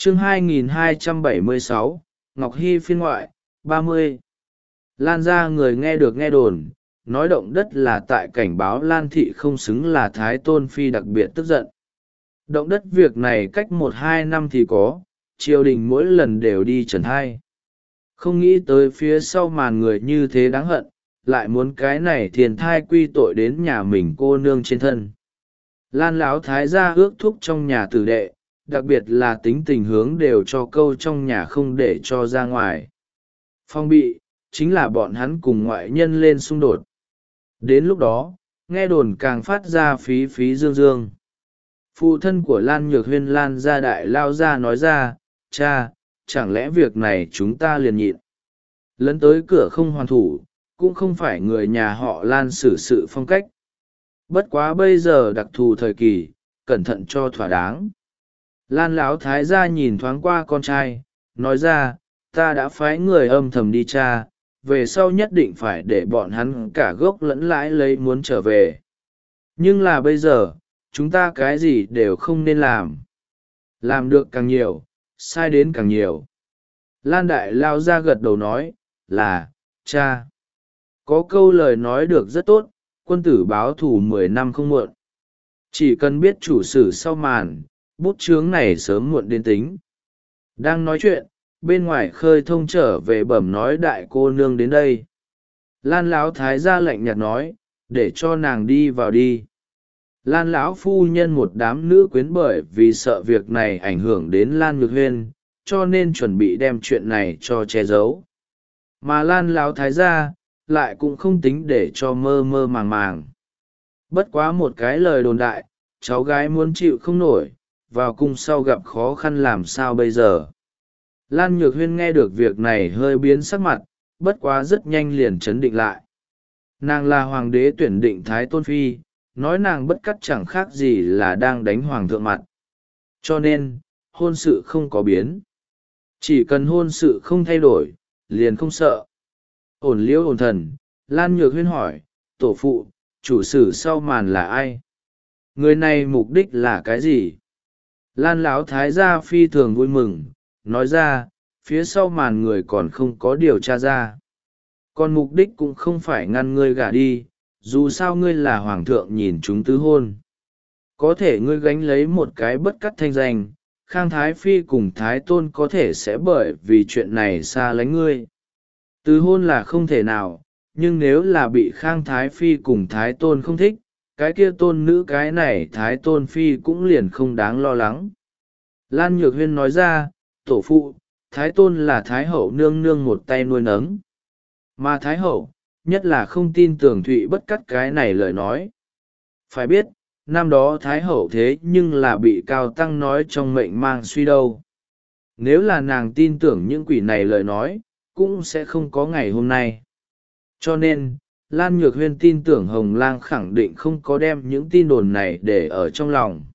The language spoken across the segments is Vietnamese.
Chương 2276, Ngọc Hy phiên ngoại, 30. Lan ra người nghe được nghe đồn, nói động đất là tại cảnh báo Lan thị không xứng là Thái Tôn Phi đặc biệt tức giận. Động đất việc này cách 1-2 năm thì có, triều đình mỗi lần đều đi trần thai. Không nghĩ tới phía sau màn người như thế đáng hận, lại muốn cái này thiền thai quy tội đến nhà mình cô nương trên thân. Lan lão thái gia ước thúc trong nhà tử đệ, đặc biệt là tính tình hướng đều cho câu trong nhà không để cho ra ngoài. Phong bị, chính là bọn hắn cùng ngoại nhân lên xung đột. Đến lúc đó, nghe đồn càng phát ra phí phí dương dương. Phụ thân của Lan Nhược Huyên Lan gia đại lao ra nói ra, cha, chẳng lẽ việc này chúng ta liền nhịn. Lấn tới cửa không hoàn thủ, cũng không phải người nhà họ Lan xử sự phong cách. Bất quá bây giờ đặc thù thời kỳ, cẩn thận cho thỏa đáng. Lan lão thái gia nhìn thoáng qua con trai, nói ra, ta đã phái người âm thầm đi tra, về sau nhất định phải để bọn hắn cả gốc lẫn lãi lấy muốn trở về. Nhưng là bây giờ, chúng ta cái gì đều không nên làm. Làm được càng nhiều, sai đến càng nhiều. Lan đại lao ra gật đầu nói, là, cha. Có câu lời nói được rất tốt, quân tử báo thù 10 năm không muộn. Chỉ cần biết chủ sử sau màn, bút chướng này sớm muộn đến tính. Đang nói chuyện, bên ngoài khơi thông trở về bẩm nói đại cô nương đến đây. Lan lão thái gia lạnh nhạt nói, để cho nàng đi vào đi. Lan lão phu nhân một đám nữ quyến bởi vì sợ việc này ảnh hưởng đến Lan Nhược Huyên, cho nên chuẩn bị đem chuyện này cho che giấu. Mà Lan lão thái gia lại cũng không tính để cho mơ mơ màng màng. Bất quá một cái lời đồn đại, cháu gái muốn chịu không nổi, vào cung sau gặp khó khăn làm sao bây giờ. Lan Nhược Huyên nghe được việc này hơi biến sắc mặt, bất quá rất nhanh liền chấn định lại. Nàng là hoàng đế tuyển định Thái Tôn Phi, nói nàng bất cắt chẳng khác gì là đang đánh hoàng thượng mặt. Cho nên, hôn sự không có biến. Chỉ cần hôn sự không thay đổi, liền không sợ. Ổn liễu ổn thần, Lan Nhược Huyên hỏi, tổ phụ, chủ sử sau màn là ai? Người này mục đích là cái gì? Lan lão thái gia phi thường vui mừng, nói ra, phía sau màn người còn không có điều tra ra. Còn mục đích cũng không phải ngăn ngươi gả đi, dù sao ngươi là hoàng thượng nhìn chúng tứ hôn. Có thể ngươi gánh lấy một cái bất cắt thanh danh, Khang Thái Phi cùng Thái Tôn có thể sẽ bởi vì chuyện này xa lánh ngươi. Tứ hôn là không thể nào, nhưng nếu là bị Khang Thái Phi cùng Thái Tôn không thích, cái kia tôn nữ cái này Thái Tôn Phi cũng liền không đáng lo lắng. Lan Nhược Huyên nói ra, tổ phụ, Thái Tôn là Thái Hậu nương nương một tay nuôi nấng. Mà Thái Hậu, nhất là không tin tưởng Thụy bất cắt cái này lời nói. Phải biết, năm đó Thái Hậu thế nhưng là bị Cao Tăng nói trong mệnh mang suy đâu. Nếu là nàng tin tưởng những quỷ này lời nói, cũng sẽ không có ngày hôm nay. Cho nên, Lan Nhược Huyên tin tưởng Hồng Lang khẳng định không có đem những tin đồn này để ở trong lòng.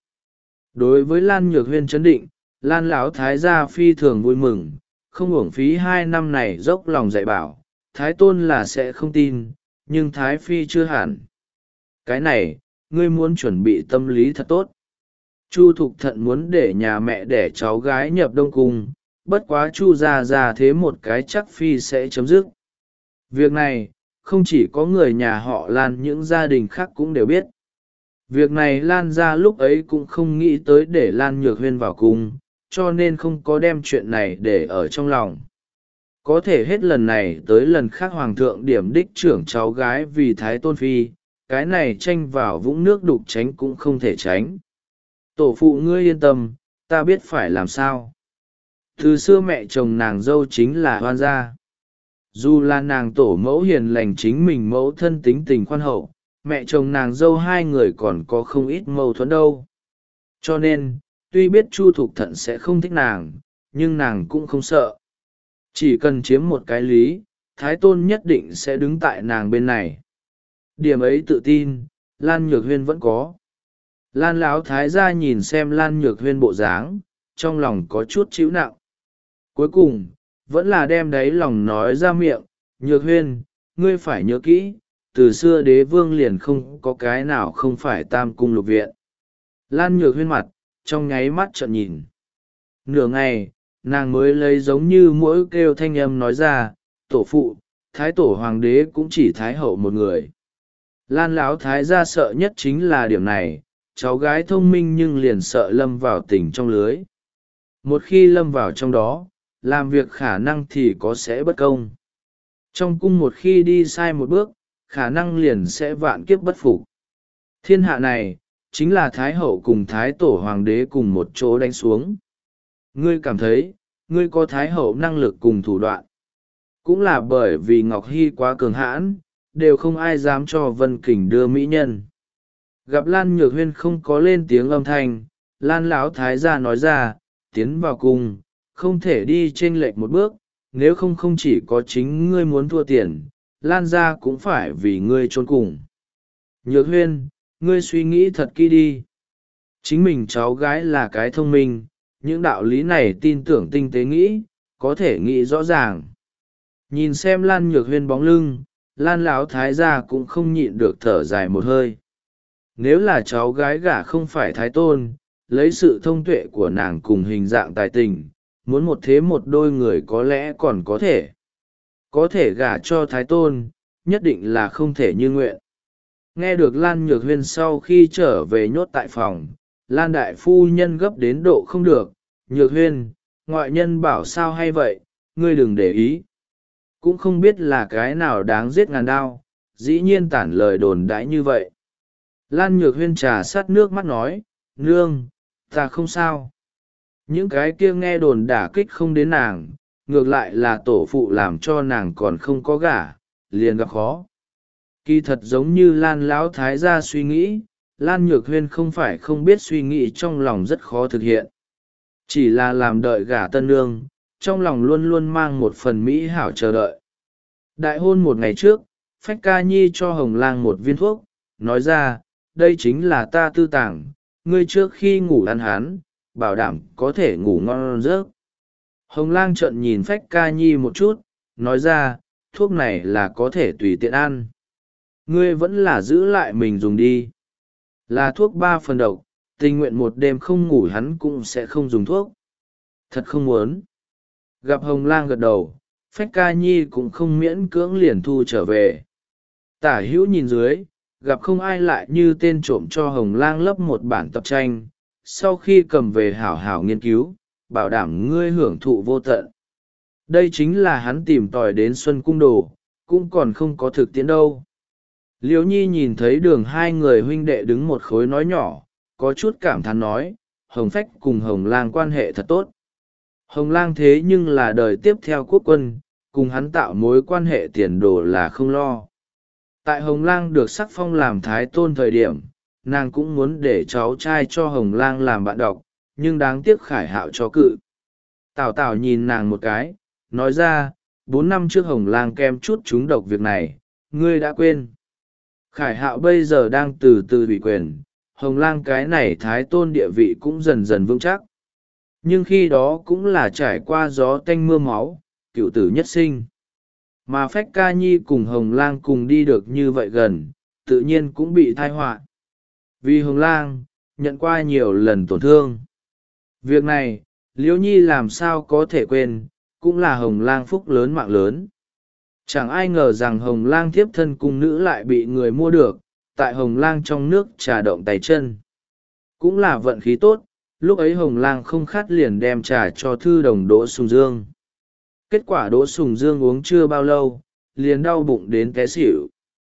Đối với Lan Nhược Huyên chấn định, Lan lão thái gia phi thường vui mừng, không uổng phí 2 năm này dốc lòng dạy bảo, Thái Tôn là sẽ không tin, nhưng Thái Phi chưa hẳn. Cái này, ngươi muốn chuẩn bị tâm lý thật tốt. Chu Thục Thận muốn để nhà mẹ đẻ cháu gái nhập Đông Cung, bất quá Chu ra thế một cái chắc Phi sẽ chấm dứt. Việc này, không chỉ có người nhà họ Lan, những gia đình khác cũng đều biết. Việc này Lan ra lúc ấy cũng không nghĩ tới để Lan Nhược Huyên vào cung, cho nên không có đem chuyện này để ở trong lòng. Có thể hết lần này tới lần khác hoàng thượng điểm đích trưởng cháu gái vì Thái Tôn Phi, cái này tranh vào vũng nước đục tránh cũng không thể tránh. Tổ phụ ngươi yên tâm, ta biết phải làm sao. Từ xưa mẹ chồng nàng dâu chính là hoan gia. Dù là nàng tổ mẫu hiền lành chính mình mẫu thân tính tình khoan hậu, mẹ chồng nàng dâu hai người còn có không ít mâu thuẫn đâu. Cho nên, tuy biết Chu Thục Thận sẽ không thích nàng, nhưng nàng cũng không sợ. Chỉ cần chiếm một cái lý, Thái Tôn nhất định sẽ đứng tại nàng bên này. Điểm ấy tự tin, Lan Nhược Huyên vẫn có. Lan lão thái gia nhìn xem Lan Nhược Huyên bộ dáng, trong lòng có chút chịu nặng. Cuối cùng, vẫn là đem đáy lòng nói ra miệng, Nhược Huyên, ngươi phải nhớ kỹ, từ xưa đế vương liền không có cái nào không phải tam cung lục viện. Lan Nhược Huyên mặt, trong nháy mắt trợn nhìn. Nửa ngày nàng mới lấy giống như mỗi kêu thanh âm nói ra, tổ phụ, thái tổ hoàng đế cũng chỉ thái hậu một người. Lan lão thái gia sợ nhất chính là điểm này, cháu gái thông minh nhưng liền sợ lâm vào tình trong lưới. Một khi lâm vào trong đó, làm việc khả năng thì có sẽ bất công. Trong cung một khi đi sai một bước, khả năng liền sẽ vạn kiếp bất phục. Thiên hạ này, chính là thái hậu cùng thái tổ hoàng đế cùng một chỗ đánh xuống. Ngươi cảm thấy, ngươi có thái hậu năng lực cùng thủ đoạn. Cũng là bởi vì Ngọc Hy quá cường hãn, đều không ai dám cho Vân Kình đưa mỹ nhân. Gặp Lan Nhược Huyên không có lên tiếng âm thanh, Lan lão thái gia nói ra, tiến vào cung, không thể đi chênh lệch một bước, nếu không không chỉ có chính ngươi muốn thua tiền, Lan gia cũng phải vì ngươi chôn cùng. Nhược Huyên, ngươi suy nghĩ thật kỹ đi. Chính mình cháu gái là cái thông minh, những đạo lý này tin tưởng tinh tế nghĩ, có thể nghĩ rõ ràng. Nhìn xem Lan Nhược Huyên bóng lưng, Lan lão thái gia cũng không nhịn được thở dài một hơi. Nếu là cháu gái gả không phải thái tôn, lấy sự thông tuệ của nàng cùng hình dạng tài tình, muốn một thế một đôi người có lẽ còn có thể. Có thể gả cho thái tôn, nhất định là không thể như nguyện. Nghe được Lan Nhược Huyên sau khi trở về nhốt tại phòng, Lan đại phu nhân gấp đến độ không được. Nhược Huyên, ngoại nhân bảo sao hay vậy, ngươi đừng để ý. Cũng không biết là cái nào đáng giết ngàn đao, dĩ nhiên tản lời đồn đãi như vậy. Lan Nhược Huyên trà sát nước mắt nói, nương, ta không sao. Những cái kia nghe đồn đả kích không đến nàng, ngược lại là tổ phụ làm cho nàng còn không có gả, liền gặp khó. Kỳ thật giống như Lan lão thái gia suy nghĩ, Lan Nhược Huyên không phải không biết suy nghĩ trong lòng rất khó thực hiện. Chỉ là làm đợi gả tân nương, trong lòng luôn luôn mang một phần mỹ hảo chờ đợi. Đại hôn một ngày trước, Phách Ca Nhi cho Hồng Lang một viên thuốc, nói ra, đây chính là ta tư tàng, ngươi trước khi ngủ ăn hắn, bảo đảm có thể ngủ ngon giấc. Hồng Lang trợn nhìn Phách Ca Nhi một chút, nói ra, thuốc này là có thể tùy tiện ăn. Ngươi vẫn là giữ lại mình dùng đi. Là thuốc 3 phần độc, tình nguyện một đêm không ngủ hắn cũng sẽ không dùng thuốc. Thật không muốn. Gặp Hồng Lang gật đầu, Phách Ca Nhi cũng không miễn cưỡng liền thu trở về. Tả hữu nhìn dưới, gặp không ai lại như tên trộm cho Hồng Lang lấp một bản tập tranh, sau khi cầm về hảo hảo nghiên cứu, bảo đảm ngươi hưởng thụ vô tận. Đây chính là hắn tìm tòi đến Xuân Cung Đồ, cũng còn không có thực tiễn đâu. Liễu Nhi nhìn thấy đường hai người huynh đệ đứng một khối nói nhỏ, có chút cảm thán nói, Hồng Phách cùng Hồng Lang quan hệ thật tốt. Hồng Lang thế nhưng là đời tiếp theo quốc quân, cùng hắn tạo mối quan hệ tiền đồ là không lo. Tại Hồng Lang được sắc phong làm thái tôn thời điểm, nàng cũng muốn để cháu trai cho Hồng Lang làm bạn đọc, nhưng đáng tiếc Khải Hạo cho cự. Tào Tào nhìn nàng một cái, nói ra, 4 năm trước Hồng Lang kem chút trúng độc việc này, ngươi đã quên. Khải Hạo bây giờ đang từ từ bị quyền, Hồng Lang cái này thái tôn địa vị cũng dần dần vững chắc. Nhưng khi đó cũng là trải qua gió tanh mưa máu, cựu tử nhất sinh. Mà Phách Ca Nhi cùng Hồng Lang cùng đi được như vậy gần, tự nhiên cũng bị tai họa. Vì Hồng Lang, nhận qua nhiều lần tổn thương. Việc này, Liễu Nhi làm sao có thể quên, cũng là Hồng Lang phúc lớn mạng lớn. Chẳng ai ngờ rằng Hồng Lang thiếp thân cung nữ lại bị người mua được, tại Hồng Lang trong nước trà động tay chân. Cũng là vận khí tốt, lúc ấy Hồng Lang không khát liền đem trà cho thư đồng Đỗ Sùng Dương. Kết quả Đỗ Sùng Dương uống chưa bao lâu, liền đau bụng đến té xỉu.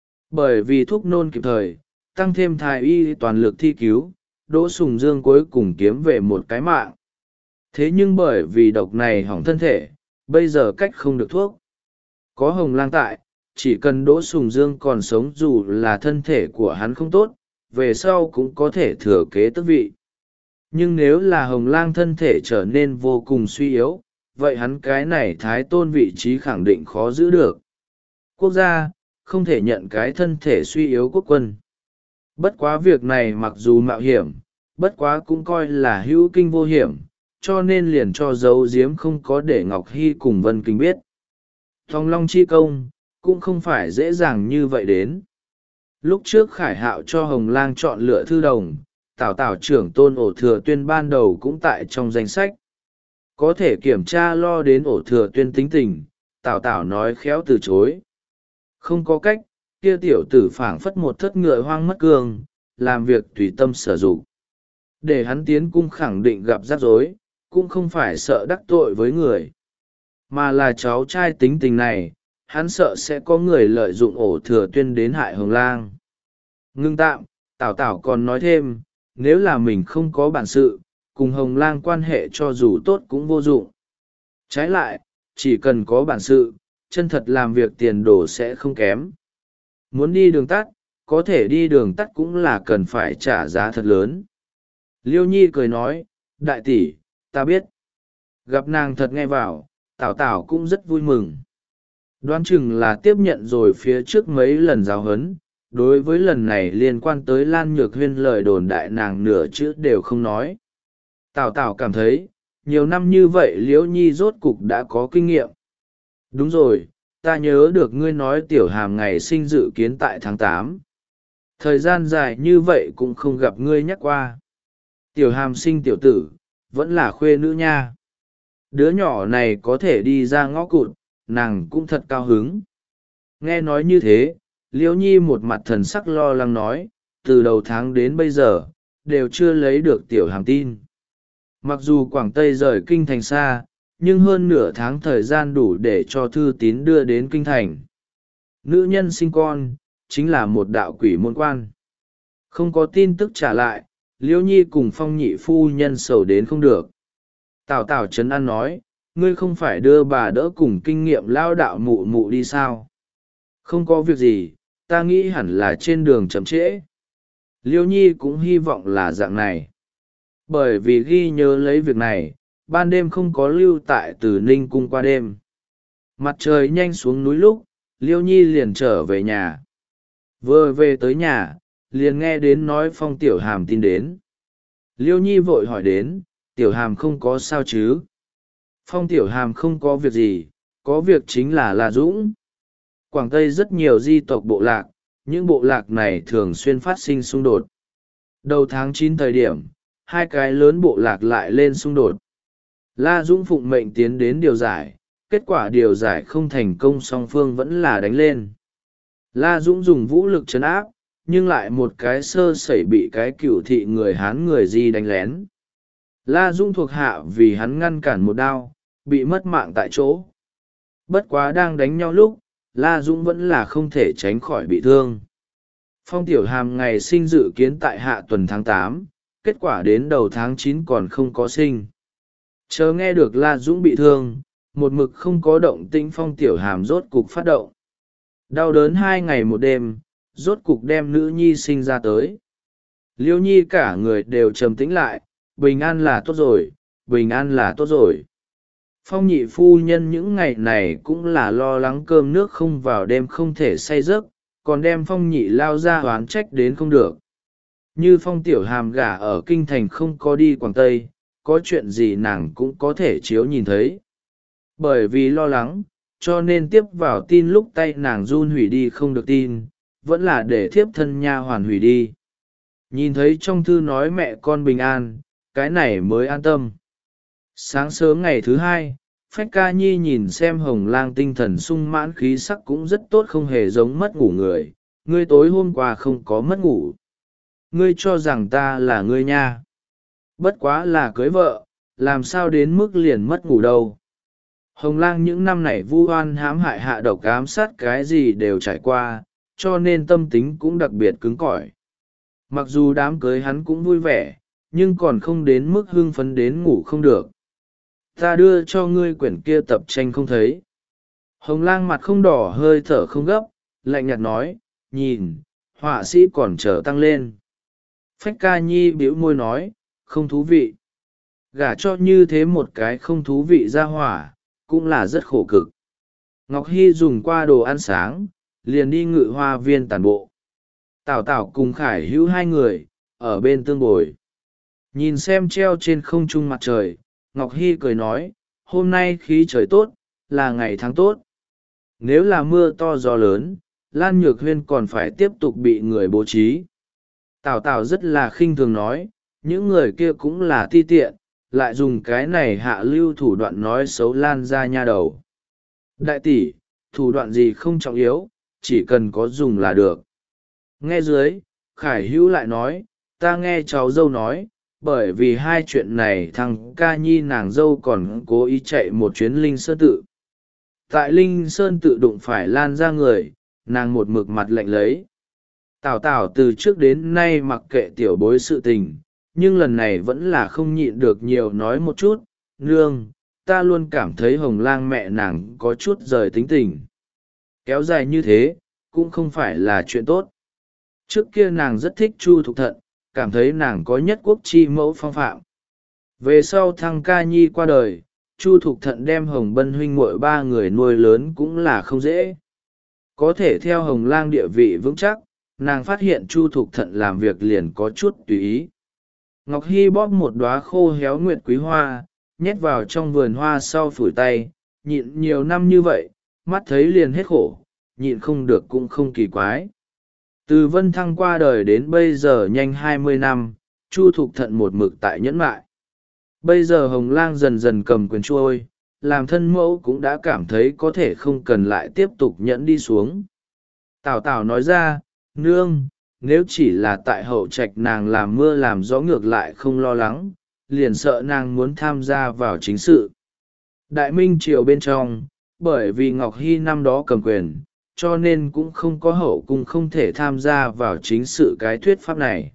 Bởi vì thuốc nôn kịp thời, tăng thêm thái y toàn lực thi cứu, Đỗ Sùng Dương cuối cùng kiếm về một cái mạng. Thế nhưng bởi vì độc này hỏng thân thể, bây giờ cách không được thuốc. Có Hồng Lang tại, chỉ cần Đỗ Sùng Dương còn sống dù là thân thể của hắn không tốt, về sau cũng có thể thừa kế tước vị. Nhưng nếu là Hồng Lang thân thể trở nên vô cùng suy yếu, vậy hắn cái này thái tôn vị trí khẳng định khó giữ được. Quốc gia, không thể nhận cái thân thể suy yếu quốc quân. Bất quá việc này mặc dù mạo hiểm, bất quá cũng coi là hữu kinh vô hiểm, cho nên liền cho giấu giếm không có để Ngọc Hy cùng Vân Kinh biết. Thong Long chi công, cũng không phải dễ dàng như vậy đến. Lúc trước Khải Hạo cho Hồng Lang chọn lựa thư đồng, Tào Tào trưởng tôn ổ thừa tuyên ban đầu cũng tại trong danh sách. có thể kiểm tra lo đến ổ thừa tuyên tính tình. Tào Tào nói khéo từ chối. Không có cách, kia tiểu tử phảng phất một thất ngựa hoang mất cương, làm việc tùy tâm sở dụng. Để hắn tiến cung khẳng định gặp rắc rối, cũng không phải sợ đắc tội với người, mà là cháu trai tính tình này, hắn sợ sẽ có người lợi dụng ổ thừa tuyên đến hại Hồng Lang. Ngưng tạm, Tào Tào còn nói thêm, nếu là mình không có bản sự, cùng Hồng Lang quan hệ cho dù tốt cũng vô dụng. Trái lại, chỉ cần có bản sự, chân thật làm việc tiền đồ sẽ không kém. Muốn đi đường tắt, có thể đi đường tắt cũng là cần phải trả giá thật lớn. Liêu Nhi cười nói, đại tỷ, ta biết. Gặp nàng thật nghe vào, Tào Tào cũng rất vui mừng. Đoán chừng là tiếp nhận rồi phía trước mấy lần giáo huấn, đối với lần này liên quan tới Lan Nhược Huyên lời đồn đại nàng nửa chữ đều không nói. Tào Tào cảm thấy, nhiều năm như vậy Liễu Nhi rốt cục đã có kinh nghiệm. Đúng rồi, ta nhớ được ngươi nói Tiểu Hàm ngày sinh dự kiến tại tháng 8. Thời gian dài như vậy cũng không gặp ngươi nhắc qua. Tiểu Hàm sinh tiểu tử, vẫn là khuê nữ nha. Đứa nhỏ này có thể đi ra ngõ cụt, nàng cũng thật cao hứng. Nghe nói như thế, Liễu Nhi một mặt thần sắc lo lắng nói, từ đầu tháng đến bây giờ, đều chưa lấy được Tiểu Hàm tin. Mặc dù Quảng Tây rời kinh thành xa, nhưng hơn nửa tháng thời gian đủ để cho thư tín đưa đến kinh thành. Nữ nhân sinh con, chính là một đạo quỷ môn quan. Không có tin tức trả lại, Liễu Nhi cùng Phong nhị phu nhân sầu đến không được. Tào Tào trấn an nói, ngươi không phải đưa bà đỡ cùng kinh nghiệm lao đạo mụ mụ đi sao? Không có việc gì, ta nghĩ hẳn là trên đường chậm trễ. Liễu Nhi cũng hy vọng là dạng này. Bởi vì ghi nhớ lấy việc này, ban đêm không có lưu tại Từ Ninh cung qua đêm. Mặt trời nhanh xuống núi lúc, Liễu Nhi liền trở về nhà. Vừa về tới nhà, liền nghe đến nói Phong Tiểu Hàm tin đến. Liễu Nhi vội hỏi đến, Tiểu Hàm không có sao chứ? Phong Tiểu Hàm không có việc gì, có việc chính là La Dũng. Quảng Tây rất nhiều di tộc bộ lạc, những bộ lạc này thường xuyên phát sinh xung đột. Đầu tháng 9 thời điểm, hai cái lớn bộ lạc lại lên xung đột. La Dũng phụng mệnh tiến đến điều giải, kết quả điều giải không thành công, song phương vẫn là đánh lên. La Dũng dùng vũ lực trấn áp, nhưng lại một cái sơ sẩy bị cái cựu thị người Hán người Di đánh lén. La Dũng thuộc hạ vì hắn ngăn cản một đao, bị mất mạng tại chỗ. Bất quá đang đánh nhau lúc, La Dũng vẫn là không thể tránh khỏi bị thương. Phong Tiểu Hàm ngày sinh dự kiến tại hạ tuần tháng 8, kết quả đến đầu tháng 9 còn không có sinh. Chờ nghe được La Dũng bị thương, một mực không có động tĩnh, Phong Tiểu Hàm rốt cục phát động. Đau đớn 2 ngày một đêm, rốt cục đem nữ nhi sinh ra tới. Liễu Nhi cả người đều trầm tĩnh lại, bình an là tốt rồi, bình an là tốt rồi. Phong nhị phu nhân những ngày này cũng là lo lắng cơm nước không vào, đêm không thể say giấc, còn đem Phong nhị lao ra oán trách đến không được. Như Phong Tiểu Hàm gả ở kinh thành không có đi Quảng Tây, có chuyện gì nàng cũng có thể chiếu nhìn thấy. Bởi vì lo lắng, cho nên tiếp vào tin lúc tay nàng run hủy đi không được tin, vẫn là để thiếp thân nha hoàn hủy đi. Nhìn thấy trong thư nói mẹ con bình an, cái này mới an tâm. Sáng sớm ngày thứ 2, Phách Ca Nhi nhìn xem Hồng Lang tinh thần sung mãn, khí sắc cũng rất tốt, không hề giống mất ngủ người. Ngươi tối hôm qua không có mất ngủ. Ngươi cho rằng ta là ngươi nha. Bất quá là cưới vợ, làm sao đến mức liền mất ngủ đâu. Hồng Lang những năm này vu oan hãm hại hạ độc ám sát cái gì đều trải qua, cho nên tâm tính cũng đặc biệt cứng cỏi. Mặc dù đám cưới hắn cũng vui vẻ, nhưng còn không đến mức hưng phấn đến ngủ không được. Ta đưa cho ngươi quyển kia tập tranh không thấy. Hồng Lang mặt không đỏ hơi thở không gấp, lạnh nhạt nói, nhìn, họa sĩ còn chờ tăng lên. Phách Ca Nhi bĩu môi nói, không thú vị. Gả cho như thế một cái không thú vị ra hỏa, cũng là rất khổ cực. Ngọc Hy dùng qua đồ ăn sáng, liền đi Ngự Hoa Viên tản bộ. Tào Tào cùng Khải Hữu hai người, ở bên tương bồi. Nhìn xem treo trên không trung mặt trời, Ngọc Hy cười nói, hôm nay khí trời tốt, là ngày tháng tốt. Nếu là mưa to gió lớn, Lan Nhược Huyên còn phải tiếp tục bị người bố trí. Tào Tào rất là khinh thường nói, những người kia cũng là ti tiện, lại dùng cái này hạ lưu thủ đoạn nói xấu Lan ra nha đầu. Đại tỷ, thủ đoạn gì không trọng yếu, chỉ cần có dùng là được. Nghe dưới, Khải Hữu lại nói, ta nghe cháu dâu nói, bởi vì hai chuyện này thằng ca nhi nàng dâu còn cố ý chạy một chuyến Linh Sơn tự. Tại Linh Sơn tự đụng phải Lan ra người, nàng một mực mặt lạnh lấy. Tào Tào từ trước đến nay mặc kệ tiểu bối sự tình, nhưng lần này vẫn là không nhịn được nhiều nói một chút. Nương, ta luôn cảm thấy Hồng Lang mẹ nàng có chút rời tính tình. Kéo dài như thế, cũng không phải là chuyện tốt. Trước kia nàng rất thích Chu Thục Thận, cảm thấy nàng có nhất quốc chi mẫu phong phạm. Về sau thăng ca nhi qua đời, Chu Thục Thận đem Hồng Bân huynh muội ba người nuôi lớn cũng là không dễ. Có thể theo Hồng Lang địa vị vững chắc, nàng phát hiện Chu Thục Thận làm việc liền có chút tùy ý. Ngọc Hy bóp một đóa khô héo nguyệt quý hoa, nhét vào trong vườn hoa sau phủi tay, nhịn nhiều năm như vậy, mắt thấy liền hết khổ, nhịn không được cũng không kỳ quái. Từ Vân Thăng qua đời đến bây giờ nhanh 20 năm, Chu Thục Thận một mực tại nhẫn mại. Bây giờ Hồng Lang dần dần cầm quyền trôi, làm thân mẫu cũng đã cảm thấy có thể không cần lại tiếp tục nhẫn đi xuống. Tào Tào nói ra, nương, nếu chỉ là tại hậu trạch nàng làm mưa làm gió ngược lại không lo lắng, liền sợ nàng muốn tham gia vào chính sự. Đại Minh triều bên trong, bởi vì Ngọc Hy năm đó cầm quyền, cho nên cũng không có hậu cung không thể tham gia vào chính sự cái thuyết pháp này.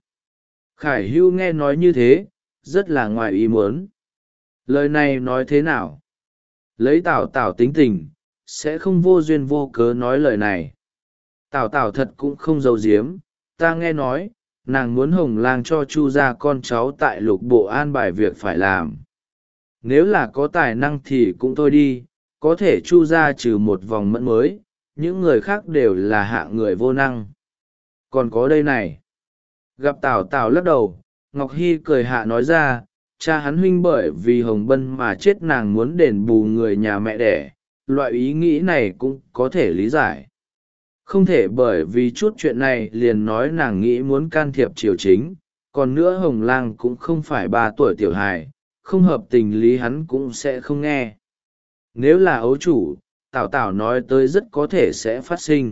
Khải Hưu nghe nói như thế, rất là ngoài ý muốn. Lời này nói thế nào? Lấy Tào Tào tính tình, sẽ không vô duyên vô cớ nói lời này. Tào Tào thật cũng không giấu giếm, ta nghe nói, nàng muốn Hồng Lang cho Chu gia con cháu tại Lục Bộ an bài việc phải làm. Nếu là có tài năng thì cũng thôi đi, có thể Chu gia trừ một vòng mẫn mới, những người khác đều là hạ người vô năng. Còn có đây này. Gặp Tào Tào lắc đầu, Ngọc Hy cười hạ nói ra, cha hắn huynh bởi vì Hồng Bân mà chết nàng muốn đền bù người nhà mẹ đẻ, loại ý nghĩ này cũng có thể lý giải. Không thể bởi vì chút chuyện này liền nói nàng nghĩ muốn can thiệp triều chính, còn nữa Hồng Lang cũng không phải 3 tuổi tiểu hài, không hợp tình lý hắn cũng sẽ không nghe. Nếu là ấu chủ, Tào Tào nói tới rất có thể sẽ phát sinh.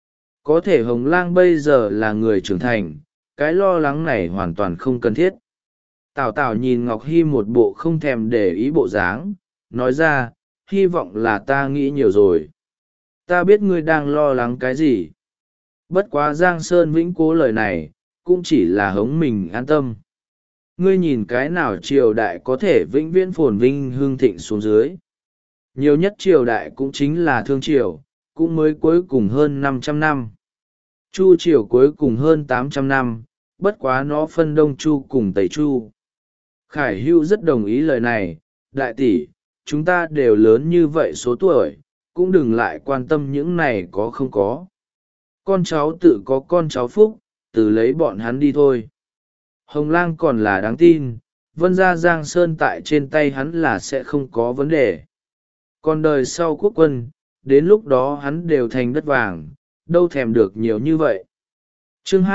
Có thể Hồng Lang bây giờ là người trưởng thành, cái lo lắng này hoàn toàn không cần thiết. Tào Tào nhìn Ngọc Hy một bộ không thèm để ý bộ dáng, nói ra, hy vọng là ta nghĩ nhiều rồi. Ta biết ngươi đang lo lắng cái gì. Bất quá Giang Sơn Vĩnh Cố lời này, cũng chỉ là hống mình an tâm. Ngươi nhìn cái nào triều đại có thể vĩnh viễn phồn vinh hương thịnh xuống dưới. Nhiều nhất triều đại cũng chính là Thương Triều, cũng mới cuối cùng hơn 500 năm. Chu Triều cuối cùng hơn 800 năm, bất quá nó phân Đông Chu cùng Tây Chu. Khải Hưu rất đồng ý lời này, đại tỷ, chúng ta đều lớn như vậy số tuổi, cũng đừng lại quan tâm những này có không có. Con cháu tự có con cháu phúc, tự lấy bọn hắn đi thôi. Hồng Lang còn là đáng tin, Vân gia Giang Sơn tại trên tay hắn là sẽ không có vấn đề. Còn đời sau quốc quân, đến lúc đó hắn đều thành đất vàng, đâu thèm được nhiều như vậy. Chương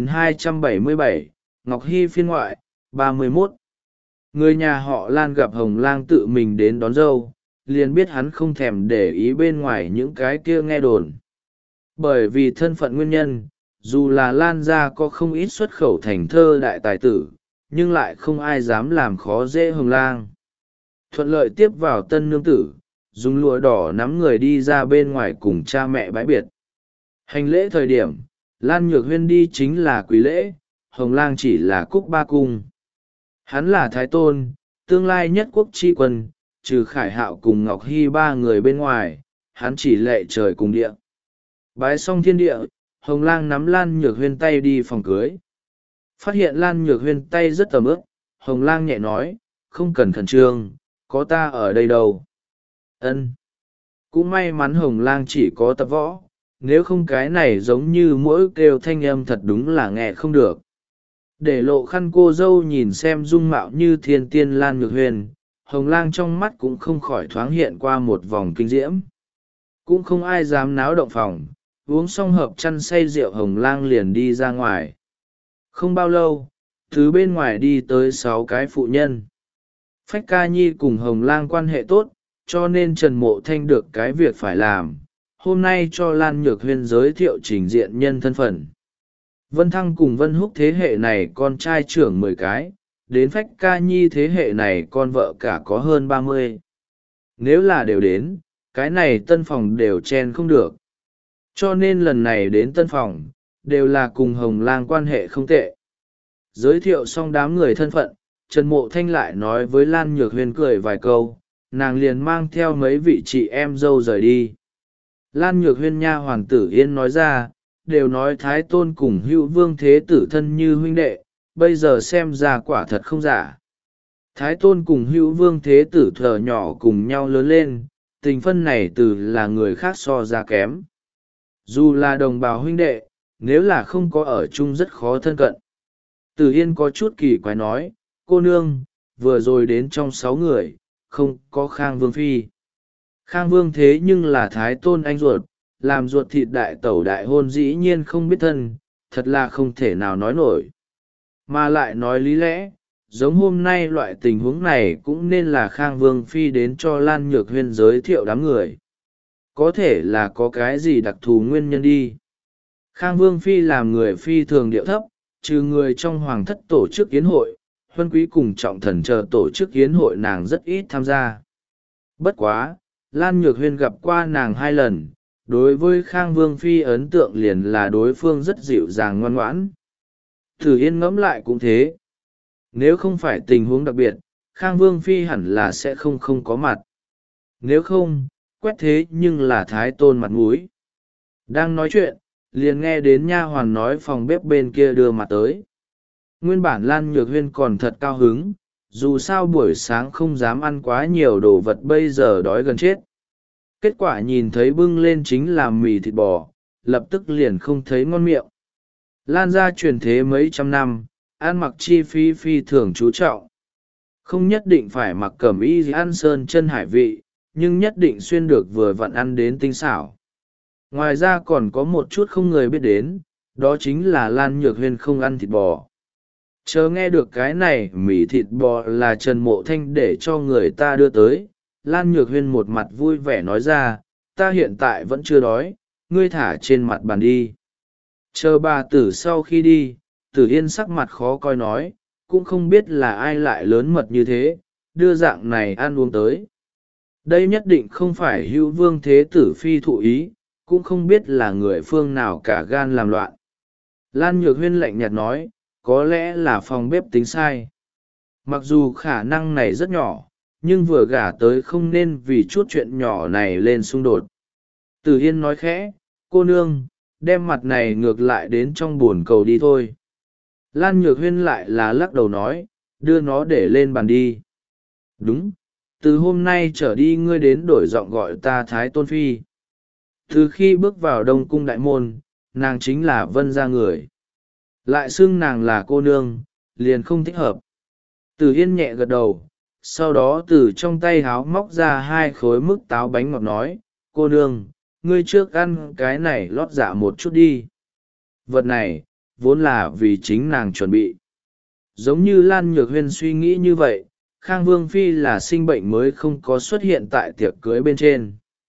2277, Ngọc Hy phiên ngoại, 31. Người nhà họ Lan gặp Hồng Lang tự mình đến đón dâu, liền biết hắn không thèm để ý bên ngoài những cái kia nghe đồn. Bởi vì thân phận nguyên nhân, dù là Lan gia có không ít xuất khẩu thành thơ đại tài tử, nhưng lại không ai dám làm khó dễ Hồng Lang. Thuận lợi tiếp vào tân nương tử, dùng lụa đỏ nắm người đi ra bên ngoài cùng cha mẹ bái biệt. Hành lễ thời điểm, Lan Nhược Huyên đi chính là quý lễ, Hồng Lang chỉ là cúc ba cung. Hắn là Thái Tôn, tương lai nhất quốc tri quân, trừ Khải Hạo cùng Ngọc Hy 3 người bên ngoài, hắn chỉ lệ trời cùng địa. Bái xong thiên địa, Hồng Lang nắm Lan Nhược Huyên tay đi phòng cưới. Phát hiện Lan Nhược Huyên tay rất tầm ướp, Hồng Lang nhẹ nói, không cần khẩn trương, có ta ở đây đâu. Ân. Cũng may mắn Hồng Lang chỉ có tập võ, nếu không cái này giống như mỗi kêu thanh âm thật đúng là nghe không được. Để lộ khăn cô dâu nhìn xem dung mạo như thiên tiên Lan Nhược Huyên, Hồng Lang trong mắt cũng không khỏi thoáng hiện qua một vòng kinh diễm. Cũng không ai dám náo động phòng, uống xong hợp chăn say rượu Hồng Lang liền đi ra ngoài. Không bao lâu, từ bên ngoài đi tới 6 cái phụ nhân. Phách Ca Nhi cùng Hồng Lang quan hệ tốt, cho nên Trần Mộ Thanh được cái việc phải làm, hôm nay cho Lan Nhược Huyên giới thiệu trình diện nhân thân phận. Vân Thăng cùng Vân Húc thế hệ này con trai trưởng 10 cái, đến Phách Ca Nhi thế hệ này con vợ cả có hơn 30. Nếu là đều đến, cái này tân phòng đều chen không được. Cho nên lần này đến tân phòng, đều là cùng Hồng Lang quan hệ không tệ. Giới thiệu xong đám người thân phận, Trần Mộ Thanh lại nói với Lan Nhược Huyên cười vài câu, nàng liền mang theo mấy vị chị em dâu rời đi. Lan Nhược Huyên nha hoàng tử Yên nói ra, đều nói Thái Tôn cùng Hữu Vương Thế Tử thân như huynh đệ, bây giờ xem ra quả thật không giả. Thái Tôn cùng Hữu Vương Thế Tử thở nhỏ cùng nhau lớn lên, tình phân này từ là người khác so ra kém. Dù là đồng bào huynh đệ, nếu là không có ở chung rất khó thân cận. Tử Yên có chút kỳ quái nói, cô nương, vừa rồi đến trong 6 người, không có Khang Vương Phi. Khang Vương thế nhưng là Thái Tôn anh ruột, làm ruột thịt đại tẩu đại hôn dĩ nhiên không biết thân, thật là không thể nào nói nổi. Mà lại nói lý lẽ, giống hôm nay loại tình huống này cũng nên là Khang Vương Phi đến cho Lan Nhược Huyên giới thiệu đám người. Có thể là có cái gì đặc thù nguyên nhân đi. Khang Vương Phi làm người phi thường điệu thấp, trừ người trong hoàng thất tổ chức yến hội, huân quý cùng trọng thần chờ tổ chức yến hội nàng rất ít tham gia. Bất quá, Lan Nhược Huyên gặp qua nàng 2 lần, đối với Khang Vương Phi ấn tượng liền là đối phương rất dịu dàng ngoan ngoãn. Thử Yên ngẫm lại cũng thế. Nếu không phải tình huống đặc biệt, Khang Vương Phi hẳn là sẽ không có mặt. Nếu không, quét thế nhưng là Thái Tôn mặt mũi. Đang nói chuyện, liền nghe đến nha hoàn nói phòng bếp bên kia đưa mặt tới. Nguyên bản Lan Nhược Huyên còn thật cao hứng, dù sao buổi sáng không dám ăn quá nhiều đồ vật bây giờ đói gần chết. Kết quả nhìn thấy bưng lên chính là mì thịt bò, lập tức liền không thấy ngon miệng. Lan gia truyền thế mấy trăm năm, ăn mặc chi phí phi thường chú trọng. Không nhất định phải mặc cẩm y gì ăn sơn chân hải vị, nhưng nhất định xuyên được vừa vặn ăn đến tinh xảo. Ngoài ra còn có một chút không người biết đến, đó chính là Lan Nhược Huyên không ăn thịt bò. Chờ nghe được cái này mì thịt bò là Trần Mộ Thanh để cho người ta đưa tới, Lan Nhược Huyên một mặt vui vẻ nói ra, ta hiện tại vẫn chưa đói, ngươi thả trên mặt bàn đi. Chờ bà tử sau khi đi, Tử Yên sắc mặt khó coi nói, cũng không biết là ai lại lớn mật như thế, đưa dạng này ăn uống tới. Đây nhất định không phải Hữu Vương Thế Tử Phi thụ ý, cũng không biết là người phương nào cả gan làm loạn. Lan Nhược Huyên lạnh nhạt nói, có lẽ là phòng bếp tính sai. Mặc dù khả năng này rất nhỏ, nhưng vừa gả tới không nên vì chút chuyện nhỏ này lên xung đột. Tử Yên nói khẽ, cô nương, đem mặt này ngược lại đến trong bồn cầu đi thôi. Lan Nhược Huyên lại là lắc đầu nói, đưa nó để lên bàn đi. Đúng, từ hôm nay trở đi ngươi đến đổi giọng gọi ta Thái Tôn Phi. Từ khi bước vào Đông Cung đại môn, nàng chính là Vân gia người. Lại xưng nàng là cô nương, liền không thích hợp. Từ Yên nhẹ gật đầu, sau đó từ trong tay háo móc ra 2 khối mức táo bánh ngọt nói, cô nương, ngươi trước ăn cái này lót dạ một chút đi. Vật này, vốn là vì chính nàng chuẩn bị. Giống như Lan Nhược Huyên suy nghĩ như vậy, Khang Vương Phi là sinh bệnh mới không có xuất hiện tại tiệc cưới bên trên.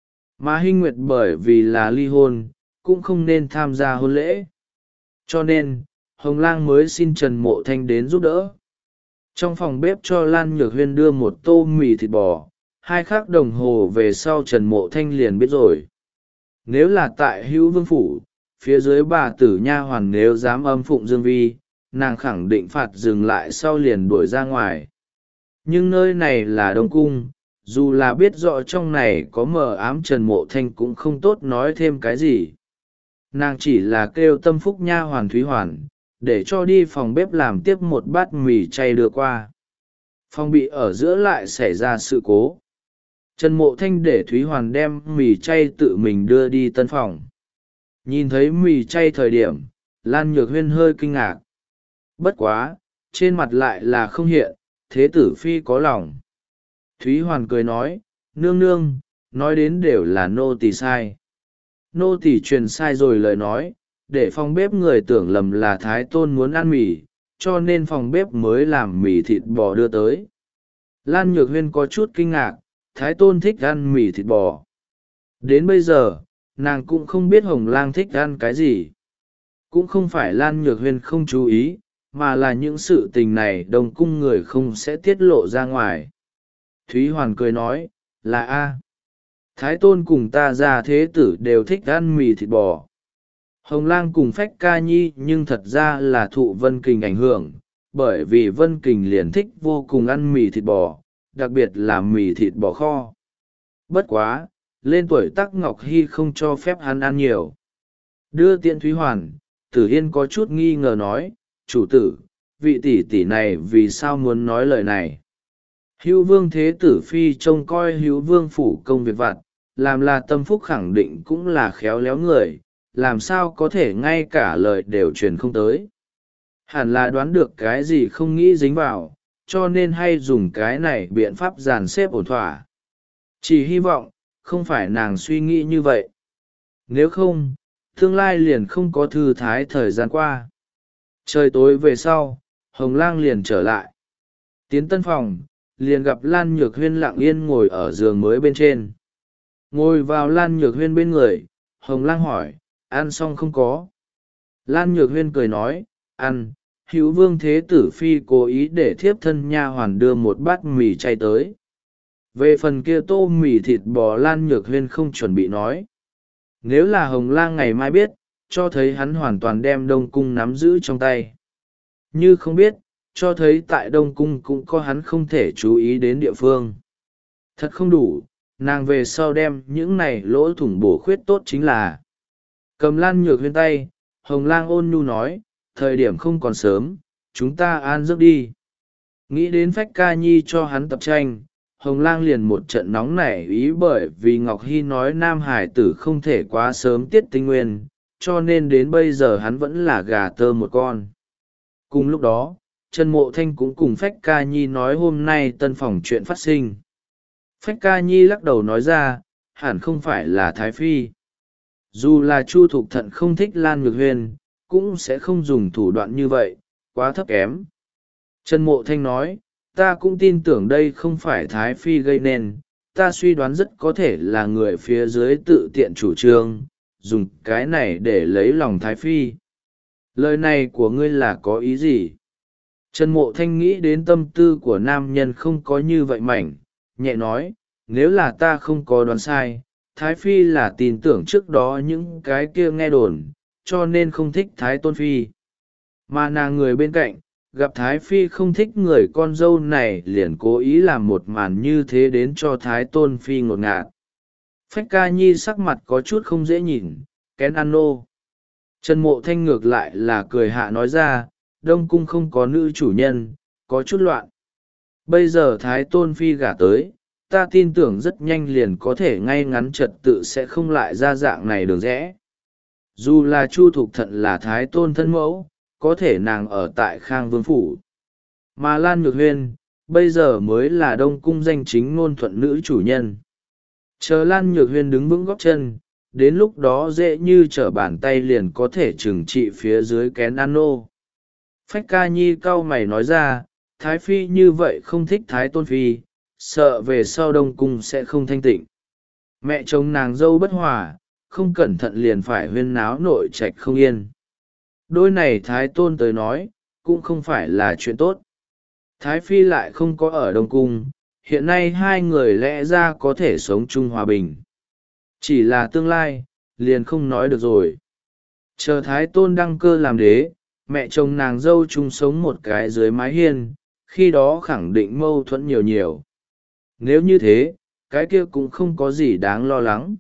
Mà Hinh Nguyệt bởi vì là ly hôn, cũng không nên tham gia hôn lễ. Cho nên, Hồng Lang mới xin Trần Mộ Thanh đến giúp đỡ. Trong phòng bếp cho Lan Nhược Huyên đưa một tô mì thịt bò, 2 khắc đồng hồ về sau Trần Mộ Thanh liền biết rồi. Nếu là tại Hữu Vương Phủ, phía dưới bà tử nha hoàn nếu dám âm phụng Dương Vi, nàng khẳng định phạt dừng lại sau liền đuổi ra ngoài. Nhưng nơi này là Đông Cung, dù là biết rõ trong này có mờ ám Trần Mộ Thanh cũng không tốt nói thêm cái gì. Nàng chỉ là kêu tâm phúc nha hoàn Thúy Hoàn, để cho đi phòng bếp làm tiếp một bát mì chay đưa qua. Phòng bị ở giữa lại xảy ra sự cố. Trần Mộ Thanh để Thúy Hoàn đem mì chay tự mình đưa đi tân phòng. Nhìn thấy mì chay thời điểm, Lan Nhược Huyên hơi kinh ngạc. Bất quá, trên mặt lại là không hiện, Thế Tử Phi có lòng. Thúy Hoàn cười nói, nương nương, nói đến đều là nô tỳ sai. Nô tỳ truyền sai rồi lời nói, để phòng bếp người tưởng lầm là Thái Tôn muốn ăn mì, cho nên phòng bếp mới làm mì thịt bò đưa tới. Lan Nhược Huyên có chút kinh ngạc, Thái Tôn thích ăn mì thịt bò. Đến bây giờ, nàng cũng không biết Hồng Lang thích ăn cái gì. Cũng không phải Lan Nhược Huyên không chú ý, mà là những sự tình này Đông cung người không sẽ tiết lộ ra ngoài. Thúy Hoàn cười nói, là A. Thái Tôn cùng ta ra thế tử đều thích ăn mì thịt bò. Hồng Lang cùng Phách Ca Nhi nhưng thật ra là thụ Vân Kình ảnh hưởng, bởi vì Vân Kình liền thích vô cùng ăn mì thịt bò, đặc biệt là mì thịt bò kho. Bất quá, lên tuổi Tắc Ngọc Hy không cho phép hắn ăn nhiều. Đưa tiện Thúy Hoàn, Tử Yên có chút nghi ngờ nói, chủ tử, vị tỷ tỷ này vì sao muốn nói lời này? Hữu Vương Thế Tử Phi trông coi Hữu Vương phủ công việc vặt, làm là tâm phúc khẳng định cũng là khéo léo người, làm sao có thể ngay cả lời đều truyền không tới. Hẳn là đoán được cái gì không nghĩ dính vào, cho nên hay dùng cái này biện pháp dàn xếp ổn thỏa. Chỉ hy vọng, không phải nàng suy nghĩ như vậy. Nếu không, tương lai liền không có thư thái thời gian qua. Trời tối về sau, Hồng Lang liền trở lại. Tiến tân phòng, liền gặp Lan Nhược Huyên lặng yên ngồi ở giường mới bên trên. Ngồi vào Lan Nhược Huyên bên người, Hồng Lang hỏi, ăn xong không có? Lan Nhược Huyên cười nói, ăn. Hữu Vương Thế Tử Phi cố ý để thiếp thân nha hoàn đưa một bát mì chay tới. Về phần kia tô mì thịt bò Lan Nhược Huyên không chuẩn bị nói. Nếu là Hồng Lang ngày mai biết, cho thấy hắn hoàn toàn đem Đông Cung nắm giữ trong tay. Như không biết, cho thấy tại Đông Cung cũng có hắn không thể chú ý đến địa phương. Thật không đủ, nàng về sau đem những này lỗ thủng bổ khuyết tốt chính là. Cầm Lan Nhược Huyên tay, Hồng Lang ôn nhu nói, thời điểm không còn sớm, chúng ta an giấc đi. Nghĩ đến Phách Ca Nhi cho hắn tập tranh, Hồng Lang liền một trận nóng nảy ý bởi vì Ngọc Hy nói nam hải tử không thể quá sớm tiết tinh nguyên, cho nên đến bây giờ hắn vẫn là gà tơ một con. Cùng lúc đó, Trần Mộ Thanh cũng cùng Phách Ca Nhi nói hôm nay tân phòng chuyện phát sinh. Phách Ca Nhi lắc đầu nói ra, hẳn không phải là Thái Phi. Dù là Chu Thục Thận không thích Lan Nhược Huyên, cũng sẽ không dùng thủ đoạn như vậy, quá thấp kém. Trần Mộ Thanh nói, ta cũng tin tưởng đây không phải Thái Phi gây nên, ta suy đoán rất có thể là người phía dưới tự tiện chủ trương, dùng cái này để lấy lòng Thái Phi. Lời này của ngươi là có ý gì? Trần Mộ Thanh nghĩ đến tâm tư của nam nhân không có như vậy mảnh, nhẹ nói, nếu là ta không có đoán sai, Thái Phi là tin tưởng trước đó những cái kia nghe đồn, cho nên không thích Thái Tôn Phi. Mà nàng người bên cạnh, gặp Thái Phi không thích người con dâu này liền cố ý làm một màn như thế đến cho Thái Tôn Phi ngột ngạt. Phách Ca Nhi sắc mặt có chút không dễ nhìn, kén ăn nô. Trần Mộ Thanh ngược lại là cười hạ nói ra, Đông Cung không có nữ chủ nhân, có chút loạn. Bây giờ Thái Tôn Phi gả tới, ta tin tưởng rất nhanh liền có thể ngay ngắn trật tự sẽ không lại ra dạng này đường rẽ. Dù là Chu Thục Thận là Thái Tôn thân mẫu, có thể nàng ở tại Khang Vương Phủ. Mà Lan Nhược Huyên, bây giờ mới là Đông Cung danh chính ngôn thuận nữ chủ nhân. Chờ Lan Nhược Huyên đứng vững góp chân, đến lúc đó dễ như trở bàn tay liền có thể trừng trị phía dưới kén ăn nô. Phách Ca Nhi cau mày nói ra, Thái Phi như vậy không thích Thái Tôn Phi, sợ về sau Đông Cung sẽ không thanh tịnh. Mẹ chồng nàng dâu bất hòa, không cẩn thận liền phải huyên náo nội trạch không yên. Đôi này Thái Tôn tới nói, cũng không phải là chuyện tốt. Thái Phi lại không có ở Đông Cung, hiện nay hai người lẽ ra có thể sống chung hòa bình. Chỉ là tương lai, liền không nói được rồi. Chờ Thái Tôn đăng cơ làm đế, mẹ chồng nàng dâu chung sống một cái dưới mái hiên, khi đó khẳng định mâu thuẫn nhiều nhiều. Nếu như thế, cái kia cũng không có gì đáng lo lắng.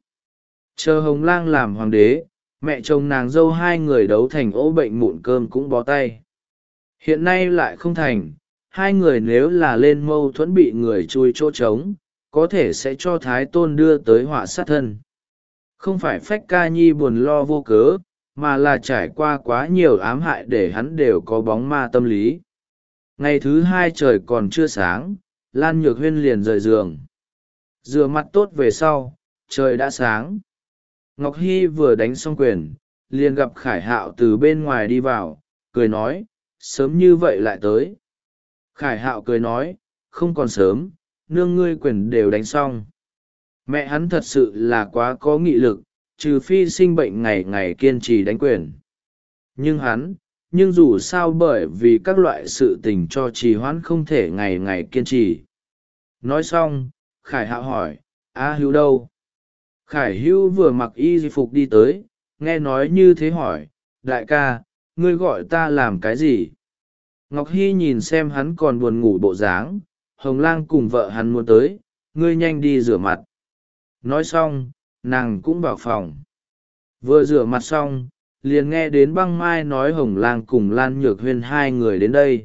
Chờ Hồng Lang làm hoàng đế, mẹ chồng nàng dâu hai người đấu thành ố bệnh mụn cơm cũng bó tay. Hiện nay lại không thành, hai người nếu là lên mâu thuẫn bị người chui chỗ trống, có thể sẽ cho Thái Tôn đưa tới họa sát thân. Không phải Phách Ca Nhi buồn lo vô cớ, mà là trải qua quá nhiều ám hại để hắn đều có bóng ma tâm lý. Ngày thứ hai trời còn chưa sáng, Lan Nhược Huyên liền rời giường. Rửa mặt tốt về sau, trời đã sáng. Ngọc Hy vừa đánh xong quyền, liền gặp Khải Hạo từ bên ngoài đi vào, cười nói, sớm như vậy lại tới. Khải Hạo cười nói, không còn sớm, nương ngươi quyền đều đánh xong. Mẹ hắn thật sự là quá có nghị lực, trừ phi sinh bệnh ngày ngày kiên trì đánh quyền. Nhưng dù sao bởi vì các loại sự tình cho trì hoãn không thể ngày ngày kiên trì. Nói xong, Khải Hạo hỏi, A Hữu đâu? Khải Hữu vừa mặc y phục đi tới, nghe nói như thế hỏi, đại ca, ngươi gọi ta làm cái gì? Ngọc Hy nhìn xem hắn còn buồn ngủ bộ dáng, Hồng Lang cùng vợ hắn muốn tới, ngươi nhanh đi rửa mặt. Nói xong, nàng cũng vào phòng. Vừa rửa mặt xong, liền nghe đến Băng Mai nói Hồng Lang cùng Lan Nhược Huyên hai người đến đây.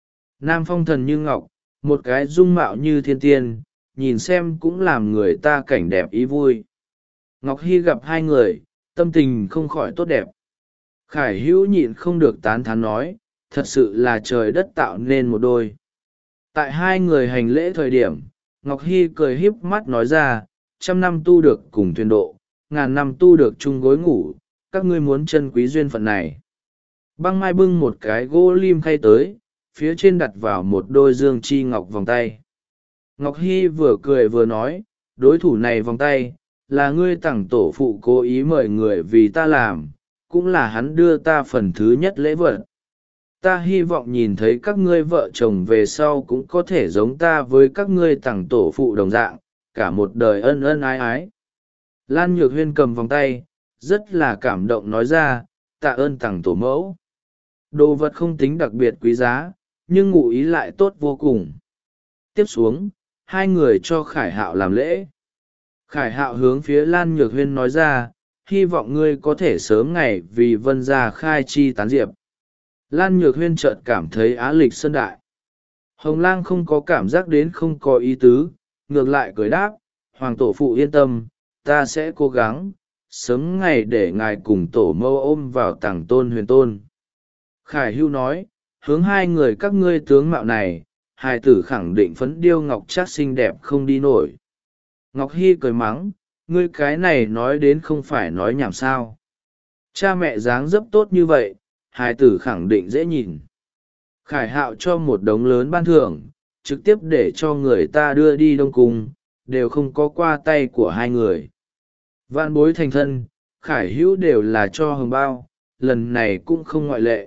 Nam phong thần như ngọc, một cái dung mạo như thiên tiên, nhìn xem cũng làm người ta cảnh đẹp ý vui. Ngọc Hy gặp hai người, tâm tình không khỏi tốt đẹp. Khải Hữu nhịn không được tán thán nói, thật sự là trời đất tạo nên một đôi. Tại hai người hành lễ thời điểm, Ngọc Hy cười híp mắt nói ra, 100 năm tu được cùng thuyền độ, ngàn năm tu được chung gối ngủ, các ngươi muốn trân quý duyên phận này. Băng Mai bưng một cái gỗ lim khay tới, phía trên đặt vào một đôi dương chi ngọc vòng tay. Ngọc Hy vừa cười vừa nói, đối thủ này vòng tay, là ngươi tặng tổ phụ cố ý mời người vì ta làm, cũng là hắn đưa ta phần thứ nhất lễ vật. Ta hy vọng nhìn thấy các ngươi vợ chồng về sau cũng có thể giống ta với các ngươi tặng tổ phụ đồng dạng, cả một đời ân ân ái ái. Lan Nhược Huyên cầm vòng tay, rất là cảm động nói ra, tạ ơn tặng tổ mẫu. Đồ vật không tính đặc biệt quý giá, nhưng ngụ ý lại tốt vô cùng. Tiếp xuống, hai người cho Khải Hạo làm lễ. Khải Hạo hướng phía Lan Nhược Huyên nói ra, hy vọng ngươi có thể sớm ngày vì Vân gia khai chi tán diệp. Lan Nhược Huyên chợt cảm thấy á lịch sơn đại. Hồng Lang không có cảm giác đến không có ý tứ, ngược lại cười đáp, Hoàng tổ phụ yên tâm, ta sẽ cố gắng, sớm ngày để ngài cùng tổ mẫu ôm vào tàng tôn huyền tôn. Khải Hưu nói, hướng hai người các ngươi tướng mạo này, hài tử khẳng định phấn điêu ngọc trác xinh đẹp không đi nổi. Ngọc Hy cười mắng, ngươi cái này nói đến không phải nói nhảm sao. Cha mẹ dáng dấp tốt như vậy, hài tử khẳng định dễ nhìn. Khải Hạo cho một đống lớn ban thưởng, trực tiếp để cho người ta đưa đi Đông Cung, đều không có qua tay của hai người. Vạn bối thành thân, Khải Hữu đều là cho hồng bao, lần này cũng không ngoại lệ.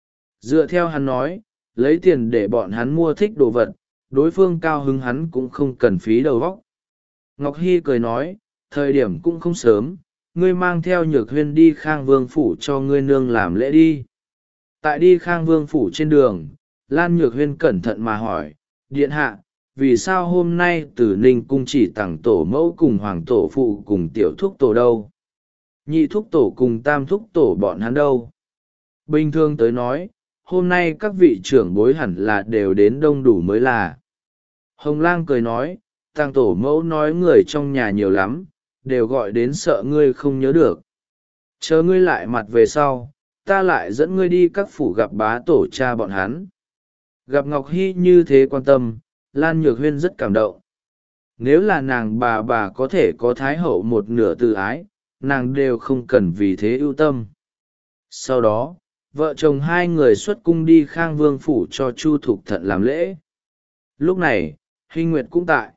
Dựa theo hắn nói, lấy tiền để bọn hắn mua thích đồ vật, đối phương cao hứng hắn cũng không cần phí đầu óc. Ngọc Hy cười nói, thời điểm cũng không sớm, ngươi mang theo Nhược Huyên đi Khang Vương Phủ cho ngươi nương làm lễ đi. Tại đi Khang Vương Phủ trên đường, Lan Nhược Huyên cẩn thận mà hỏi, điện hạ, vì sao hôm nay Tử Ninh cung chỉ tặng tổ mẫu cùng hoàng tổ phụ cùng tiểu thúc tổ đâu? Nhị thúc tổ cùng tam thúc tổ bọn hắn đâu? Bình thường tới nói, hôm nay các vị trưởng bối hẳn là đều đến đông đủ mới là. Hồng Lang cười nói, tàng tổ mẫu nói người trong nhà nhiều lắm, đều gọi đến sợ ngươi không nhớ được. Chờ ngươi lại mặt về sau, ta lại dẫn ngươi đi các phủ gặp bá tổ cha bọn hắn. Gặp Ngọc Hy như thế quan tâm, Lan Nhược Huyên rất cảm động. Nếu là nàng bà có thể có thái hậu một nửa tự ái, nàng đều không cần vì thế ưu tâm. Sau đó, vợ chồng hai người xuất cung đi Khang Vương Phủ cho Chu Thục Thận làm lễ. Lúc này, Hinh Nguyệt cũng tại.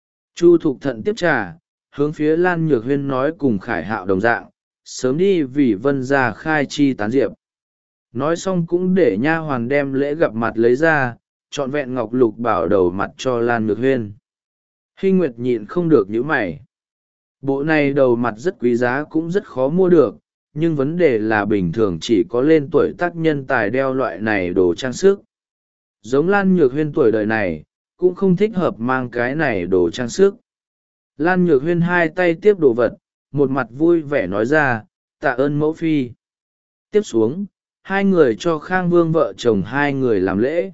Chu Thục Thận tiếp trà, hướng phía Lan Nhược Huyên nói cùng Khải Hạo đồng dạng, sớm đi vì Vân gia khai chi tán diệp. Nói xong cũng để nha hoàn đem lễ gặp mặt lấy ra, trọn vẹn ngọc lục bảo đầu mặt cho Lan Nhược Huyên. Hinh Nguyệt nhịn không được nhíu mày. Bộ này đầu mặt rất quý giá cũng rất khó mua được, nhưng vấn đề là bình thường chỉ có lên tuổi tác nhân tài đeo loại này đồ trang sức. Giống Lan Nhược Huyên tuổi đời này, cũng không thích hợp mang cái này đồ trang sức. Lan Nhược Huyên hai tay tiếp đồ vật, một mặt vui vẻ nói ra, tạ ơn mẫu phi. Tiếp xuống, hai người cho Khang Vương vợ chồng hai người làm lễ.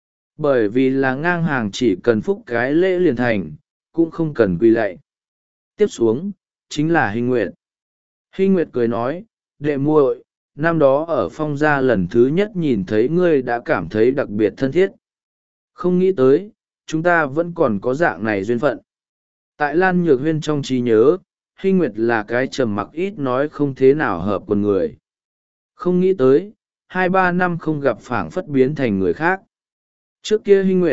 Bởi vì là ngang hàng chỉ cần phúc cái lễ liền thành, cũng không cần quỳ lạy. Tiếp xuống, chính là Hinh Nguyệt. Hinh Nguyệt cười nói, đệ muội, năm đó ở Phong gia lần thứ nhất nhìn thấy ngươi đã cảm thấy đặc biệt thân thiết. Không nghĩ tới, chúng ta vẫn còn có dạng này duyên phận. Tại Lan Nhược Huyên trong trí nhớ, Hinh Nguyệt là cái trầm mặc ít nói không thế nào hợp con người. Không nghĩ tới, 2-3 năm không gặp phảng phất biến thành người khác. Trước kia Hinh Nguyệt,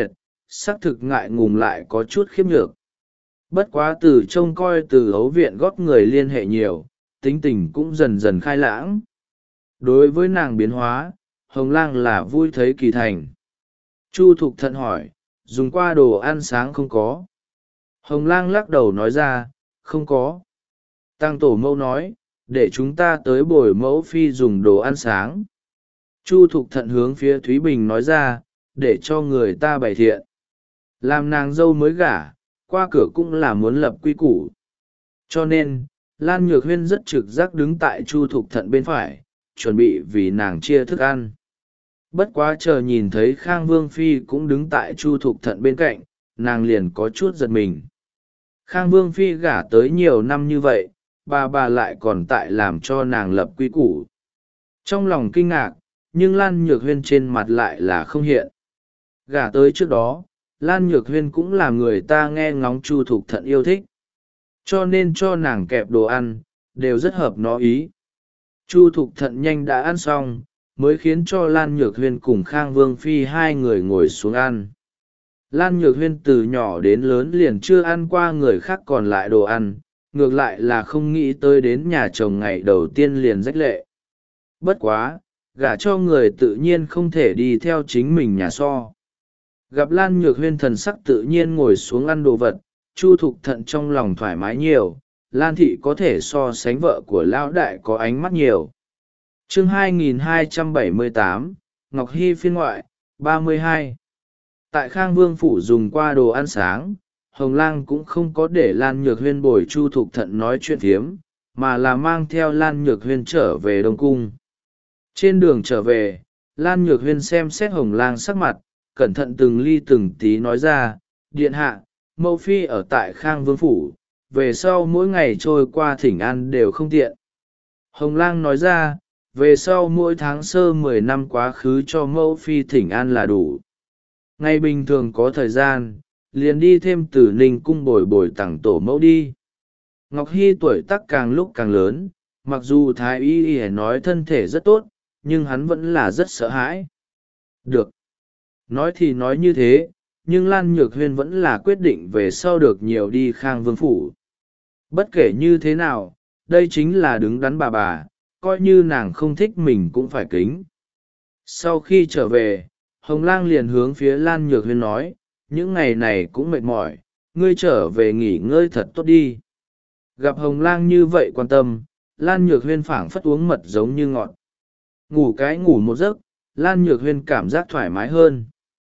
xác thực ngại ngùng lại có chút khiếp nhược. Bất quá từ trông coi từ ấu viện góp người liên hệ nhiều, tính tình cũng dần dần khai lãng. Đối với nàng biến hóa, Hồng Lang là vui thấy kỳ thành. Chu Thục Thận hỏi, dùng qua đồ ăn sáng không có? Hồng Lang lắc đầu nói ra, không có. Tăng tổ mẫu nói, để chúng ta tới bồi mẫu phi dùng đồ ăn sáng. Chu Thục Thận hướng phía Thúy Bình nói ra, để cho người ta bày thiện. Làm nàng dâu mới gả, qua cửa cũng là muốn lập quy củ. Cho nên, Lan Nhược Huyên rất trực giác đứng tại Chu Thục Thận bên phải, chuẩn bị vì nàng chia thức ăn. Bất quá chờ nhìn thấy Khang Vương Phi cũng đứng tại Chu Thục Thận bên cạnh, nàng liền có chút giật mình. Khang Vương Phi gả tới nhiều năm như vậy, bà lại còn tại làm cho nàng lập quy củ. Trong lòng kinh ngạc, nhưng Lan Nhược Huyên trên mặt lại là không hiện. Gả tới trước đó, Lan Nhược Huyên cũng là người ta nghe ngóng Chu Thục Thận yêu thích. Cho nên cho nàng kẹp đồ ăn, đều rất hợp nó ý. Chu Thục Thận nhanh đã ăn xong, mới khiến cho Lan Nhược Huyên cùng Khang Vương Phi hai người ngồi xuống ăn. Lan Nhược Huyên từ nhỏ đến lớn liền chưa ăn qua người khác còn lại đồ ăn, ngược lại là không nghĩ tới đến nhà chồng ngày đầu tiên liền rách lệ. Bất quá, gả cho người tự nhiên không thể đi theo chính mình nhà so. Gặp Lan Nhược Huyên thần sắc tự nhiên ngồi xuống ăn đồ vật, Chu Thục Thận trong lòng thoải mái nhiều, Lan thị có thể so sánh vợ của lão đại có ánh mắt nhiều. Chương 2278, Ngọc Hy phiên ngoại, 32. Tại Khang Vương phủ dùng qua đồ ăn sáng, Hồng Lang cũng không có để Lan Nhược Huyên bồi Chu Thục Thận nói chuyện phiếm, mà là mang theo Lan Nhược Huyên trở về Đông Cung. Trên đường trở về, Lan Nhược Huyên xem xét Hồng Lang sắc mặt, cẩn thận từng ly từng tí nói ra, điện hạ, mẫu phi ở tại Khang Vương phủ, về sau mỗi ngày trôi qua thỉnh an đều không tiện. Hồng Lang nói ra, về sau mỗi tháng sơ 10 năm quá khứ cho mẫu phi thỉnh an là đủ. Ngày bình thường có thời gian, liền đi thêm từ Ninh cung bồi bồi tặng tổ mẫu đi. Ngọc Hy tuổi tác càng lúc càng lớn, mặc dù thái y nói thân thể rất tốt, nhưng hắn vẫn là rất sợ hãi. Được. Nói thì nói như thế, nhưng Lan Nhược Huyên vẫn là quyết định về sau được nhiều đi Khang Vương phủ. Bất kể như thế nào, đây chính là đứng đắn bà, coi như nàng không thích mình cũng phải kính. Sau khi trở về, Hồng Lang liền hướng phía Lan Nhược Huyên nói, những ngày này cũng mệt mỏi, ngươi trở về nghỉ ngơi thật tốt đi. Gặp Hồng Lang như vậy quan tâm, Lan Nhược Huyên phảng phất uống mật giống như ngọt. Ngủ một giấc, Lan Nhược Huyên cảm giác thoải mái hơn.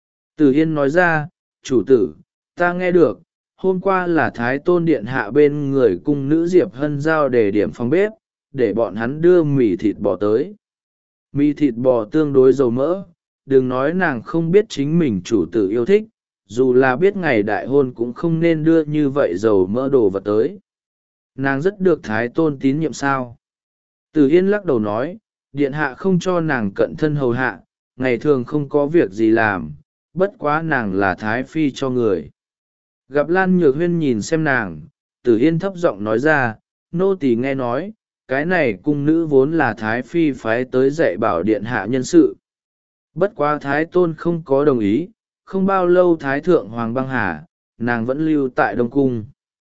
Từ Yên nói ra, chủ tử, ta nghe được, hôm qua là Thái Tôn Điện Hạ bên người cung nữ Diệp Hân giao để điểm phòng bếp, để bọn hắn đưa mì thịt bò tới. Mì thịt bò tương đối dầu mỡ, đừng nói nàng không biết chính mình chủ tử yêu thích, dù là biết ngày đại hôn cũng không nên đưa như vậy dầu mỡ đồ vật tới. Nàng rất được Thái Tôn tín nhiệm sao. Từ Yên lắc đầu nói, Điện Hạ không cho nàng cận thân hầu hạ, ngày thường không có việc gì làm, bất quá nàng là Thái Phi cho người. Gặp Lan Nhược Huyên nhìn xem nàng, Tử Yên thấp giọng nói ra, nô tỳ nghe nói, cái này cung nữ vốn là Thái Phi phái tới dạy bảo Điện Hạ nhân sự. Bất quá Thái Tôn không có đồng ý, không bao lâu Thái Thượng Hoàng băng hà, nàng vẫn lưu tại Đông Cung.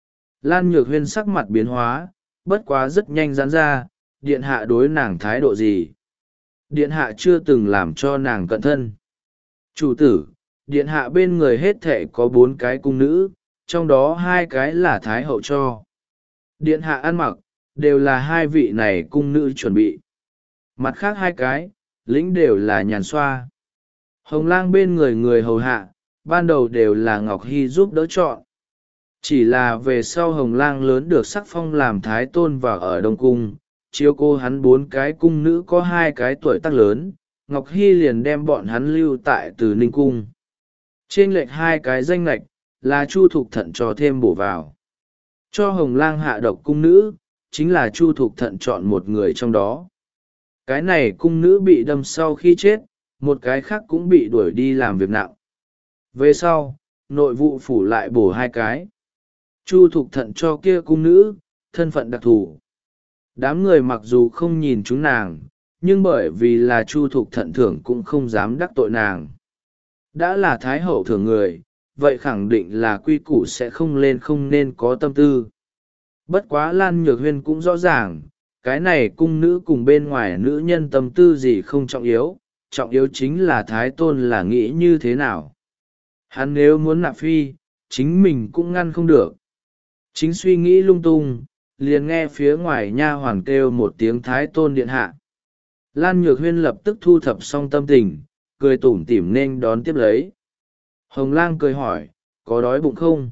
Lan Nhược Huyên sắc mặt biến hóa, bất quá rất nhanh giãn ra, Điện Hạ đối nàng thái độ gì. Điện Hạ chưa từng làm cho nàng cận thân. Chủ tử, Điện Hạ bên người hết thệ có 4 cái cung nữ, trong đó 2 cái là Thái Hậu cho. Điện Hạ ăn mặc, đều là 2 vị này cung nữ chuẩn bị. Mặt khác 2 cái, lĩnh đều là nhàn xoa. Hồng Lang bên người hầu hạ, ban đầu đều là Ngọc Hy giúp đỡ chọn. Chỉ là về sau Hồng Lang lớn được sắc phong làm Thái Tôn vào ở Đông Cung, chiếu cô hắn 4 cái cung nữ có 2 cái tuổi tác lớn, Ngọc Hy liền đem bọn hắn lưu tại Từ Ninh Cung. Trên lệch 2 cái danh lệch, là Chu Thục Thận cho thêm bổ vào. Cho Hồng Lang hạ độc cung nữ, chính là Chu Thục Thận chọn một người trong đó. Cái này cung nữ bị đâm sau khi chết, một cái khác cũng bị đuổi đi làm việc nặng. Về sau, nội vụ phủ lại bổ 2 cái. Chu Thục Thận cho kia cung nữ, thân phận đặc thù. Đám người mặc dù không nhìn chúng nàng, nhưng bởi vì là Chu Thục Thận thưởng cũng không dám đắc tội nàng. Đã là Thái Hậu thưởng người, vậy khẳng định là quy củ sẽ không lên, không nên có tâm tư. Bất quá Lan Nhược Huyên cũng rõ ràng, cái này cung nữ cùng bên ngoài nữ nhân tâm tư gì không trọng yếu chính là Thái Tôn là nghĩ như thế nào. Hắn nếu muốn nạp phi, chính mình cũng ngăn không được. Chính suy nghĩ lung tung, liền nghe phía ngoài nha hoàn kêu một tiếng Thái Tôn điện hạ. Lan Nhược Huyên lập tức thu thập xong tâm tình, cười tủm tỉm nên đón tiếp lấy. Hồng Lang cười hỏi, có đói bụng không?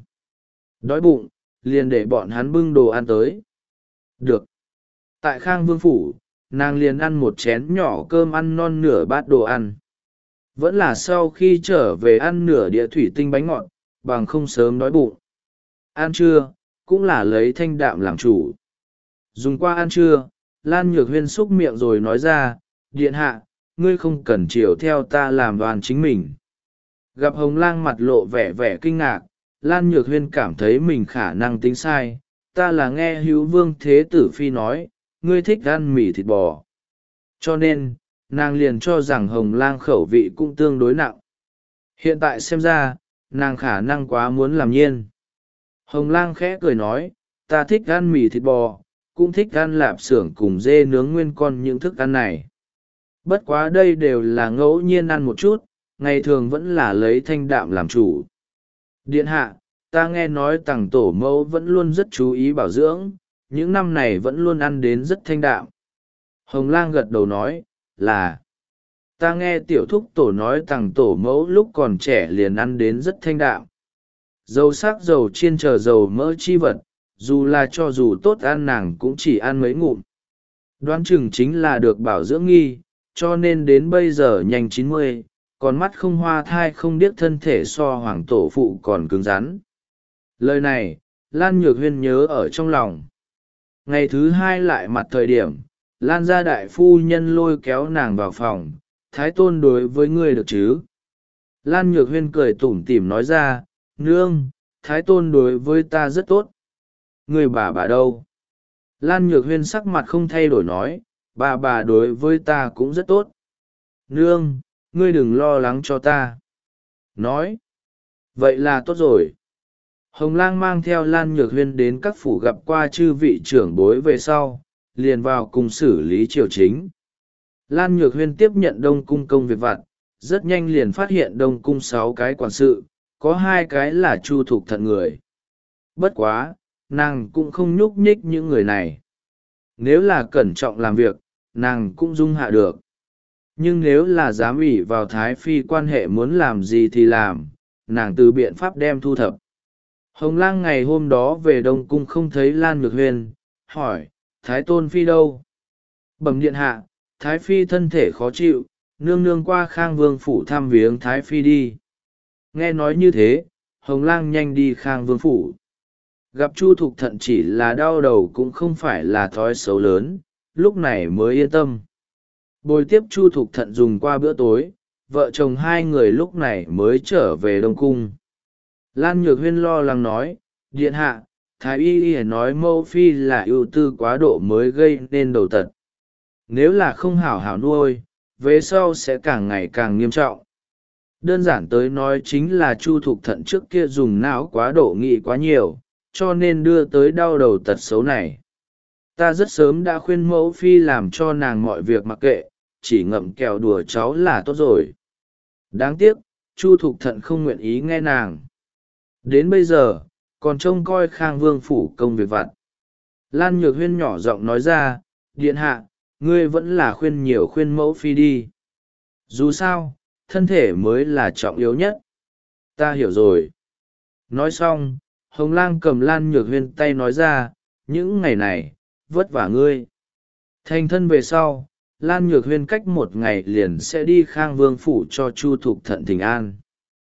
Đói bụng, liền để bọn hắn bưng đồ ăn tới. Được. Tại Khang Vương Phủ, nàng liền ăn một chén nhỏ cơm, ăn non nửa bát đồ ăn. Vẫn là sau khi trở về ăn nửa đĩa thủy tinh bánh ngọt, bằng không sớm đói bụng. Ăn trưa, cũng là lấy thanh đạm làm chủ. Dùng qua ăn trưa, Lan Nhược Huyên xúc miệng rồi nói ra, điện hạ, ngươi không cần chiều theo ta làm đoàn chính mình. Gặp Hồng Lang mặt lộ vẻ vẻ kinh ngạc, Lan Nhược Huyên cảm thấy mình khả năng tính sai. Ta là nghe Hữu Vương Thế Tử Phi nói, ngươi thích ăn mì thịt bò. Cho nên, nàng liền cho rằng Hồng Lang khẩu vị cũng tương đối nặng. Hiện tại xem ra, nàng khả năng quá muốn làm nhiên. Hồng Lang khẽ cười nói, ta thích ăn mì thịt bò, cũng thích ăn lạp xưởng cùng dê nướng nguyên con những thức ăn này. Bất quá đây đều là ngẫu nhiên ăn một chút, ngày thường vẫn là lấy thanh đạm làm chủ. Điện hạ, ta nghe nói Tằng tổ mẫu vẫn luôn rất chú ý bảo dưỡng, những năm này vẫn luôn ăn đến rất thanh đạm. Hồng Lang gật đầu nói, là, ta nghe tiểu thúc tổ nói Tằng tổ mẫu lúc còn trẻ liền ăn đến rất thanh đạm. Dầu sắc dầu chiên chờ dầu mỡ chi vật, dù là cho dù tốt ăn nàng cũng chỉ ăn mấy ngụm. Đoán chừng chính là được bảo dưỡng nghi, cho nên đến bây giờ nhanh 90, còn mắt không hoa thai không điếc, thân thể so hoàng tổ phụ còn cứng rắn. Lời này, Lan Nhược Huyên nhớ ở trong lòng. Ngày thứ hai lại mặt thời điểm, Lan gia đại phu nhân lôi kéo nàng vào phòng, Thái Tôn đối với ngươi được chứ? Lan Nhược Huyên cười tủm tỉm nói ra, nương, Thái Tôn đối với ta rất tốt. Người bà đâu? Lan Nhược Huyên sắc mặt không thay đổi nói, bà đối với ta cũng rất tốt. Nương, ngươi đừng lo lắng cho ta. Nói, vậy là tốt rồi. Hồng Lang mang theo Lan Nhược Huyên đến các phủ gặp qua chư vị trưởng bối về sau, liền vào cùng xử lý triều chính. Lan Nhược Huyên tiếp nhận Đông Cung công việc vặt, rất nhanh liền phát hiện Đông Cung 6 cái quản sự, có 2 cái là Chu Thục Thận người. Bất quá, nàng cũng không nhúc nhích những người này. Nếu là cẩn trọng làm việc, nàng cũng dung hạ được. Nhưng nếu là dám ủy vào Thái Phi quan hệ muốn làm gì thì làm, nàng từ biện pháp đem thu thập. Hồng Lang ngày hôm đó về Đông Cung không thấy Lan Nhược Huyên, hỏi, Thái Tôn Phi đâu? Bẩm điện hạ, Thái Phi thân thể khó chịu, nương nương qua Khang Vương Phủ thăm viếng Thái Phi đi. Nghe nói như thế, Hồng Lang nhanh đi Khang Vương Phủ. Gặp Chu Thục Thận chỉ là đau đầu cũng không phải là thói xấu lớn, lúc này mới yên tâm. Bồi tiếp Chu Thục Thận dùng qua bữa tối, vợ chồng 2 người lúc này mới trở về Đông Cung. Lan Nhược Huyên lo lắng nói, điện hạ, Thái Y nói mẫu phi là ưu tư quá độ mới gây nên đầu tật. Nếu là không hảo hảo nuôi, về sau sẽ càng ngày càng nghiêm trọng. Đơn giản tới nói chính là Chu Thục Thận trước kia dùng não quá độ nghĩ quá nhiều, cho nên đưa tới đau đầu tật xấu này. Ta rất sớm đã khuyên mẫu phi làm cho nàng mọi việc mặc kệ, chỉ ngậm kẹo đùa cháu là tốt rồi. Đáng tiếc, Chu Thục Thận không nguyện ý nghe nàng. Đến bây giờ, còn trông coi Khang Vương Phủ công việc vặt. Lan Nhược Huyên nhỏ giọng nói ra, điện hạ, ngươi vẫn là khuyên nhiều khuyên mẫu phi đi. Dù sao, thân thể mới là trọng yếu nhất. Ta hiểu rồi. Nói xong, Hồng Lang cầm Lan Nhược Huyên tay nói ra, những ngày này, vất vả ngươi. Thành thân về sau, Lan Nhược Huyên cách 1 ngày liền sẽ đi Khang Vương Phủ cho Chu Thục Thận thỉnh an.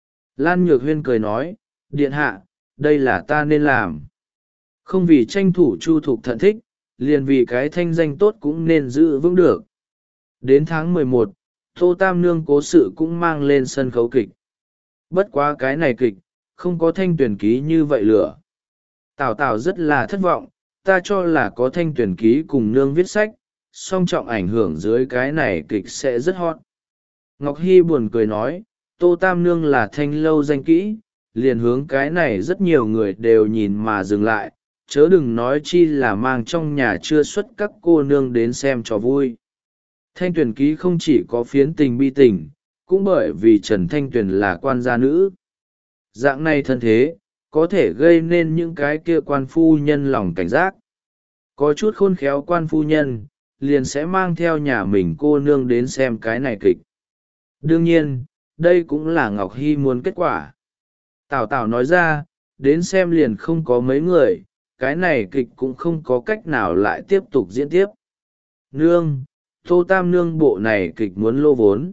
Lan Nhược Huyên cười nói, điện hạ, đây là ta nên làm. Không vì tranh thủ Chu Thục Thận thích, liền vì cái thanh danh tốt cũng nên giữ vững được. Đến tháng 11, Tô Tam Nương cố sự cũng mang lên sân khấu kịch. Bất quá cái này kịch, không có Thanh Tuyền ký như vậy lửa. Tào Tào rất là thất vọng, ta cho là có Thanh Tuyền ký cùng nương viết sách, song trọng ảnh hưởng dưới cái này kịch sẽ rất hot. Ngọc Hy buồn cười nói, Tô Tam Nương là thanh lâu danh kỹ, liền hướng cái này rất nhiều người đều nhìn mà dừng lại, chớ đừng nói chi là mang trong nhà chưa xuất các cô nương đến xem trò vui. Thanh Tuyền ký không chỉ có phiến tình bi tình, cũng bởi vì Trần Thanh Tuyền là quan gia nữ. Dạng này thân thế, có thể gây nên những cái kia quan phu nhân lòng cảnh giác. Có chút khôn khéo quan phu nhân, liền sẽ mang theo nhà mình cô nương đến xem cái này kịch. Đương nhiên, đây cũng là Ngọc Hy muốn kết quả. Tào Tào nói ra, đến xem liền không có mấy người, cái này kịch cũng không có cách nào lại tiếp tục diễn tiếp. Nương, Tô Tam nương bộ này kịch muốn lô vốn.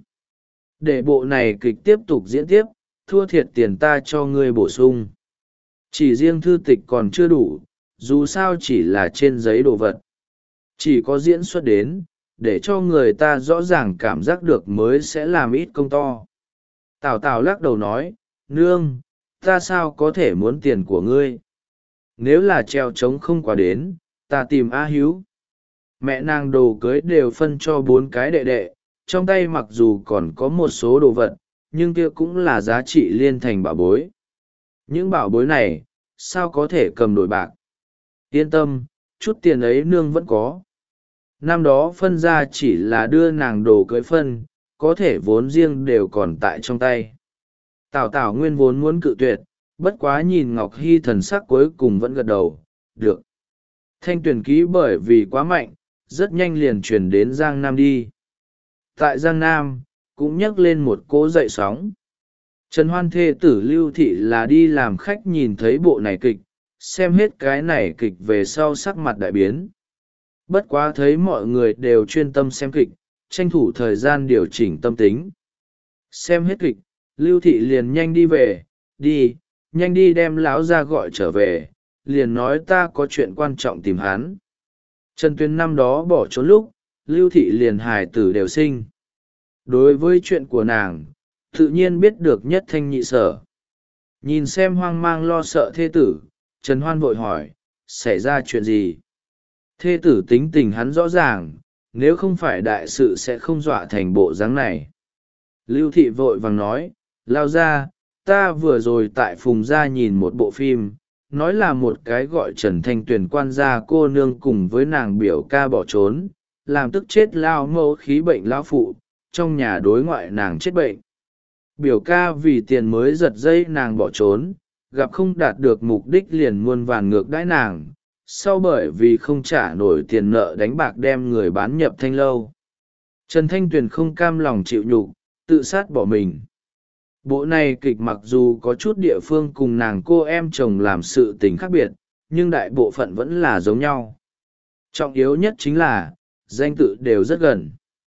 Để bộ này kịch tiếp tục diễn tiếp, thua thiệt tiền ta cho ngươi bổ sung. Chỉ riêng thư tịch còn chưa đủ, dù sao chỉ là trên giấy đồ vật. Chỉ có diễn xuất đến, để cho người ta rõ ràng cảm giác được mới sẽ làm ít công to. Tào Tào lắc đầu nói, nương, ta sao có thể muốn tiền của ngươi? Nếu là treo trống không quá đến, ta tìm A Hiếu. Mẹ nàng đồ cưới đều phân cho 4 cái đệ đệ, trong tay mặc dù còn có một số đồ vật, nhưng kia cũng là giá trị liên thành bảo bối. Những bảo bối này, sao có thể cầm đổi bạc? Yên tâm, chút tiền ấy nương vẫn có. Năm đó phân ra chỉ là đưa nàng đồ cưới phân, có thể vốn riêng đều còn tại trong tay. Tào Tào nguyên vốn muốn cự tuyệt, bất quá nhìn Ngọc Hy thần sắc cuối cùng vẫn gật đầu, được. Thanh Tuyền ký bởi vì quá mạnh, rất nhanh liền chuyển đến Giang Nam đi. Tại Giang Nam, cũng nhấc lên một cỗ dậy sóng. Trần Hoan thê tử Lưu Thị là đi làm khách nhìn thấy bộ này kịch, xem hết cái này kịch về sau sắc mặt đại biến. Bất quá thấy mọi người đều chuyên tâm xem kịch, tranh thủ thời gian điều chỉnh tâm tính. Xem hết kịch, Lưu Thị liền nhanh đi về, nhanh đi đem lão ra gọi trở về, liền nói ta có chuyện quan trọng tìm hắn. Trần Tuyên năm đó bỏ trốn lúc, Lưu Thị liền hài tử đều sinh. Đối với chuyện của nàng, tự nhiên biết được nhất thanh nhị sở. Nhìn xem hoang mang lo sợ thê tử, Trần Hoan vội hỏi, xảy ra chuyện gì? Thê tử tính tình hắn rõ ràng, nếu không phải đại sự sẽ không dọa thành bộ dáng này. Lưu Thị vội vàng nói, lao ra, ta vừa rồi tại Phùng Gia nhìn một bộ phim, nói là một cái gọi Trần Thanh Tuyền quan gia cô nương cùng với nàng biểu ca bỏ trốn, làm tức chết lao mẫu khí bệnh lão phụ, trong nhà đối ngoại nàng chết bệnh. Biểu ca vì tiền mới giật dây nàng bỏ trốn, gặp không đạt được mục đích liền muôn vàn ngược đãi nàng, sau bởi vì không trả nổi tiền nợ đánh bạc đem người bán nhập thanh lâu. Trần Thanh Tuyền không cam lòng chịu nhục, tự sát bỏ mình. Bộ này kịch mặc dù có chút địa phương cùng nàng cô em chồng làm sự tình khác biệt, nhưng đại bộ phận vẫn là giống nhau. Trọng yếu nhất chính là, danh tự đều rất gần.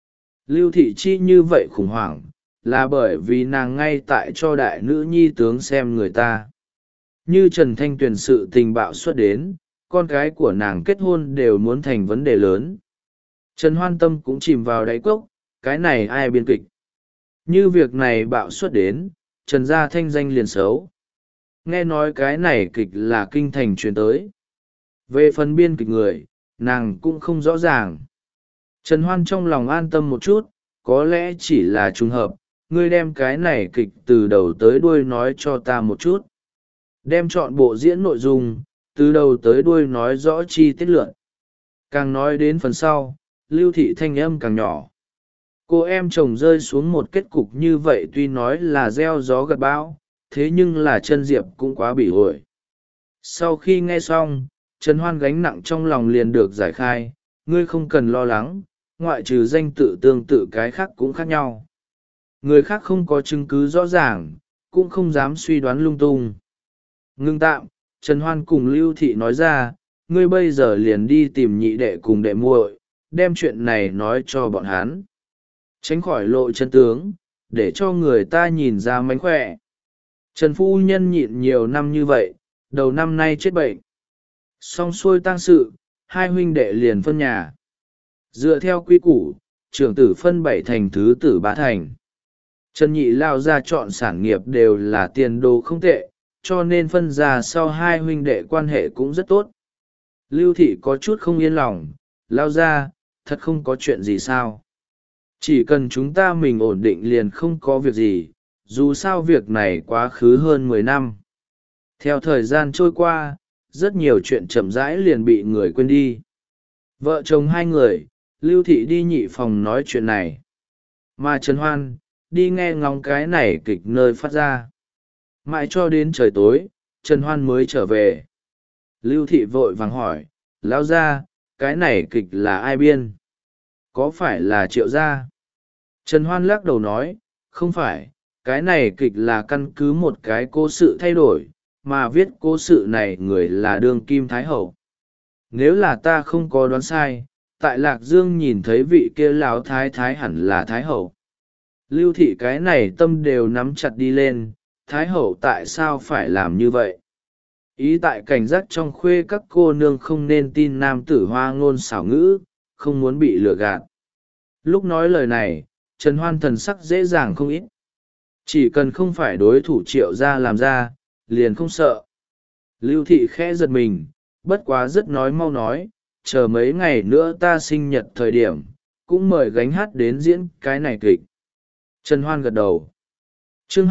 Lưu Thị Chi như vậy khủng hoảng, là bởi vì nàng ngay tại cho đại nữ nhi tướng xem người ta. Như Trần Thanh Tuyền sự tình bạo xuất đến, con cái của nàng kết hôn đều muốn thành vấn đề lớn. Trần Hoan tâm cũng chìm vào đáy cốc, cái này ai biên kịch. Như việc này bạo xuất đến, Trần gia thanh danh liền xấu. Nghe nói cái này kịch là kinh thành truyền tới. Về phần biên kịch người, nàng cũng không rõ ràng. Trần Hoan trong lòng an tâm một chút, có lẽ chỉ là trùng hợp, ngươi đem cái này kịch từ đầu tới đuôi nói cho ta một chút. Đem chọn bộ diễn nội dung, từ đầu tới đuôi nói rõ chi tiết lượng. Càng nói đến phần sau, Lưu Thị thanh âm càng nhỏ. Cô em chồng rơi xuống một kết cục như vậy tuy nói là gieo gió gặt bão, thế nhưng là chân Diệp cũng quá bỉ ổi. Sau khi nghe xong, Trần Hoan gánh nặng trong lòng liền được giải khai, ngươi không cần lo lắng, ngoại trừ danh tự tương tự cái khác cũng khác nhau. Người khác không có chứng cứ rõ ràng, cũng không dám suy đoán lung tung. Ngưng tạm, Trần Hoan cùng Lưu Thị nói ra, ngươi bây giờ liền đi tìm nhị đệ cùng đệ muội, đem chuyện này nói cho bọn hắn. Tránh khỏi lộ chân tướng, để cho người ta nhìn ra mánh khỏe. Trần phu nhân nhịn nhiều năm như vậy, đầu năm nay chết bệnh. Xong xuôi tang sự, hai huynh đệ liền phân nhà. Dựa theo quy củ, trưởng tử phân 7 thành, thứ tử 3 thành. Trần nhị lao ra chọn sản nghiệp đều là tiền đồ không tệ, cho nên phân ra sau hai huynh đệ quan hệ cũng rất tốt. Lưu Thị có chút không yên lòng, lao ra, thật không có chuyện gì sao. Chỉ cần chúng ta mình ổn định liền không có việc gì, dù sao việc này quá khứ hơn 10 năm. Theo thời gian trôi qua, rất nhiều chuyện chậm rãi liền bị người quên đi. Vợ chồng hai người, Lưu Thị đi nhị phòng nói chuyện này, mà Trần Hoan đi nghe ngóng cái này kịch nơi phát ra. Mãi cho đến trời tối, Trần Hoan mới trở về. Lưu Thị vội vàng hỏi, lão gia, cái này kịch là ai biên? Có phải là Triệu gia? Trần Hoan lắc đầu nói, không phải, cái này kịch là căn cứ một cái cố sự thay đổi, mà viết cố sự này người là đương kim Thái Hậu. Nếu là ta không có đoán sai, tại Lạc Dương nhìn thấy vị kia lão thái thái hẳn là Thái Hậu. Lưu Thị cái này tâm đều nắm chặt đi lên, Thái Hậu tại sao phải làm như vậy? Ý tại cảnh giác trong khuê các cô nương không nên tin nam tử hoa ngôn xảo ngữ, không muốn bị lừa gạt. Lúc nói lời này, Trần Hoan thần sắc dễ dàng không ít. Chỉ cần không phải đối thủ Triệu gia làm ra, liền không sợ. Lưu Thị khẽ giật mình, bất quá rất nói mau nói, chờ mấy ngày nữa ta sinh nhật thời điểm, cũng mời gánh hát đến diễn cái này kịch. Trần Hoan gật đầu. Chương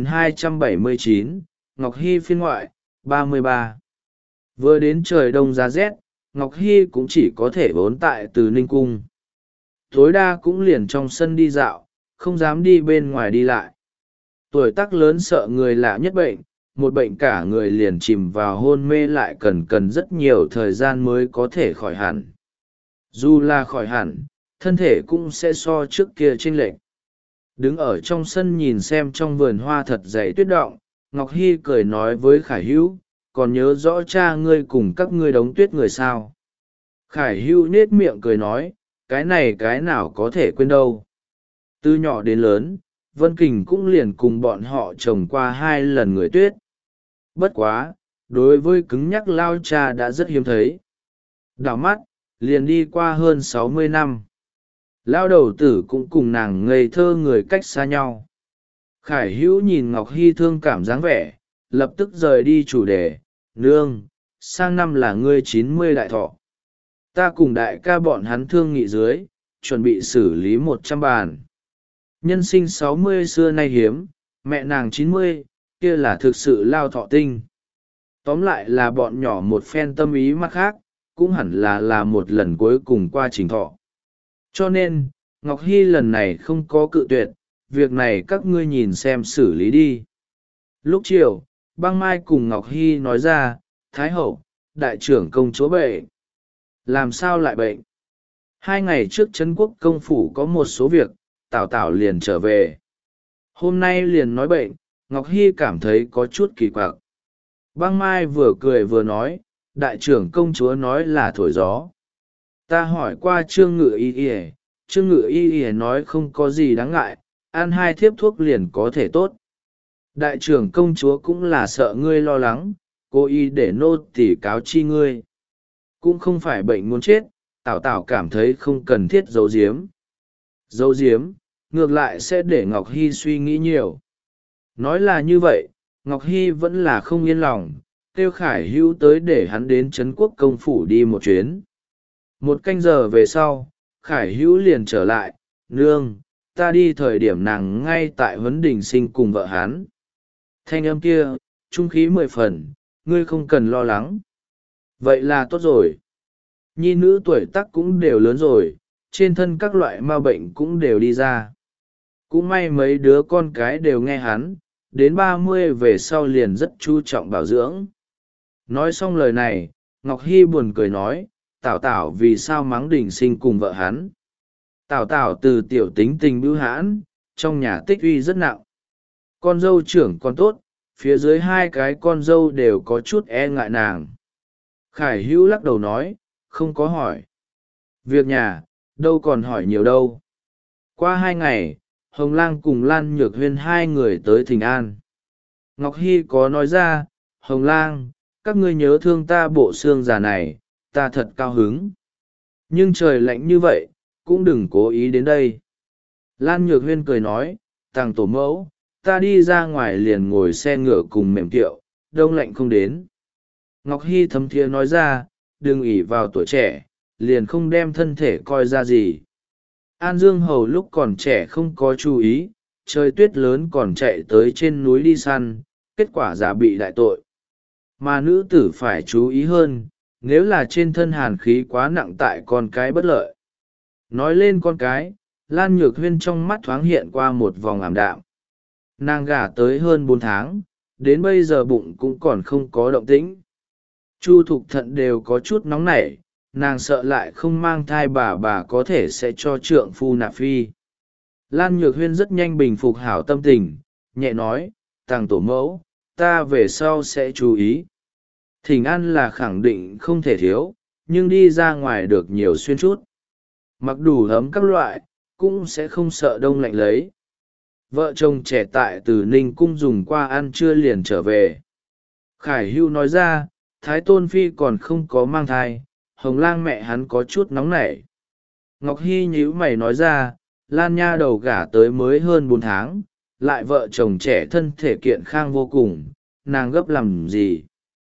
2279, Ngọc Hy phiên ngoại, 33. Vừa đến trời đông giá rét, Ngọc Hy cũng chỉ có thể vốn tại Từ Ninh Cung. Tối đa cũng liền trong sân đi dạo, không dám đi bên ngoài đi lại. Tuổi tác lớn sợ người lạ nhất bệnh, một bệnh cả người liền chìm vào hôn mê lại cần rất nhiều thời gian mới có thể khỏi hẳn. Dù là khỏi hẳn, thân thể cũng sẽ so trước kia chênh lệch. Đứng ở trong sân nhìn xem trong vườn hoa thật dày tuyết động, Ngọc Hy cười nói với Khải Hữu, còn nhớ rõ cha ngươi cùng các ngươi đóng tuyết người sao? Khải Hữu nết miệng cười nói, cái này cái nào có thể quên đâu. Từ nhỏ đến lớn, Vân Kình cũng liền cùng bọn họ trồng qua 2 lần người tuyết. Bất quá, đối với cứng nhắc lao cha đã rất hiếm thấy. Đảo mắt, liền đi qua hơn 60 năm. Lao đầu tử cũng cùng nàng ngây thơ người cách xa nhau. Khải Hữu nhìn Ngọc Hy thương cảm dáng vẻ, lập tức rời đi chủ đề, nương, sang năm là ngươi 90 đại thọ. Ta cùng đại ca bọn hắn thương nghị dưới, chuẩn bị xử lý 100 bàn. Nhân sinh 60 xưa nay hiếm, mẹ nàng 90, kia là thực sự lao thọ tinh. Tóm lại là bọn nhỏ một phen tâm ý mặt khác, cũng hẳn là một lần cuối cùng qua trình thọ. Cho nên, Ngọc Hy lần này không có cự tuyệt, việc này các ngươi nhìn xem xử lý đi. Lúc chiều, Băng Mai cùng Ngọc Hy nói ra, Thái Hậu, đại trưởng công chúa bệnh. Làm sao lại bệnh? 2 ngày trước Trấn Quốc công phủ có một số việc, Tảo Tảo liền trở về. Hôm nay liền nói bệnh, Ngọc Hy cảm thấy có chút kỳ quặc. Băng Mai vừa cười vừa nói, đại trưởng công chúa nói là thổi gió. Ta hỏi qua Trương Ngự Y Y, Trương Ngự Y Y nói không có gì đáng ngại, ăn 2 thiếp thuốc liền có thể tốt. Đại trưởng công chúa cũng là sợ ngươi lo lắng, cố ý để nô tỳ cáo chi ngươi. Cũng không phải bệnh muốn chết, Tảo Tảo cảm thấy không cần thiết giấu giếm. Giấu giếm, ngược lại sẽ để Ngọc Hy suy nghĩ nhiều. Nói là như vậy, Ngọc Hy vẫn là không yên lòng, kêu Khải Hữu tới để hắn đến Trấn Quốc công phủ đi một chuyến. 1 canh giờ về sau, Khải Hữu liền trở lại, nương, ta đi thời điểm nàng ngay tại Huấn Đình Sinh cùng vợ hắn. Thanh âm kia, trung khí 10 phần, ngươi không cần lo lắng. Vậy là tốt rồi. Nhi nữ tuổi tác cũng đều lớn rồi, trên thân các loại ma bệnh cũng đều đi ra. Cũng may mấy đứa con cái đều nghe hắn, đến 30 về sau liền rất chú trọng bảo dưỡng. Nói xong lời này, Ngọc Hy buồn cười nói, Tảo Tảo vì sao mắng Đình Sinh cùng vợ hắn. Tảo Tảo từ tiểu tính tình bưu hãn, trong nhà tích uy rất nặng. Con dâu trưởng còn tốt, phía dưới 2 cái con dâu đều có chút e ngại nàng. Khải Hữu lắc đầu nói, không có hỏi. Việc nhà, đâu còn hỏi nhiều đâu. Qua 2 ngày, Hồng Lang cùng Lan Nhược Huyên 2 người tới Thịnh An. Ngọc Hy có nói ra, Hồng Lang, các ngươi nhớ thương ta bộ xương già này, ta thật cao hứng. Nhưng trời lạnh như vậy, cũng đừng cố ý đến đây. Lan Nhược Huyên cười nói, Tàng tổ mẫu, ta đi ra ngoài liền ngồi xe ngựa cùng mềm kiệu, đông lạnh không đến. Ngọc Hy thấm thiế nói ra, đừng ỷ vào tuổi trẻ, liền không đem thân thể coi ra gì. An Dương Hầu lúc còn trẻ không có chú ý, trời tuyết lớn còn chạy tới trên núi đi săn, kết quả giả bị đại tội. mà nữ tử phải chú ý hơn, nếu là trên thân hàn khí quá nặng tại con cái bất lợi. Nói lên con cái, Lan Nhược Huyên trong mắt thoáng hiện qua một vòng ảm đạm. Nàng gả tới hơn 4 tháng, đến bây giờ bụng cũng còn không có động tĩnh. Chu Thục Thận đều có chút nóng nảy, nàng sợ lại không mang thai bà có thể sẽ cho trượng phu nạp phi. Lan Nhược Huyên rất nhanh bình phục hảo tâm tình, nhẹ nói, Tàng tổ mẫu, ta về sau sẽ chú ý. Thỉnh ăn là khẳng định không thể thiếu, nhưng đi ra ngoài được nhiều xuyên chút. Mặc đủ ấm các loại, cũng sẽ không sợ đông lạnh lấy. Vợ chồng trẻ tại từ Ninh Cung dùng qua ăn trưa liền trở về. Khải Hưu nói ra, Thái Tôn Phi còn không có mang thai, Hồng Lang mẹ hắn có chút nóng nảy. Ngọc Hy nhíu mày nói ra, Lan nha đầu gả tới mới hơn 4 tháng, lại vợ chồng trẻ thân thể kiện khang vô cùng, nàng gấp làm gì?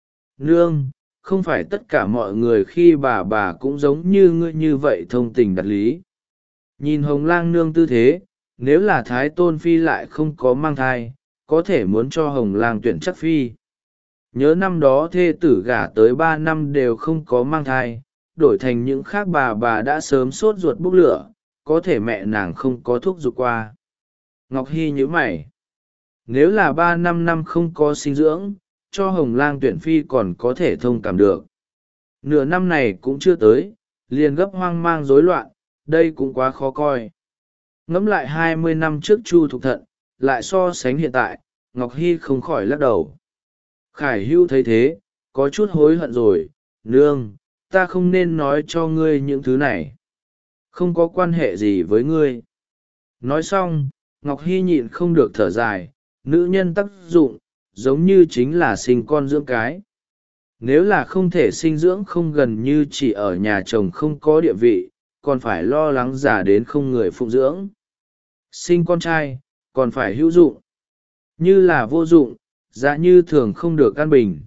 Nương, không phải tất cả mọi người khi bà cũng giống như ngươi như vậy thông tình đạt lý. Nhìn Hồng Lang nương tư thế, nếu là Thái Tôn Phi lại không có mang thai, có thể muốn cho Hồng Lang tuyển chắc phi. Nhớ năm đó thê tử gả tới 3 năm đều không có mang thai, đổi thành những khác bà đã sớm sốt ruột bốc lửa, có thể mẹ nàng không có thuốc giục qua. Ngọc Hy nhíu mày. Nếu là 3-5 năm không có sinh dưỡng, cho Hồng Lang tuyển phi còn có thể thông cảm được. Nửa năm này cũng chưa tới, liền gấp hoang mang rối loạn, đây cũng quá khó coi. Ngẫm lại 20 năm trước Chu Thục Thận, lại so sánh hiện tại, Ngọc Hy không khỏi lắc đầu. Khải Hưu thấy thế, có chút hối hận rồi, nương, ta không nên nói cho ngươi những thứ này. Không có quan hệ gì với ngươi. Nói xong, Ngọc Hy nhịn không được thở dài, nữ nhân tác dụng, giống như chính là sinh con dưỡng cái. Nếu là không thể sinh dưỡng không gần như chỉ ở nhà chồng không có địa vị, còn phải lo lắng già đến không người phụng dưỡng. Sinh con trai, còn phải hữu dụng. Như là vô dụng, dạ như thường không được an bình.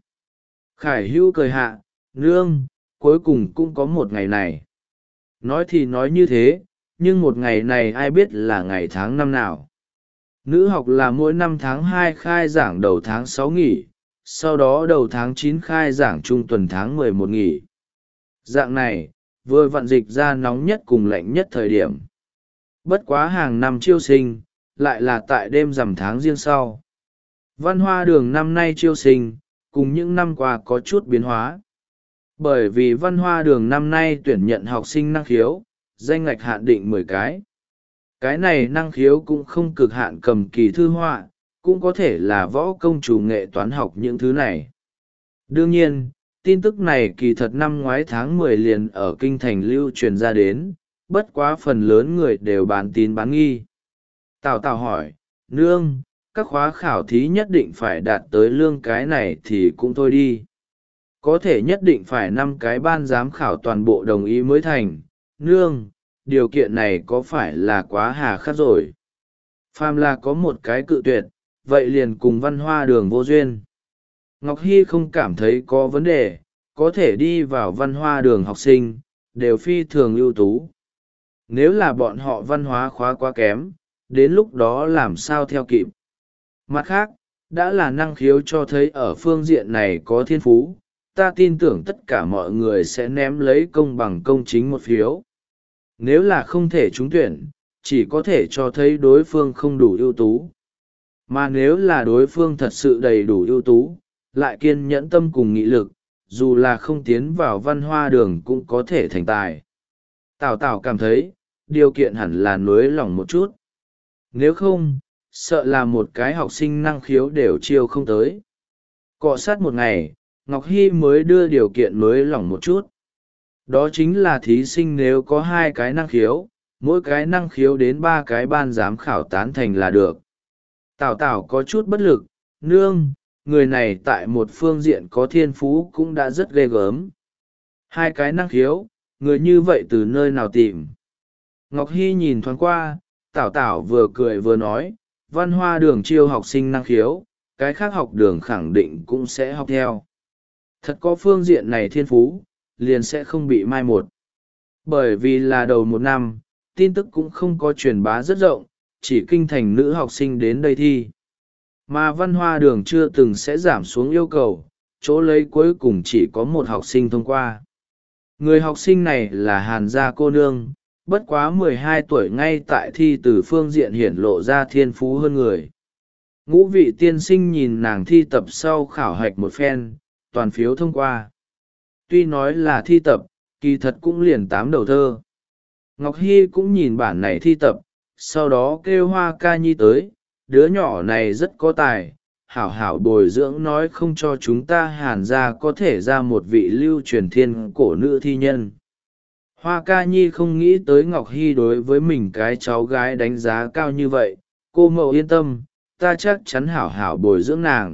Khải Hữu cười hạ, nương, cuối cùng cũng có một ngày này. Nói thì nói như thế, nhưng một ngày này ai biết là ngày tháng năm nào. Nữ học là mỗi năm tháng 2 khai giảng đầu tháng 6 nghỉ, sau đó đầu tháng 9 khai giảng trung tuần tháng 11 nghỉ. Dạng này, vừa vặn dịch ra nóng nhất cùng lạnh nhất thời điểm. Bất quá hàng năm chiêu sinh, lại là tại đêm rằm tháng riêng sau. Văn Hoa Đường năm nay chiêu sinh, cùng những năm qua có chút biến hóa. Bởi vì Văn Hoa Đường năm nay tuyển nhận học sinh năng khiếu, danh ngạch hạn định 10 cái. Cái này năng khiếu cũng không cực hạn cầm kỳ thư họa, cũng có thể là võ công chủ nghệ toán học những thứ này. Đương nhiên, tin tức này kỳ thật năm ngoái tháng 10 liền ở kinh thành lưu truyền ra đến, bất quá phần lớn người đều bán tín bán nghi. Tào Tào hỏi, nương, các khóa khảo thí nhất định phải đạt tới lương cái này thì cũng thôi đi. Có thể nhất định phải 5 cái ban giám khảo toàn bộ đồng ý mới thành. Nương, điều kiện này có phải là quá hà khắc rồi? Phàm là có một cái cự tuyệt, vậy liền cùng Văn Hoa Đường vô duyên. Ngọc Hy không cảm thấy có vấn đề, có thể đi vào Văn Hoa Đường học sinh, đều phi thường ưu tú. Nếu là bọn họ văn hóa khóa quá kém, đến lúc đó làm sao theo kịp. Mặt khác, đã là năng khiếu cho thấy ở phương diện này có thiên phú, ta tin tưởng tất cả mọi người sẽ ném lấy công bằng công chính một phiếu. Nếu là không thể trúng tuyển, chỉ có thể cho thấy đối phương không đủ ưu tú. Mà nếu là đối phương thật sự đầy đủ ưu tú, lại kiên nhẫn tâm cùng nghị lực, dù là không tiến vào Văn Hoa Đường cũng có thể thành tài. Tào Tào cảm thấy, điều kiện hẳn là nới lỏng một chút. Nếu không, sợ là một cái học sinh năng khiếu đều chiêu không tới. Cọ sát một ngày, Ngọc Hy mới đưa điều kiện nới lỏng một chút. Đó chính là thí sinh nếu có 2 cái năng khiếu, mỗi cái năng khiếu đến 3 cái ban giám khảo tán thành là được. Tào Tào có chút bất lực, nương, người này tại một phương diện có thiên phú cũng đã rất ghê gớm. 2 cái năng khiếu, người như vậy từ nơi nào tìm? Ngọc Hy nhìn thoáng qua, Tào Tào vừa cười vừa nói, Văn Hoa Đường chiêu học sinh năng khiếu, cái khác học đường khẳng định cũng sẽ học theo. Thật có phương diện này thiên phú, liền sẽ không bị mai một. Bởi vì là đầu một năm, tin tức cũng không có truyền bá rất rộng, chỉ kinh thành nữ học sinh đến đây thi. Mà Văn Hoa Đường chưa từng sẽ giảm xuống yêu cầu, chỗ lấy cuối cùng chỉ có một học sinh thông qua. Người học sinh này là Hàn gia cô nương, bất quá 12 tuổi, ngay tại thi từ phương diện hiển lộ ra thiên phú hơn người. Ngũ vị tiên sinh nhìn nàng thi tập sau khảo hạch một phen, toàn phiếu thông qua. Tuy nói là thi tập, kỳ thật cũng liền 8 đầu thơ. Ngọc Hy cũng nhìn bản này thi tập, sau đó kêu Hoa Ca Nhi tới, đứa nhỏ này rất có tài, hảo hảo bồi dưỡng, nói không cho chúng ta Hàn gia có thể ra một vị lưu truyền thiên cổ nữ thi nhân. Hoa Ca Nhi không nghĩ tới Ngọc Hy đối với mình cái cháu gái đánh giá cao như vậy, cô mẫu yên tâm, ta chắc chắn hảo hảo bồi dưỡng nàng.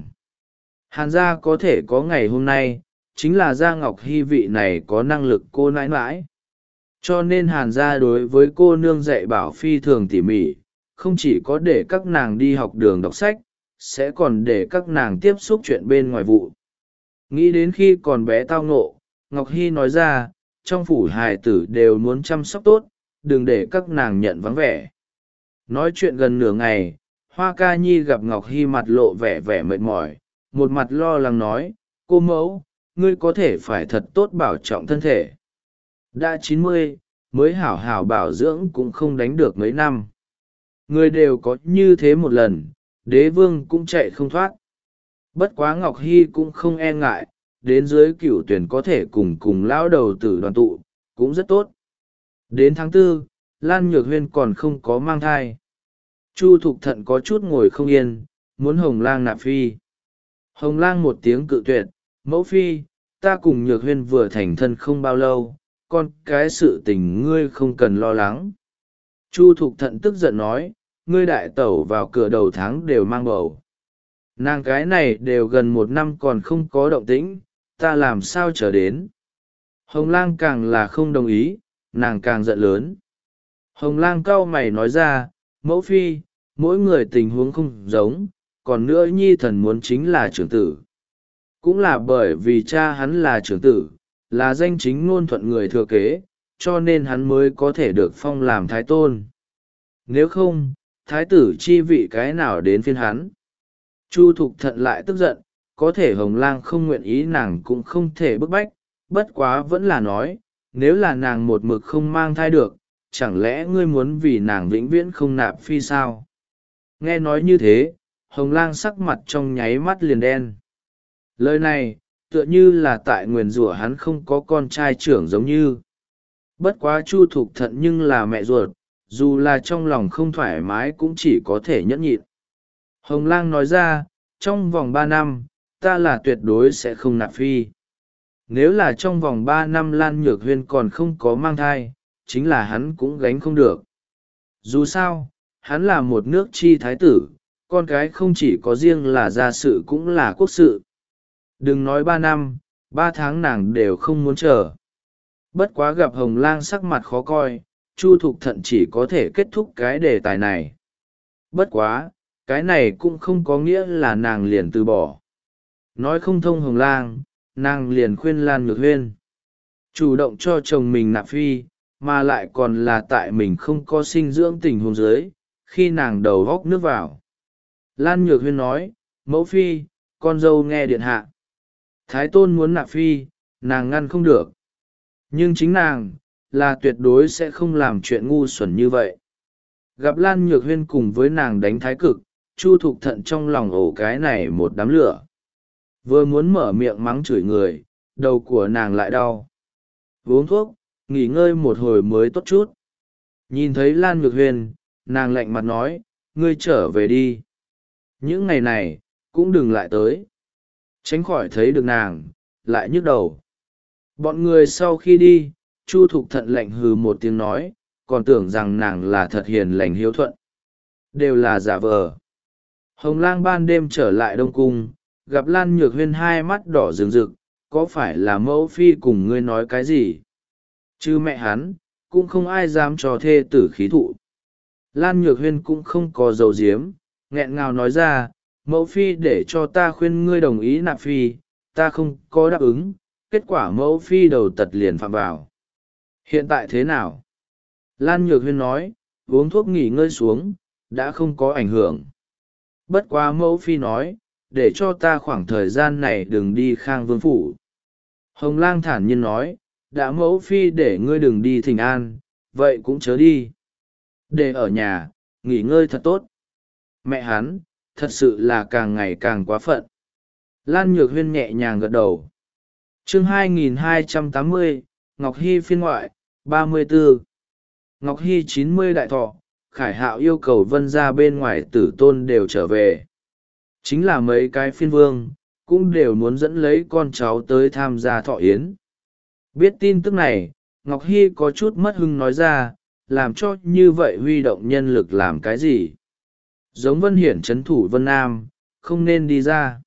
Hàn gia có thể có ngày hôm nay, chính là gia Ngọc Hy vị này có năng lực cô nãi nãi. Cho nên Hàn gia đối với cô nương dạy bảo phi thường tỉ mỉ, không chỉ có để các nàng đi học đường đọc sách, sẽ còn để các nàng tiếp xúc chuyện bên ngoài vụ. Nghĩ đến khi còn bé tao ngộ, Ngọc Hy nói ra, trong phủ hài tử đều muốn chăm sóc tốt, đừng để các nàng nhận vắng vẻ. Nói chuyện gần nửa ngày, Hoa Ca Nhi gặp Ngọc Hy mặt lộ vẻ vẻ mệt mỏi, một mặt lo lắng nói, cô mẫu, ngươi có thể phải thật tốt bảo trọng thân thể. Đã 90, mới hảo hảo bảo dưỡng cũng không đánh được mấy năm. Người đều có như thế một lần, đế vương cũng chạy không thoát. Bất quá Ngọc Hy cũng không e ngại, đến dưới cửu tuyển có thể cùng lão đầu tử đoàn tụ, cũng rất tốt. Đến tháng 4, Lan Nhược Huyên còn không có mang thai. Chu Thục Thận có chút ngồi không yên, muốn Hồng Lang nạp phi. Hồng Lang một tiếng cự tuyệt, mẫu phi, ta cùng Nhược Huyên vừa thành thân không bao lâu, con cái sự tình ngươi không cần lo lắng. Chu Thục Thận tức giận nói, ngươi đại tẩu vào cửa đầu tháng đều mang bầu. Nàng cái này đều gần 1 năm còn không có động tĩnh, ta làm sao trở đến. Hồng Lang càng là không đồng ý, nàng càng giận lớn. Hồng Lang cau mày nói ra, mẫu phi, mỗi người tình huống không giống, còn nữa nhi thần muốn chính là trưởng tử. Cũng là bởi vì cha hắn là trưởng tử, là danh chính ngôn thuận người thừa kế, cho nên hắn mới có thể được phong làm thái tôn. Nếu không, thái tử chi vị cái nào đến phiên hắn. Chu Thục Thận lại tức giận, có thể Hồng Lang không nguyện ý nàng cũng không thể bức bách, bất quá vẫn là nói, nếu là nàng một mực không mang thai được, chẳng lẽ ngươi muốn vì nàng vĩnh viễn không nạp phi sao? Nghe nói như thế, Hồng Lang sắc mặt trong nháy mắt liền đen. Lời này, tựa như là tại nguyền rủa hắn không có con trai trưởng giống như. Bất quá Chu Thục Thận nhưng là mẹ ruột, dù là trong lòng không thoải mái cũng chỉ có thể nhẫn nhịn. Hồng Lang nói ra, trong vòng 3 năm, ta là tuyệt đối sẽ không nạp phi. Nếu là trong vòng 3 năm Lan Nhược Huyên còn không có mang thai, chính là hắn cũng gánh không được. Dù sao, hắn là một nước chi thái tử, con cái không chỉ có riêng là gia sự cũng là quốc sự. Đừng nói 3 năm, 3 tháng nàng đều không muốn chờ. Bất quá gặp Hồng Lang sắc mặt khó coi, Chu Thục Thận chỉ có thể kết thúc cái đề tài này. Bất quá, cái này cũng không có nghĩa là nàng liền từ bỏ. Nói không thông Hồng Lang, nàng liền khuyên Lan Nhược Huyên chủ động cho chồng mình nạp phi, mà lại còn là tại mình không có sinh dưỡng tình huống dưới, khi nàng đầu góc nước vào. Lan Nhược Huyên nói, mẫu phi, con dâu nghe điện hạ. Thái tôn muốn nạp phi, nàng ngăn không được. Nhưng chính nàng, là tuyệt đối sẽ không làm chuyện ngu xuẩn như vậy. Gặp Lan Nhược Huyên cùng với nàng đánh thái cực, Chu Thục Thận trong lòng ổ cái này một đám lửa. Vừa muốn mở miệng mắng chửi người, đầu của nàng lại đau. Uống thuốc, nghỉ ngơi một hồi mới tốt chút. Nhìn thấy Lan Nhược Huyên, nàng lạnh mặt nói, ngươi trở về đi. Những ngày này, cũng đừng lại tới. Tránh khỏi thấy được nàng, lại nhức đầu. Bọn người sau khi đi, Chu Thục Thận lạnh hừ một tiếng nói, còn tưởng rằng nàng là thật hiền lành hiếu thuận. Đều là giả vờ. Hồng Lang ban đêm trở lại Đông Cung, gặp Lan Nhược Huyên hai mắt đỏ rừng rực, có phải là mẫu phi cùng ngươi nói cái gì? Chứ mẹ hắn, cũng không ai dám cho thê tử khí thụ. Lan Nhược Huyên cũng không có dầu diếm, nghẹn ngào nói ra, mẫu phi để cho ta khuyên ngươi đồng ý nạp phi, ta không có đáp ứng, kết quả mẫu phi đầu tật liền phạm vào. Hiện tại thế nào? Lan Nhược Huyên nói, uống thuốc nghỉ ngơi xuống, đã không có ảnh hưởng. Bất quá mẫu phi nói, để cho ta khoảng thời gian này đừng đi Khang Vương phủ. Hồng Lang thản nhiên nói, đã mẫu phi để ngươi đừng đi thỉnh an, vậy cũng chớ đi. Để ở nhà, nghỉ ngơi thật tốt. Mẹ hắn, thật sự là càng ngày càng quá phận. Lan Nhược Huyên nhẹ nhàng gật đầu. Chương 2280, Ngọc Hy phiên ngoại, 34. Ngọc Hy 90 đại thọ, Khải Hạo yêu cầu Vân ra bên ngoài tử tôn đều trở về. Chính là mấy cái phiên vương, cũng đều muốn dẫn lấy con cháu tới tham gia thọ yến. Biết tin tức này, Ngọc Hy có chút mất hứng nói ra, làm cho như vậy huy động nhân lực làm cái gì. Giống Vân Hiển trấn thủ Vân Nam, không nên đi ra.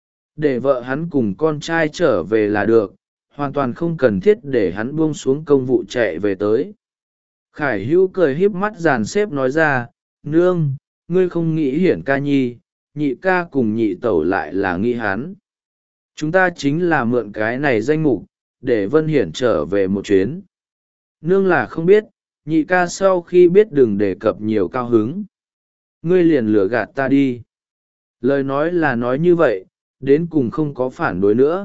Để vợ hắn cùng con trai trở về là được, hoàn toàn không cần thiết để hắn buông xuống công vụ chạy về tới. Khải Hữu cười híp mắt dàn xếp nói ra, nương, ngươi không nghĩ Hiển ca nhi, nhị ca cùng nhị tẩu lại là nghĩ hắn. Chúng ta chính là mượn cái này danh mục, để Vân Hiển trở về một chuyến. Nương là không biết, nhị ca sau khi biết đừng đề cập nhiều cao hứng. Ngươi liền lừa gạt ta đi. Lời nói là nói như vậy, đến cùng không có phản đối nữa.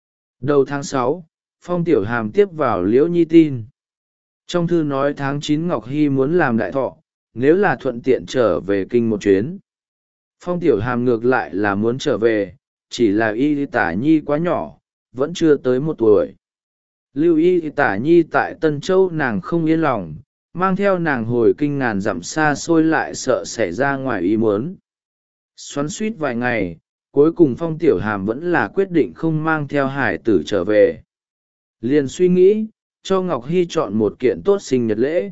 Đầu tháng 6, Phong Tiểu Hàm tiếp vào Liễu Nhi tin. Trong thư nói tháng 9 Ngọc Hy muốn làm đại thọ, nếu là thuận tiện trở về kinh một chuyến. Phong Tiểu Hàm ngược lại là muốn trở về, chỉ là Y Tả Nhi quá nhỏ, vẫn chưa tới 1 tuổi. Lưu Y Tả Nhi tại Tân Châu nàng không yên lòng, mang theo nàng hồi kinh ngàn dặm xa xôi lại sợ xảy ra ngoài ý muốn. Xoắn suýt vài ngày, cuối cùng Phong Tiểu Hàm vẫn là quyết định không mang theo hải tử trở về. Liền suy nghĩ, cho Ngọc Hy chọn một kiện tốt sinh nhật lễ.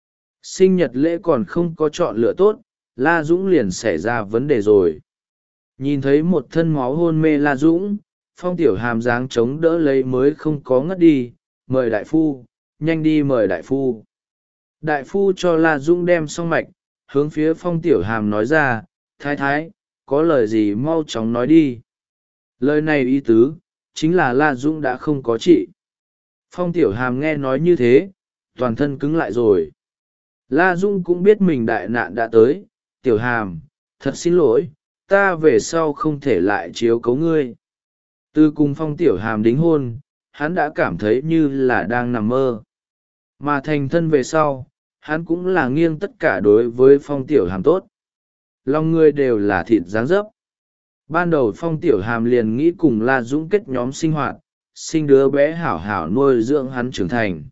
Sinh nhật lễ còn không có chọn lựa tốt, La Dũng liền xảy ra vấn đề rồi. Nhìn thấy một thân máu hôn mê La Dũng, Phong Tiểu Hàm dáng chống đỡ lấy mới không có ngất đi, mời đại phu, nhanh đi mời đại phu. Đại phu cho La Dũng đem xong mạch, hướng phía Phong Tiểu Hàm nói ra, thái thái, có lời gì mau chóng nói đi. Lời này ý tứ, chính là La Dũng đã không có trị. Phong Tiểu Hàm nghe nói như thế, toàn thân cứng lại rồi. La Dũng cũng biết mình đại nạn đã tới, Tiểu Hàm, thật xin lỗi, ta về sau không thể lại chiếu cấu ngươi. Từ cùng Phong Tiểu Hàm đính hôn, hắn đã cảm thấy như là đang nằm mơ. Mà thành thân về sau, hắn cũng là nghiêng tất cả đối với Phong Tiểu Hàm tốt. Lòng người đều là thịt dáng dấp. Ban đầu Phong Tiểu Hàm liền nghĩ cùng La Dũng kết nhóm sinh hoạt, sinh đứa bé hảo hảo nuôi dưỡng hắn trưởng thành.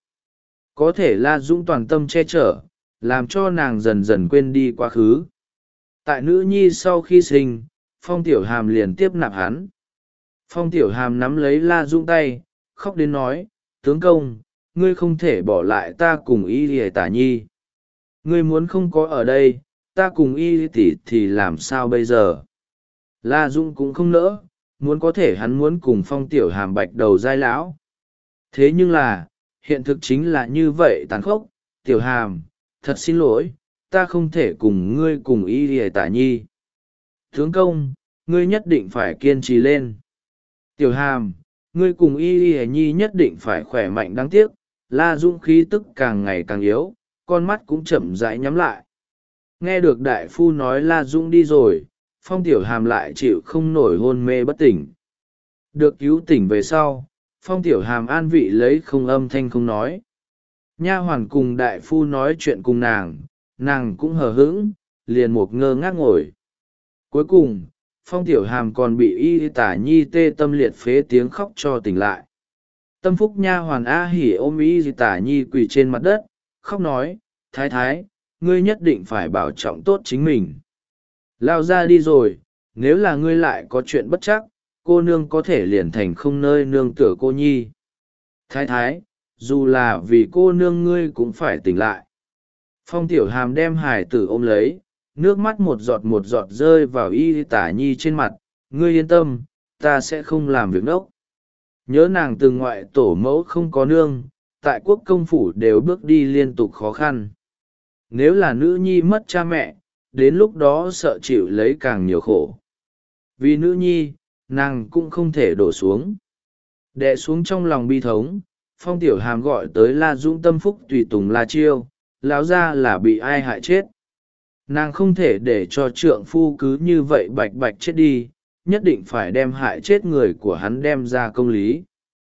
Có thể La Dũng toàn tâm che chở, làm cho nàng dần dần quên đi quá khứ. Tại nữ nhi sau khi sinh, Phong Tiểu Hàm liền tiếp nạp hắn. Phong Tiểu Hàm nắm lấy La Dũng tay, khóc đến nói, tướng công, ngươi không thể bỏ lại ta cùng Y Lìa Tả Nhi. Ngươi muốn không có ở đây, ta cùng Y tỷ thì làm sao bây giờ? La Dũng cũng không nỡ, muốn có thể hắn muốn cùng Phong Tiểu Hàm bạch đầu giai lão. Thế nhưng là, hiện thực chính là như vậy tàn khốc, Tiểu Hàm, thật xin lỗi, ta không thể cùng ngươi cùng Y Lìa Tả Nhi. Tướng công, ngươi nhất định phải kiên trì lên. Tiểu Hàm, ngươi cùng Y Lìa Nhi nhất định phải khỏe mạnh đáng tiếc. La Dũng khí tức càng ngày càng yếu, con mắt cũng chậm rãi nhắm lại. Nghe được đại phu nói La Dũng đi rồi, Phong Tiểu Hàm lại chịu không nổi hôn mê bất tỉnh. Được cứu tỉnh về sau, Phong Tiểu Hàm an vị lấy không âm thanh không nói. Nha hoàn cùng đại phu nói chuyện cùng nàng cũng hờ hững, liền một ngơ ngác ngồi. Cuối cùng, Phong Tiểu Hàm còn bị Y Tả Nhi tê tâm liệt phế tiếng khóc cho tỉnh lại. Tâm phúc nha hoàn A Hỉ ôm Y Tả Nhi quỳ trên mặt đất, khóc nói, thái thái, ngươi nhất định phải bảo trọng tốt chính mình. Lao ra đi rồi, nếu là ngươi lại có chuyện bất chắc, cô nương có thể liền thành không nơi nương tựa cô nhi. Thái thái, dù là vì cô nương ngươi cũng phải tỉnh lại. Phong Tiểu Hàm đem hải tử ôm lấy, nước mắt một giọt rơi vào Y Tả Nhi trên mặt, ngươi yên tâm, ta sẽ không làm việc đốc. Nhớ nàng từ ngoại tổ mẫu không có nương, tại quốc công phủ đều bước đi liên tục khó khăn. Nếu là nữ nhi mất cha mẹ, đến lúc đó sợ chịu lấy càng nhiều khổ. Vì nữ nhi, nàng cũng không thể đổ xuống. Đè xuống trong lòng bi thống, Phong Tiểu Hàm gọi tới La Dũng tâm phúc tùy tùng La Chiêu, lão ra là bị ai hại chết. Nàng không thể để cho trượng phu cứ như vậy bạch bạch chết đi, nhất định phải đem hại chết người của hắn đem ra công lý.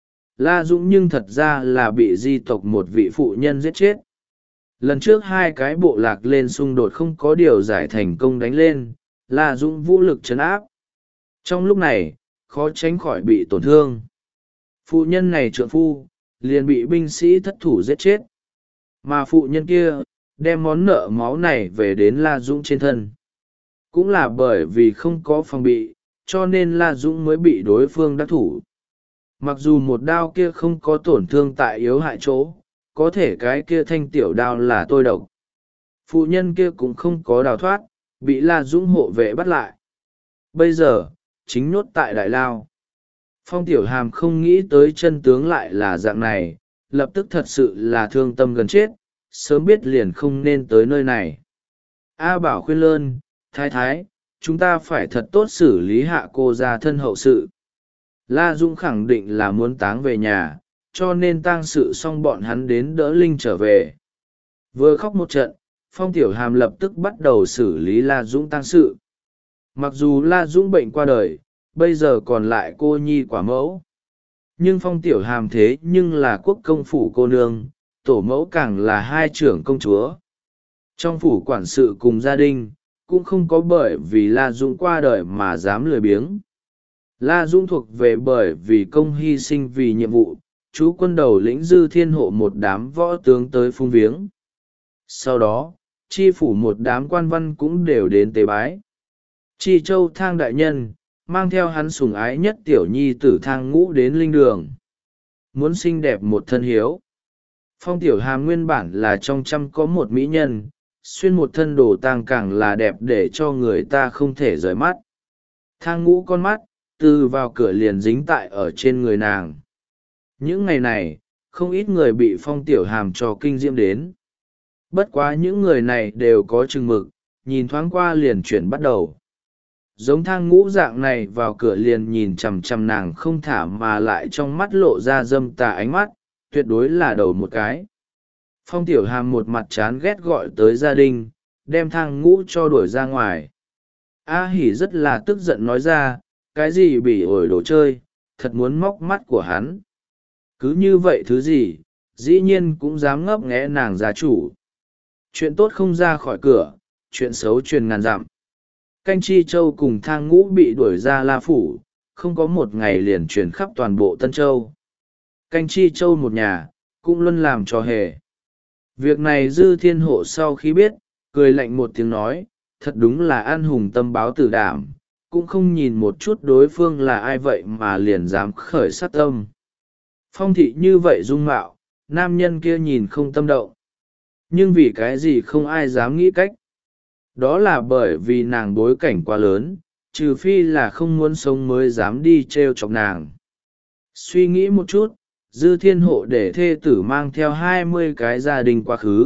La Dũng nhưng thật ra là bị di tộc một vị phụ nhân giết chết. Lần trước hai cái bộ lạc lên xung đột không có điều giải thành công đánh lên, La Dũng vũ lực trấn áp. Trong lúc này, khó tránh khỏi bị tổn thương. Phụ nhân này trượng phu, liền bị binh sĩ thất thủ giết chết. Mà phụ nhân kia, đem món nợ máu này về đến La Dũng trên thân. Cũng là bởi vì không có phòng bị, cho nên La Dũng mới bị đối phương đắc thủ. Mặc dù một đao kia không có tổn thương tại yếu hại chỗ, có thể cái kia thanh tiểu đao là tôi độc. Phụ nhân kia cũng không có đào thoát, bị La Dũng hộ vệ bắt lại. Bây giờ, chính nhốt tại Đại Lao. Phong Tiểu Hàm không nghĩ tới chân tướng lại là dạng này, lập tức thật sự là thương tâm gần chết, sớm biết liền không nên tới nơi này. A Bảo khuyên lơn, thái thái, chúng ta phải thật tốt xử lý hạ cô gia thân hậu sự. La Dũng khẳng định là muốn táng về nhà, cho nên tang sự xong bọn hắn đến đỡ Linh trở về. Vừa khóc một trận, Phong Tiểu Hàm lập tức bắt đầu xử lý La Dũng tang sự. Mặc dù La Dũng bệnh qua đời, bây giờ còn lại cô nhi quả mẫu. Nhưng Phong Tiểu Hàm thế nhưng là quốc công phủ cô nương, tổ mẫu càng là hai trưởng công chúa. Trong phủ quản sự cùng gia đình, cũng không có bởi vì La Dũng qua đời mà dám lười biếng. La Dũng thuộc về bởi vì công hy sinh vì nhiệm vụ, chú quân đầu lĩnh Dư Thiên Hộ một đám võ tướng tới phung viếng. Sau đó, chi phủ một đám quan văn cũng đều đến tế bái. Chi Châu Thang đại nhân, mang theo hắn sủng ái nhất tiểu nhi tử Thang Ngũ đến linh đường. Muốn xinh đẹp một thân hiếu. Phong Tiểu Hàm nguyên bản là trong trăm có một mỹ nhân, xuyên một thân đồ tang càng là đẹp để cho người ta không thể rời mắt. Thang Ngũ con mắt, từ vào cửa liền dính tại ở trên người nàng. Những ngày này, không ít người bị Phong Tiểu Hàm cho kinh diễm đến. Bất quá những người này đều có chừng mực, nhìn thoáng qua liền chuyển bắt đầu. Giống Thang Ngũ dạng này vào cửa liền nhìn chằm chằm nàng không thả mà lại trong mắt lộ ra dâm tà ánh mắt, tuyệt đối là đầu một cái. Phong Tiểu Hàm một mặt chán ghét gọi tới gia đình, đem Thang Ngũ cho đuổi ra ngoài. A Hỉ rất là tức giận nói ra, cái gì bỉ ổi đồ chơi, thật muốn móc mắt của hắn. Cứ như vậy thứ gì, dĩ nhiên cũng dám ngấp nghé nàng gia chủ. Chuyện tốt không ra khỏi cửa, chuyện xấu truyền ngàn dặm. Canh Chi Châu cùng Thang Ngũ bị đuổi ra La Phủ, không có một ngày liền truyền khắp toàn bộ Tân Châu. Canh Chi Châu một nhà, cũng luôn làm trò hề. Việc này Dư Thiên Hộ sau khi biết, cười lạnh một tiếng nói, thật đúng là an hùng tâm báo tử đảm, cũng không nhìn một chút đối phương là ai vậy mà liền dám khởi sát tâm. Phong thị như vậy dung mạo, nam nhân kia nhìn không tâm động. Nhưng vì cái gì không ai dám nghĩ cách. Đó là bởi vì nàng bối cảnh quá lớn, trừ phi là không muốn sống mới dám đi t r e o chọc nàng. Suy nghĩ một chút, Dư Thiên Hộ để thê tử mang theo 20 cái gia đình quá khứ.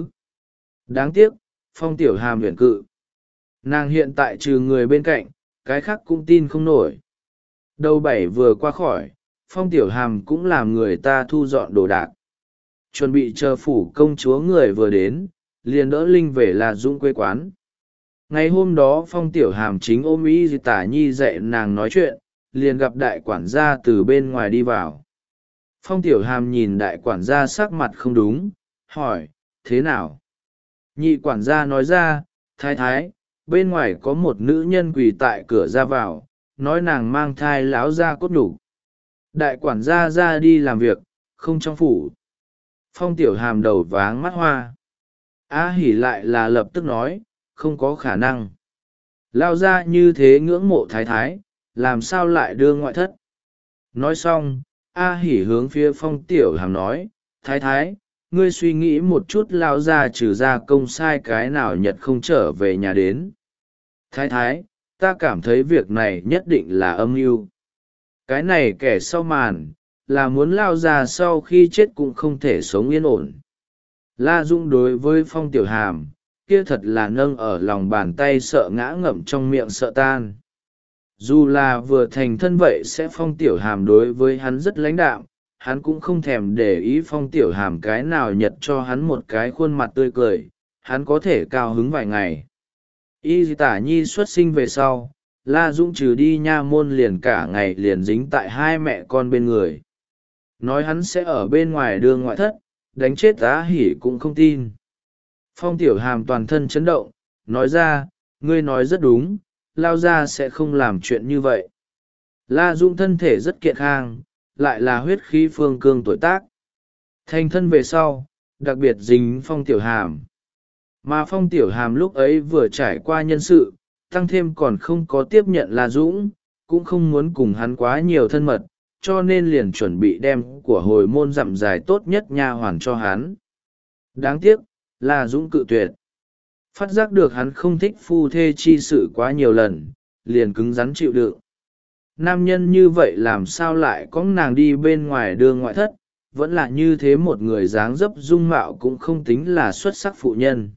Đáng tiếc, Phong Tiểu Hàm viện cự. Nàng hiện tại trừ người bên cạnh, cái khác cũng tin không nổi. Đầu bảy vừa qua khỏi, Phong Tiểu Hàm cũng làm người ta thu dọn đồ đạc. Chuẩn bị chờ phủ công chúa người vừa đến, liền đỡ Linh về La Dũng quê quán. Ngày hôm đó Phong Tiểu Hàm chính ôm Y Tả Nhi dạy nàng nói chuyện, liền gặp đại quản gia từ bên ngoài đi vào. Phong Tiểu Hàm nhìn đại quản gia sắc mặt không đúng, hỏi, thế nào? Nhị quản gia nói ra, thái thái, bên ngoài có một nữ nhân quỳ tại cửa ra vào, nói nàng mang thai láo ra cốt nhục. Đại quản gia ra đi làm việc, không trong phủ. Phong Tiểu Hàm đầu váng mắt hoa. A Hỉ lại là lập tức nói, không có khả năng. Lao ra như thế ngưỡng mộ thái thái, làm sao lại đưa ngoại thất? Nói xong, A Hỉ hướng phía Phong Tiểu Hàm nói, thái thái, ngươi suy nghĩ một chút lao ra trừ ra công sai cái nào nhật không trở về nhà đến. Thái thái, ta cảm thấy việc này nhất định là âm mưu. Cái này kẻ sau màn, là muốn lao ra sau khi chết cũng không thể sống yên ổn. La Dũng đối với Phong Tiểu Hàm, kia thật là nâng ở lòng bàn tay sợ ngã ngậm trong miệng sợ tan. Dù là vừa thành thân vậy sẽ Phong Tiểu Hàm đối với hắn rất lãnh đạm, hắn cũng không thèm để ý Phong Tiểu Hàm cái nào nhật cho hắn một cái khuôn mặt tươi cười, hắn có thể cao hứng vài ngày. Y Tả Nhi xuất sinh về sau, La Dũng trừ đi nha môn liền cả ngày liền dính tại hai mẹ con bên người. Nói hắn sẽ ở bên ngoài đưa ngoại thất, đánh chết Á Hỉ cũng không tin. Phong Tiểu Hàm toàn thân chấn động, nói ra, ngươi nói rất đúng, Lao gia sẽ không làm chuyện như vậy. La Dũng thân thể rất kiện khang, lại là huyết khí phương cương tuổi tác. Thành thân về sau, đặc biệt dính Phong Tiểu Hàm. Mà Phong Tiểu Hàm lúc ấy vừa trải qua nhân sự, tăng thêm còn không có tiếp nhận La Dũng, cũng không muốn cùng hắn quá nhiều thân mật, cho nên liền chuẩn bị đem của hồi môn dặm dài tốt nhất nha hoàn cho hắn. Đáng tiếc, La Dũng cự tuyệt. Phát giác được hắn không thích phu thê chi sự quá nhiều lần, liền cứng rắn chịu đựng. Nam nhân như vậy làm sao lại có nàng đi bên ngoài đưa ngoại thất, vẫn là như thế một người dáng dấp dung mạo cũng không tính là xuất sắc phụ nhân.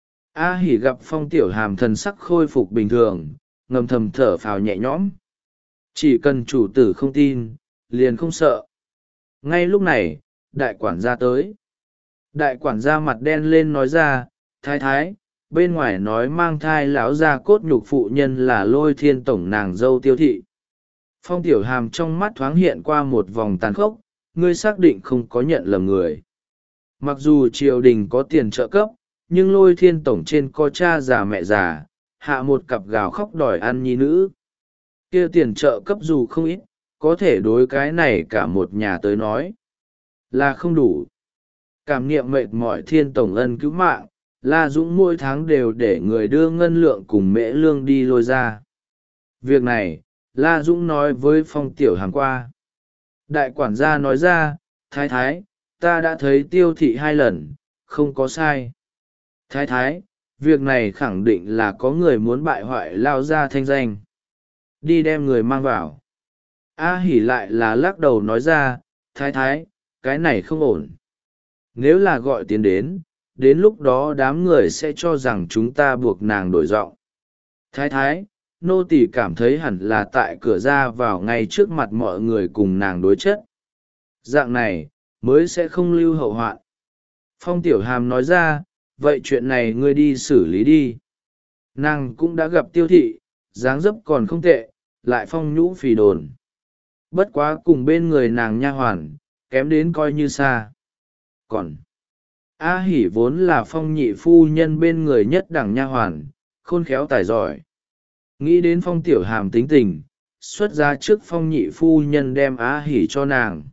A Hỉ gặp Phong Tiểu Hàm thần sắc khôi phục bình thường, ngầm thầm thở phào nhẹ nhõm. Chỉ cần chủ tử không tin, liền không sợ. Ngay lúc này, đại quản gia tới. Đại quản gia mặt đen lên nói ra, thái thái, bên ngoài nói mang thai lão gia cốt nhục phụ nhân là Lôi Thiên tổng nàng dâu Tiêu thị. Phong Tiểu Hàm trong mắt thoáng hiện qua một vòng tàn khốc, ngươi xác định không có nhận lầm người. Mặc dù triều đình có tiền trợ cấp, nhưng Lôi Thiên tổng trên có cha già mẹ già, hạ một cặp gào khóc đòi ăn nhi nữ. Kia tiền trợ cấp dù không ít, có thể đối cái này cả một nhà tới nói là không đủ. Cảm niệm mệt mỏi Thiên tổng ân cứu mạng, La Dũng mỗi tháng đều để người đưa ngân lượng cùng mễ lương đi Lôi ra. Việc này, La Dũng nói với Phong Tiểu Hàm qua. Đại quản gia nói ra, thái thái, ta đã thấy Tiêu thị 2 lần, không có sai. Thái thái, việc này khẳng định là có người muốn bại hoại Lao gia thanh danh. Đi đem người mang vào. A Hỉ lại là lắc đầu nói ra, thái thái, cái này không ổn. Nếu là gọi tiền đến lúc đó đám người sẽ cho rằng chúng ta buộc nàng đổi giọng. Thái thái, nô tỳ cảm thấy hẳn là tại cửa ra vào ngay trước mặt mọi người cùng nàng đối chất. Dạng này, mới sẽ không lưu hậu hoạn. Phong Tiểu Hàm nói ra, vậy chuyện này ngươi đi xử lý đi. Nàng cũng đã gặp Tiêu thị, dáng dấp còn không tệ, lại phong nhũ phì đồn. Bất quá cùng bên người nàng nha hoàn, kém đến coi như xa. Còn, A Hỉ vốn là Phong nhị phu nhân bên người nhất đẳng nha hoàn, khôn khéo tài giỏi. Nghĩ đến Phong Tiểu Hàm tính tình, xuất ra trước Phong nhị phu nhân đem A Hỉ cho nàng.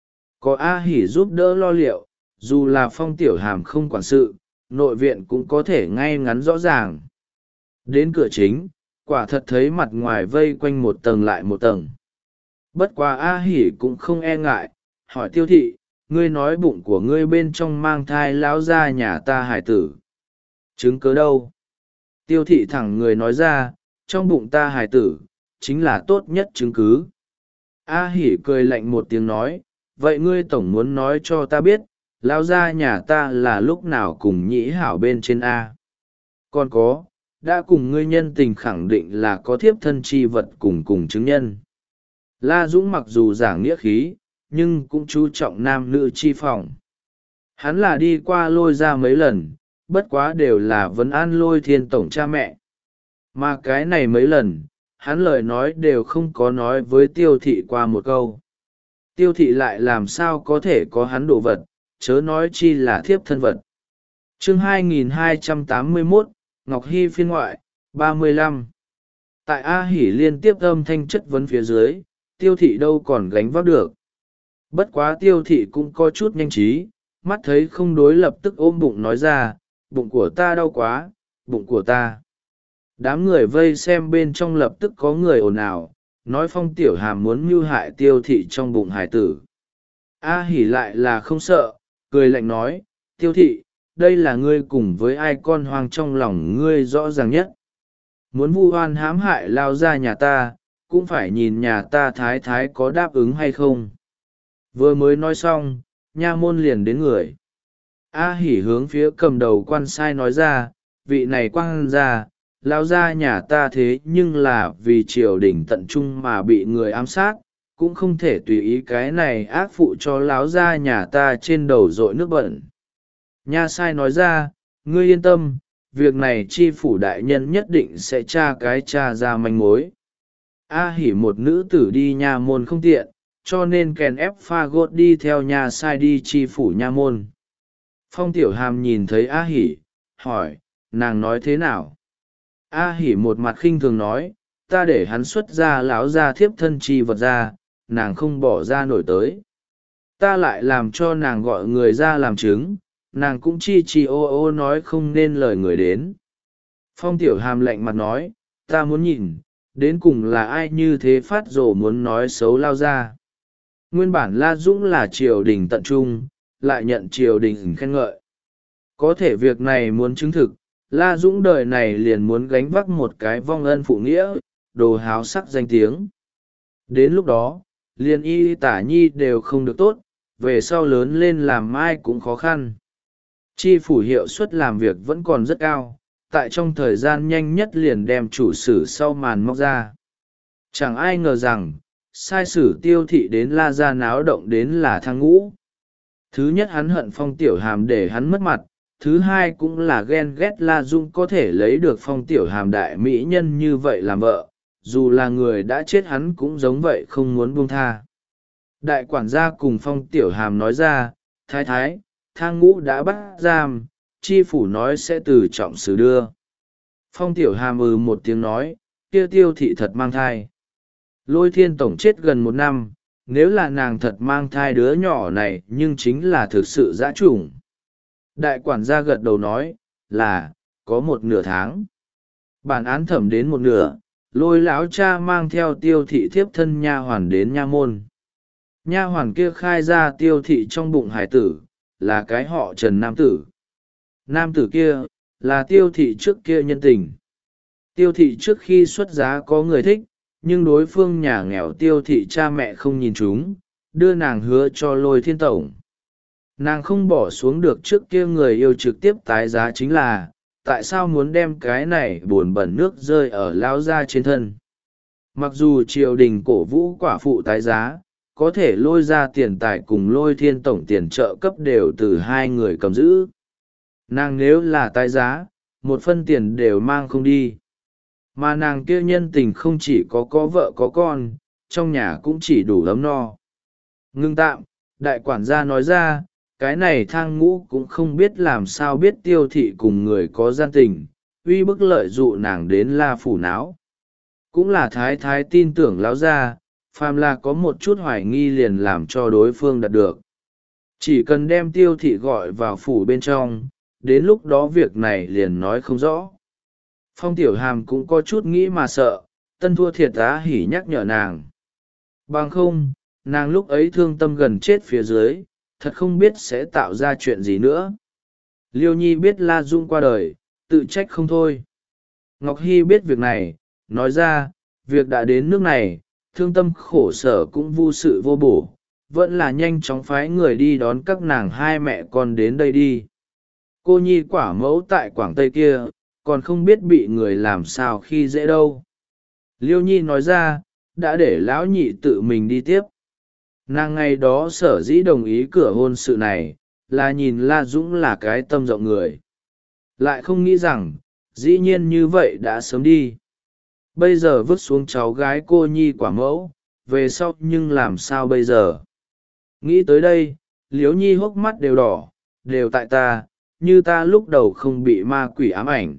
Có A Hỉ giúp đỡ lo liệu, dù là Phong Tiểu Hàm không quản sự, nội viện cũng có thể ngay ngắn rõ ràng. Đến cửa chính, quả thật thấy mặt ngoài vây quanh một tầng lại một tầng. Bất quá A Hỉ cũng không e ngại, hỏi Tiêu thị, ngươi nói bụng của ngươi bên trong mang thai lão gia nhà ta hải tử. Chứng cớ đâu? Tiêu thị thẳng người nói ra, trong bụng ta hải tử, chính là tốt nhất chứng cứ. A Hỉ cười lạnh một tiếng nói, vậy ngươi tổng muốn nói cho ta biết, lão gia nhà ta là lúc nào cùng nhĩ hảo bên trên A. Còn có, đã cùng ngươi nhân tình khẳng định là có thiếp thân chi vật cùng chứng nhân. La Dũng mặc dù giảng nghĩa khí, nhưng cũng chú trọng nam nữ chi phòng. Hắn là đi qua Lôi ra mấy lần, bất quá đều là vấn an Lôi Thiên tổng cha mẹ. Mà cái này mấy lần, hắn lời nói đều không có nói với Tiêu thị qua một câu. Tiêu thị lại làm sao có thể có hắn đồ vật, chớ nói chi là thiếp thân vật. Chương 2281, Ngọc Hy phiên ngoại, 35. Tại A Hỉ liên tiếp âm thanh chất vấn phía dưới, Tiêu thị đâu còn gánh vác được. Bất quá Tiêu thị cũng có chút nhanh trí, mắt thấy không đối lập tức ôm bụng nói ra, bụng của ta đau quá, bụng của ta. Đám người vây xem bên trong lập tức có người ồn ào, nói Phong Tiểu Hàm muốn mưu hại Tiêu thị trong bụng hải tử. A Hỉ lại là không sợ, cười lạnh nói, Tiêu thị, đây là ngươi cùng với ai con hoang trong lòng ngươi rõ ràng nhất. Muốn vu oan hãm hại lao ra nhà ta, cũng phải nhìn nhà ta thái thái có đáp ứng hay không. Vừa mới nói xong, nha môn liền đến người. A Hỉ hướng phía cầm đầu quan sai nói ra, vị này quan ra, lao ra nhà ta thế nhưng là vì triều đình tận trung mà bị người ám sát, cũng không thể tùy ý cái này ác phụ cho láo ra nhà ta trên đầu dội nước bẩn. Nha sai nói ra, ngươi yên tâm, việc này chi phủ đại nhân nhất định sẽ tra cái tra ra manh mối. A Hỉ một nữ tử đi nha môn không tiện, cho nên kèn ép pha gốt đi theo nhà sai đi chi phủ nha môn. Phong Tiểu Hàm nhìn thấy A Hỉ, hỏi, nàng nói thế nào? A Hỉ một mặt khinh thường nói, ta để hắn xuất ra láo ra thiếp thân chi vật ra, nàng không bỏ ra nổi tới. Ta lại làm cho nàng gọi người ra làm chứng, nàng cũng chi ô ô nói không nên lời người đến. Phong Tiểu Hàm lạnh mặt nói, ta muốn nhìn, đến cùng là ai như thế phát rồ muốn nói xấu lao ra. Nguyên bản La Dũng là triều đình tận trung, lại nhận triều đình khen ngợi. Có thể việc này muốn chứng thực, La Dũng đời này liền muốn gánh vác một cái vong ân phụ nghĩa, đồ háo sắc danh tiếng. Đến lúc đó, liền y tả nhi đều không được tốt, về sau lớn lên làm ai cũng khó khăn. Chi phủ hiệu suất làm việc vẫn còn rất cao, tại trong thời gian nhanh nhất liền đem chủ sử sau màn móc ra. Chẳng ai ngờ rằng, sai sử Tiêu Thị đến La Gia náo động đến là Thang Ngũ. Thứ nhất hắn hận Phong Tiểu Hàm để hắn mất mặt, thứ hai cũng là ghen ghét La Dung có thể lấy được Phong Tiểu Hàm đại mỹ nhân như vậy làm vợ, dù là người đã chết hắn cũng giống vậy không muốn buông tha. Đại quản gia cùng Phong Tiểu Hàm nói ra, thái thái, Thang Ngũ đã bắt giam, chi phủ nói sẽ từ trọng xử đưa. Phong Tiểu Hàm một tiếng nói, kia Tiêu Thị thật mang thai. Lôi Thiên Tổng chết gần 1 năm, nếu là nàng thật mang thai đứa nhỏ này nhưng chính là thực sự dã chủng. Đại quản gia gật đầu nói, là, có 1 nửa tháng. Bản án thẩm đến 1 nửa, Lôi lão cha mang theo Tiêu Thị thiếp thân nha hoàn đến nha môn. Nha hoàn kia khai ra Tiêu Thị trong bụng hải tử, là cái họ Trần nam tử. Nam tử kia, là Tiêu Thị trước kia nhân tình. Tiêu Thị trước khi xuất giá có người thích, nhưng đối phương nhà nghèo Tiêu Thị cha mẹ không nhìn chúng, đưa nàng hứa cho Lôi Thiên Tổng. Nàng không bỏ xuống được trước kia người yêu trực tiếp tái giá chính là, tại sao muốn đem cái này buồn bẩn nước rơi ở lao gia trên thân. Mặc dù triều đình cổ vũ quả phụ tái giá, có thể Lôi ra tiền tài cùng Lôi Thiên Tổng tiền trợ cấp đều từ hai người cầm giữ. Nàng nếu là tái giá, 1 phân tiền đều mang không đi. Mà nàng kia nhân tình không chỉ có vợ có con, trong nhà cũng chỉ đủ ấm no. Ngưng tạm, đại quản gia nói ra, cái này Thang Ngũ cũng không biết làm sao biết Tiêu Thị cùng người có gian tình, uy bức lợi dụ nàng đến La Phủ náo. Cũng là thái thái tin tưởng lão gia, phàm là có một chút hoài nghi liền làm cho đối phương đạt được. Chỉ cần đem Tiêu Thị gọi vào phủ bên trong, đến lúc đó việc này liền nói không rõ. Phong Tiểu Hàm cũng có chút nghĩ mà sợ, tân thua thiệt Á Hỉ nhắc nhở nàng. Bằng không, nàng lúc ấy thương tâm gần chết phía dưới, thật không biết sẽ tạo ra chuyện gì nữa. Liêu Nhi biết La Dung qua đời, tự trách không thôi. Ngọc Hy biết việc này, nói ra, việc đã đến nước này, thương tâm khổ sở cũng vô sự vô bổ, vẫn là nhanh chóng phái người đi đón các nàng hai mẹ con đến đây đi. Cô Nhi quả mẫu tại Quảng Tây kia, còn không biết bị người làm sao khi dễ đâu. Liêu Nhi nói ra, đã để lão nhị tự mình đi tiếp. Nàng ngày đó sở dĩ đồng ý cửa hôn sự này, là nhìn La Dũng là cái tâm rộng người. Lại không nghĩ rằng, dĩ nhiên như vậy đã sớm đi. Bây giờ vứt xuống cháu gái cô Nhi quả mẫu, về sau nhưng làm sao bây giờ? Nghĩ tới đây, Liếu Nhi hốc mắt đều đỏ, đều tại ta, như ta lúc đầu không bị ma quỷ ám ảnh.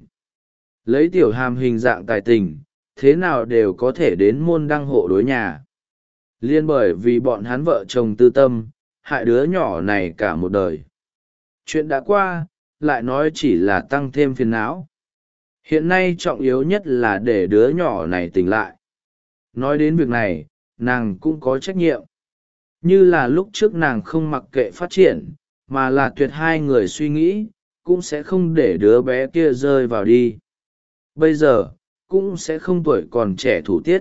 Lấy Tiểu Hàm hình dạng tài tình, thế nào đều có thể đến môn đăng hộ đối nhà. Liên bởi vì bọn hắn vợ chồng tư tâm, hại đứa nhỏ này cả một đời. Chuyện đã qua, lại nói chỉ là tăng thêm phiền não. Hiện nay trọng yếu nhất là để đứa nhỏ này tỉnh lại. Nói đến việc này, nàng cũng có trách nhiệm. Như là lúc trước nàng không mặc kệ phát triển, mà là tuyệt hai người suy nghĩ, cũng sẽ không để đứa bé kia rơi vào đi. Bây giờ, cũng sẽ không tuổi còn trẻ thủ tiết.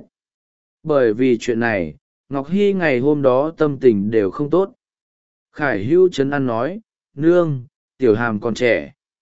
Bởi vì chuyện này, Ngọc Hy ngày hôm đó tâm tình đều không tốt. Khải Hữu trấn an nói, nương, Tiểu Hàm còn trẻ.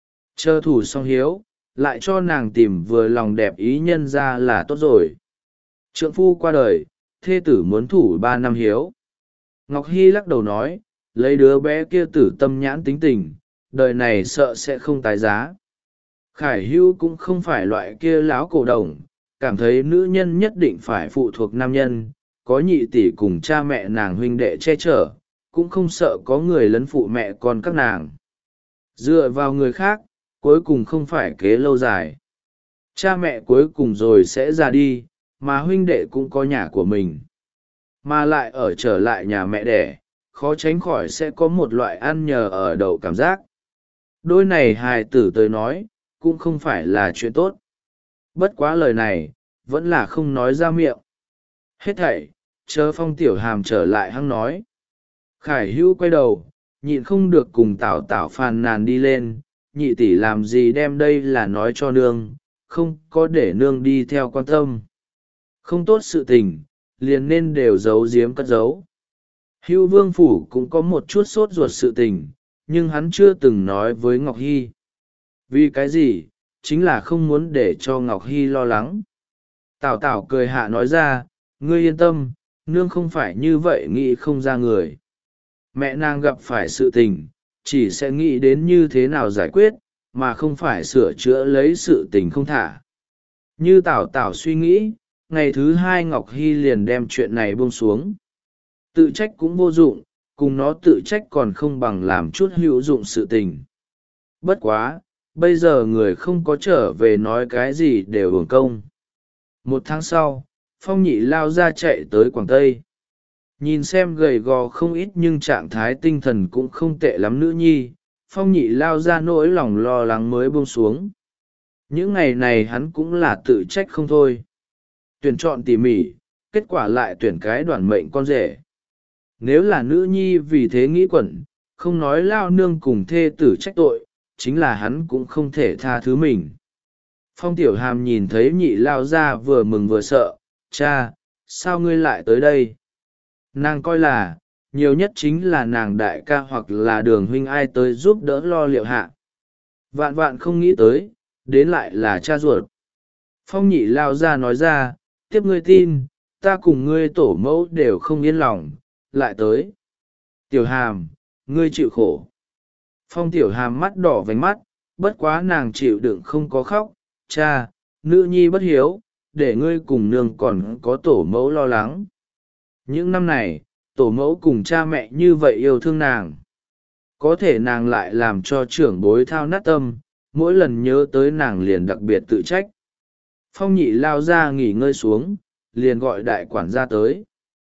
Chờ thủ xong hiếu, lại cho nàng tìm vừa lòng đẹp ý nhân ra là tốt rồi. Trượng phu qua đời, thê tử muốn thủ 3 năm hiếu. Ngọc Hy lắc đầu nói, lấy đứa bé kia tử tâm nhãn tính tình, đời này sợ sẽ không tái giá. Khải Hữu cũng không phải loại kia láo cổ đồng, cảm thấy nữ nhân nhất định phải phụ thuộc nam nhân, có nhị tỷ cùng cha mẹ nàng huynh đệ che chở, cũng không sợ có người lấn phụ mẹ con các nàng. Dựa vào người khác, cuối cùng không phải kế lâu dài. Cha mẹ cuối cùng rồi sẽ ra đi, mà huynh đệ cũng có nhà của mình. Mà lại ở trở lại nhà mẹ đẻ, khó tránh khỏi sẽ có một loại ăn nhờ ở đậu cảm giác. Đôi này hài tử tới nói, cũng không phải là chuyện tốt. Bất quá lời này, vẫn là không nói ra miệng. Hết thảy, chờ Phong Tiểu Hàm trở lại hăng nói. Khải Hữu quay đầu, nhịn không được cùng Tảo Tảo phàn nàn đi lên, nhị tỷ làm gì đem đây là nói cho nương, không có để nương đi theo quan tâm. Không tốt sự tình, liền nên đều giấu giếm cất giấu. Hữu Vương Phủ cũng có một chút sốt ruột sự tình, nhưng hắn chưa từng nói với Ngọc Hy. Vì cái gì? Chính là không muốn để cho Ngọc Hy lo lắng. Tảo Tảo cười hạ nói ra, ngươi yên tâm, nương không phải như vậy nghĩ không ra người. Mẹ nàng gặp phải sự tình, chỉ sẽ nghĩ đến như thế nào giải quyết, mà không phải sửa chữa lấy sự tình không thả. Như Tảo Tảo suy nghĩ, ngày thứ hai Ngọc Hy liền đem chuyện này buông xuống. Tự trách cũng vô dụng, cùng nó tự trách còn không bằng làm chút hữu dụng sự tình. Bất quá, bây giờ người không có trở về nói cái gì đều uổng công. Một tháng sau, Phong Nhị lao ra chạy tới Quảng Tây. Nhìn xem gầy gò không ít nhưng trạng thái tinh thần cũng không tệ lắm nữ nhi, Phong Nhị lao ra nỗi lòng lo lắng mới buông xuống. Những ngày này hắn cũng là tự trách không thôi. Tuyển chọn tỉ mỉ, kết quả lại tuyển cái đoản mệnh con rể. Nếu là nữ nhi vì thế nghĩ quẩn, không nói lao nương cùng thê tử trách tội, chính là hắn cũng không thể tha thứ mình. Phong Tiểu Hàm nhìn thấy nhị lao ra vừa mừng vừa sợ, cha, sao ngươi lại tới đây? Nàng coi là, nhiều nhất chính là nàng đại ca hoặc là đường huynh ai tới giúp đỡ lo liệu hạ. Vạn vạn không nghĩ tới, đến lại là cha ruột. Phong nhị lao ra nói ra, tiếp ngươi tin, ta cùng ngươi tổ mẫu đều không yên lòng, lại tới. Tiểu Hàm, ngươi chịu khổ. Phong Tiểu Hàm mắt đỏ vành mắt, bất quá nàng chịu đựng không có khóc, cha, nữ nhi bất hiếu, để ngươi cùng nương còn có tổ mẫu lo lắng. Những năm này, tổ mẫu cùng cha mẹ như vậy yêu thương nàng. Có thể nàng lại làm cho trưởng bối thao nát tâm, mỗi lần nhớ tới nàng liền đặc biệt tự trách. Phong nhị lao ra nghỉ ngơi xuống, liền gọi đại quản gia tới.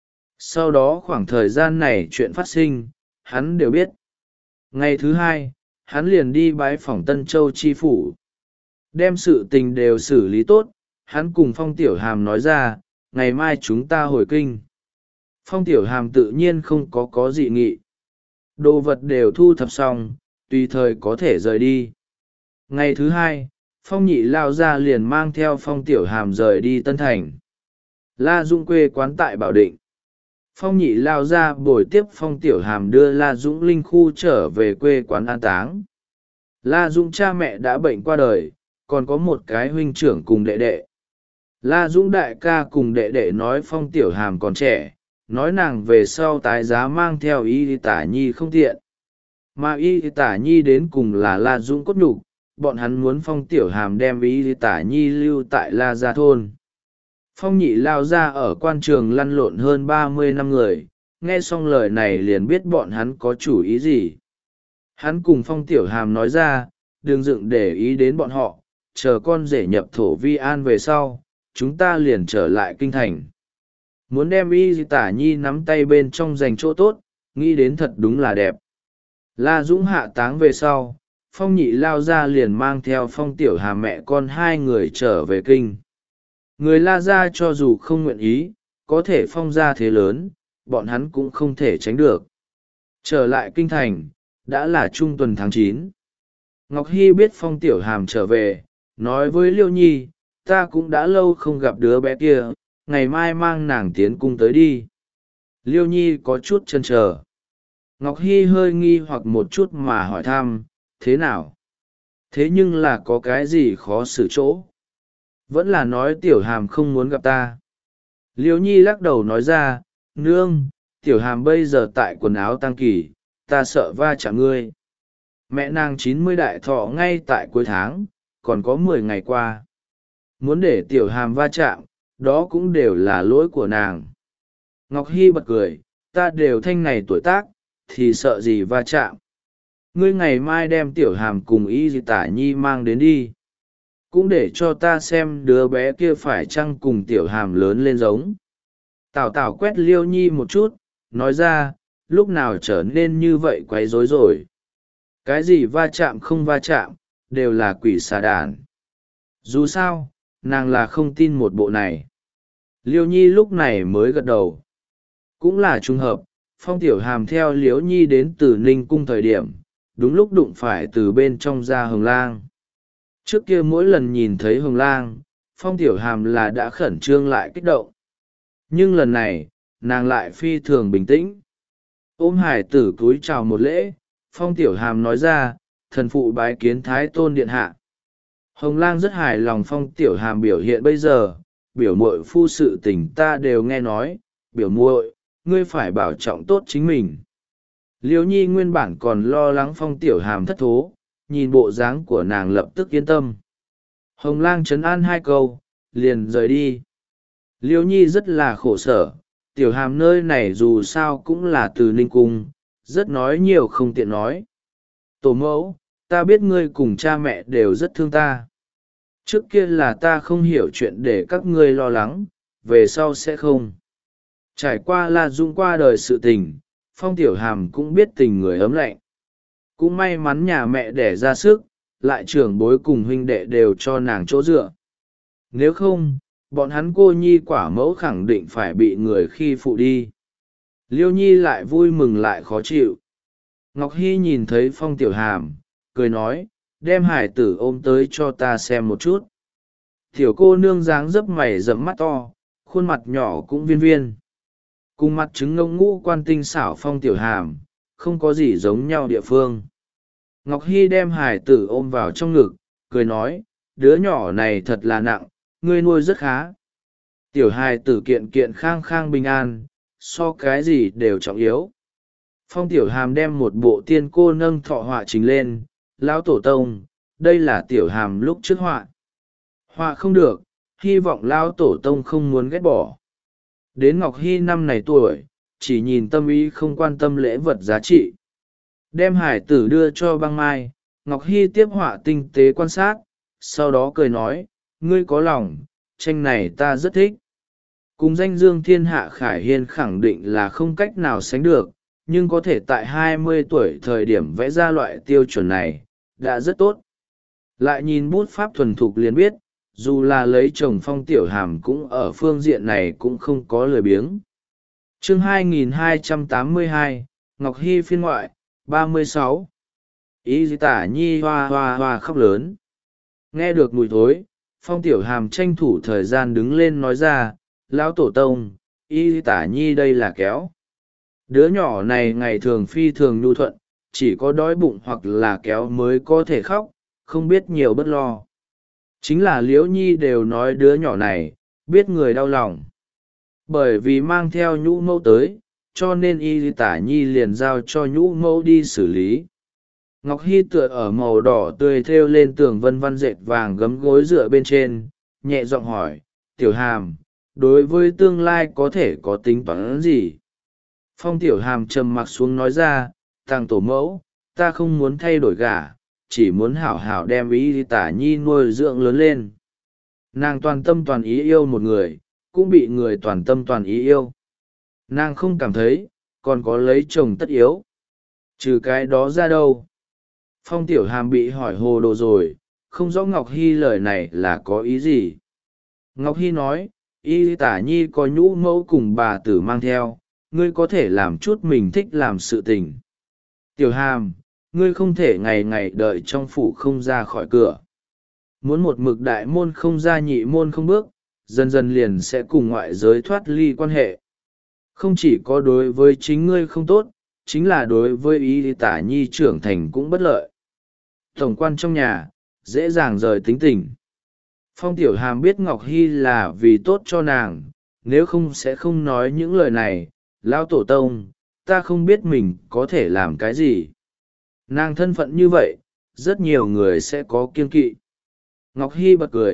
Sau đó khoảng thời gian này chuyện phát sinh, hắn đều biết. Ngày thứ hai, hắn liền đi bái phỏng Tân Châu chi phủ. Đem sự tình đều xử lý tốt, hắn cùng Phong Tiểu Hàm nói ra, ngày mai chúng ta hồi kinh. Phong Tiểu Hàm tự nhiên không có dị nghị. Đồ vật đều thu thập xong, tùy thời có thể rời đi. Ngày thứ hai, Phong nhị lao ra liền mang theo Phong Tiểu Hàm rời đi Tân Thành. La Dũng quê quán tại Bảo Định. Phong nhị lao ra buổi tiếp Phong Tiểu Hàm đưa La Dũng linh khu trở về quê quán an táng. La Dũng cha mẹ đã bệnh qua đời, còn có một cái huynh trưởng cùng đệ đệ. La Dũng đại ca cùng đệ đệ nói Phong Tiểu Hàm còn trẻ, nói nàng về sau tái giá mang theo y tả nhi không tiện. Mà y tả nhi đến cùng là La Dũng cốt nhục, bọn hắn muốn Phong Tiểu Hàm đem y tả nhi lưu tại La Gia Thôn. Phong nhị lao ra ở quan trường lăn lộn hơn 30 năm người, nghe xong lời này liền biết bọn hắn có chủ ý gì. Hắn cùng Phong Tiểu Hàm nói ra, đừng dựng để ý đến bọn họ, chờ con rể nhập thổ vi an về sau, chúng ta liền trở lại kinh thành. Muốn đem y tả nhi nắm tay bên trong giành chỗ tốt, nghĩ đến thật đúng là đẹp. La Dũng hạ táng về sau, Phong nhị lao ra liền mang theo Phong Tiểu Hàm mẹ con hai người trở về kinh. Người La gia cho dù không nguyện ý, có thể Phong gia thế lớn, bọn hắn cũng không thể tránh được. Trở lại kinh thành, đã là trung tuần tháng 9. Ngọc Hy biết Phong Tiểu Hàm trở về, nói với Liêu Nhi, ta cũng đã lâu không gặp đứa bé kia, ngày mai mang nàng tiến cung tới đi. Liêu Nhi có chút chần chờ. Ngọc Hy hơi nghi hoặc một chút mà hỏi thăm, thế nào? Thế nhưng là có cái gì khó xử chỗ? Vẫn là nói Tiểu Hàm không muốn gặp ta. Liêu Nhi lắc đầu nói ra, nương, Tiểu Hàm bây giờ tại quần áo tang kỳ, ta sợ va chạm ngươi. Mẹ nàng 90 đại thọ ngay tại cuối tháng, còn có 10 ngày qua. muốn để tiểu hàm va chạm đó cũng đều là lỗi của nàng. Ngọc Hy bật cười, ta đều thanh này tuổi tác thì sợ gì va chạm. Ngươi ngày mai đem tiểu hàm cùng y tả nhi mang đến đi, cũng để cho ta xem đứa bé kia phải chăng cùng tiểu hàm lớn lên giống. Tào Tào quét Liêu Nhi một chút, nói ra, lúc nào trở nên như vậy quấy rối rồi. Cái gì va chạm không va chạm đều là quỷ xà đàn. Dù sao nàng là không tin một bộ này. Liêu Nhi lúc này mới gật đầu. Cũng là trùng hợp, Phong Tiểu Hàm theo Liễu Nhi đến từ Ninh Cung thời điểm đúng lúc đụng phải từ bên trong ra Hồng Lang. Trước kia mỗi lần nhìn thấy Hồng Lang, Phong Tiểu Hàm là đã khẩn trương lại kích động. Nhưng lần này nàng lại phi thường bình tĩnh. Ôm hải tử cúi chào một lễ, Phong Tiểu Hàm nói ra, thần phụ bái kiến Thái Tôn điện hạ. Hồng Lang rất hài lòng Phong Tiểu Hàm biểu hiện bây giờ, biểu muội phu sự tình ta đều nghe nói, biểu muội ngươi phải bảo trọng tốt chính mình. Liễu Nhi nguyên bản còn lo lắng Phong Tiểu Hàm thất thố, nhìn bộ dáng của nàng lập tức yên tâm. Hồng Lang trấn an hai câu, liền rời đi. Liễu Nhi rất là khổ sở, Tiểu Hàm nơi này dù sao cũng là từ Ninh Cung, rất nói nhiều không tiện nói. Tổ mẫu, ta biết ngươi cùng cha mẹ đều rất thương ta. Trước kia là ta không hiểu chuyện để các ngươi lo lắng, về sau sẽ không. Trải qua La Dung qua đời sự tình, Phong Tiểu Hàm cũng biết tình người ấm lạnh. Cũng may mắn nhà mẹ đẻ ra sức, lại trưởng bối cùng huynh đệ đều cho nàng chỗ dựa. Nếu không, bọn hắn cô nhi quả mẫu khẳng định phải bị người khi phụ đi. Liêu Nhi lại vui mừng lại khó chịu. Ngọc Hy nhìn thấy Phong Tiểu Hàm, cười nói, đem hải tử ôm tới cho ta xem một chút. Tiểu cô nương dáng dấp mày rậm mắt to, khuôn mặt nhỏ cũng viên viên. Cùng mặt trứng ngông ngũ quan tinh xảo Phong Tiểu Hàm, không có gì giống nhau địa phương. Ngọc Hy đem hải tử ôm vào trong ngực, cười nói, đứa nhỏ này thật là nặng, ngươi nuôi rất khá. Tiểu hài tử kiện kiện khang khang bình an, so cái gì đều trọng yếu. Phong Tiểu Hàm đem một bộ tiên cô nâng thọ họa trình lên, lão tổ tông, đây là Tiểu Hàm lúc trước họa. Họa không được, hy vọng lão tổ tông không muốn ghét bỏ. Đến Ngọc Hy năm này tuổi, chỉ nhìn tâm ý không quan tâm lễ vật giá trị. Đem hải tử đưa cho băng mai, Ngọc Hy tiếp họa tinh tế quan sát, sau đó cười nói, ngươi có lòng, tranh này ta rất thích. Cùng danh dương thiên hạ Khải Hiên khẳng định là không cách nào sánh được, nhưng có thể tại 20 tuổi thời điểm vẽ ra loại tiêu chuẩn này, đã rất tốt. Lại nhìn bút pháp thuần thục liền biết, dù là lấy chồng Phong Tiểu Hàm cũng ở phương diện này cũng không có lười biếng. Chương 2282, Ngọc Hy phiên ngoại, 36. Y tả nhi hoa hoa hoa khóc lớn. Nghe được mùi thối, Phong Tiểu Hàm tranh thủ thời gian đứng lên nói ra, lão tổ tông, y tả nhi đây là kéo. Đứa nhỏ này ngày thường phi thường nhu thuận, chỉ có đói bụng hoặc là kéo mới có thể khóc, không biết nhiều bất lo. Chính là Liễu Nhi đều nói đứa nhỏ này, biết người đau lòng. Bởi vì mang theo nhũ mẫu tới, cho nên y tả nhi liền giao cho nhũ mẫu đi xử lý. Ngọc Hy tựa ở màu đỏ tươi thêu lên tường vân văn dệt vàng gấm gối dựa bên trên, nhẹ giọng hỏi, Tiểu Hàm, đối với tương lai có thể có tính toán gì? Phong Tiểu Hàm trầm mặc xuống nói ra, thằng tổ mẫu, ta không muốn thay đổi gả, chỉ muốn hảo hảo đem y tả nhi nuôi dưỡng lớn lên. Nàng toàn tâm toàn ý yêu một người, cũng bị người toàn tâm toàn ý yêu. Nàng không cảm thấy, còn có lấy chồng tất yếu. Trừ cái đó ra đâu? Phong Tiểu Hàm bị hỏi hồ đồ rồi, không rõ Ngọc Hy lời này là có ý gì. Ngọc Hy nói, y tả nhi có nhũ mẫu cùng bà tử mang theo, ngươi có thể làm chút mình thích làm sự tình. Tiểu Hàm, ngươi không thể ngày ngày đợi trong phủ không ra khỏi cửa. Muốn một mực đại môn không ra nhị môn không bước, dần dần liền sẽ cùng ngoại giới thoát ly quan hệ. Không chỉ có đối với chính ngươi không tốt, chính là đối với y tả nhi trưởng thành cũng bất lợi. Tổng quan trong nhà, dễ dàng rời tính tình. Phong Tiểu Hàm biết Ngọc Hy là vì tốt cho nàng, nếu không sẽ không nói những lời này. Lão tổ tông, ta không biết mình có thể làm cái gì. Nàng thân phận như vậy, rất nhiều người sẽ có kiêng kỵ. Ngọc Hy bật cười,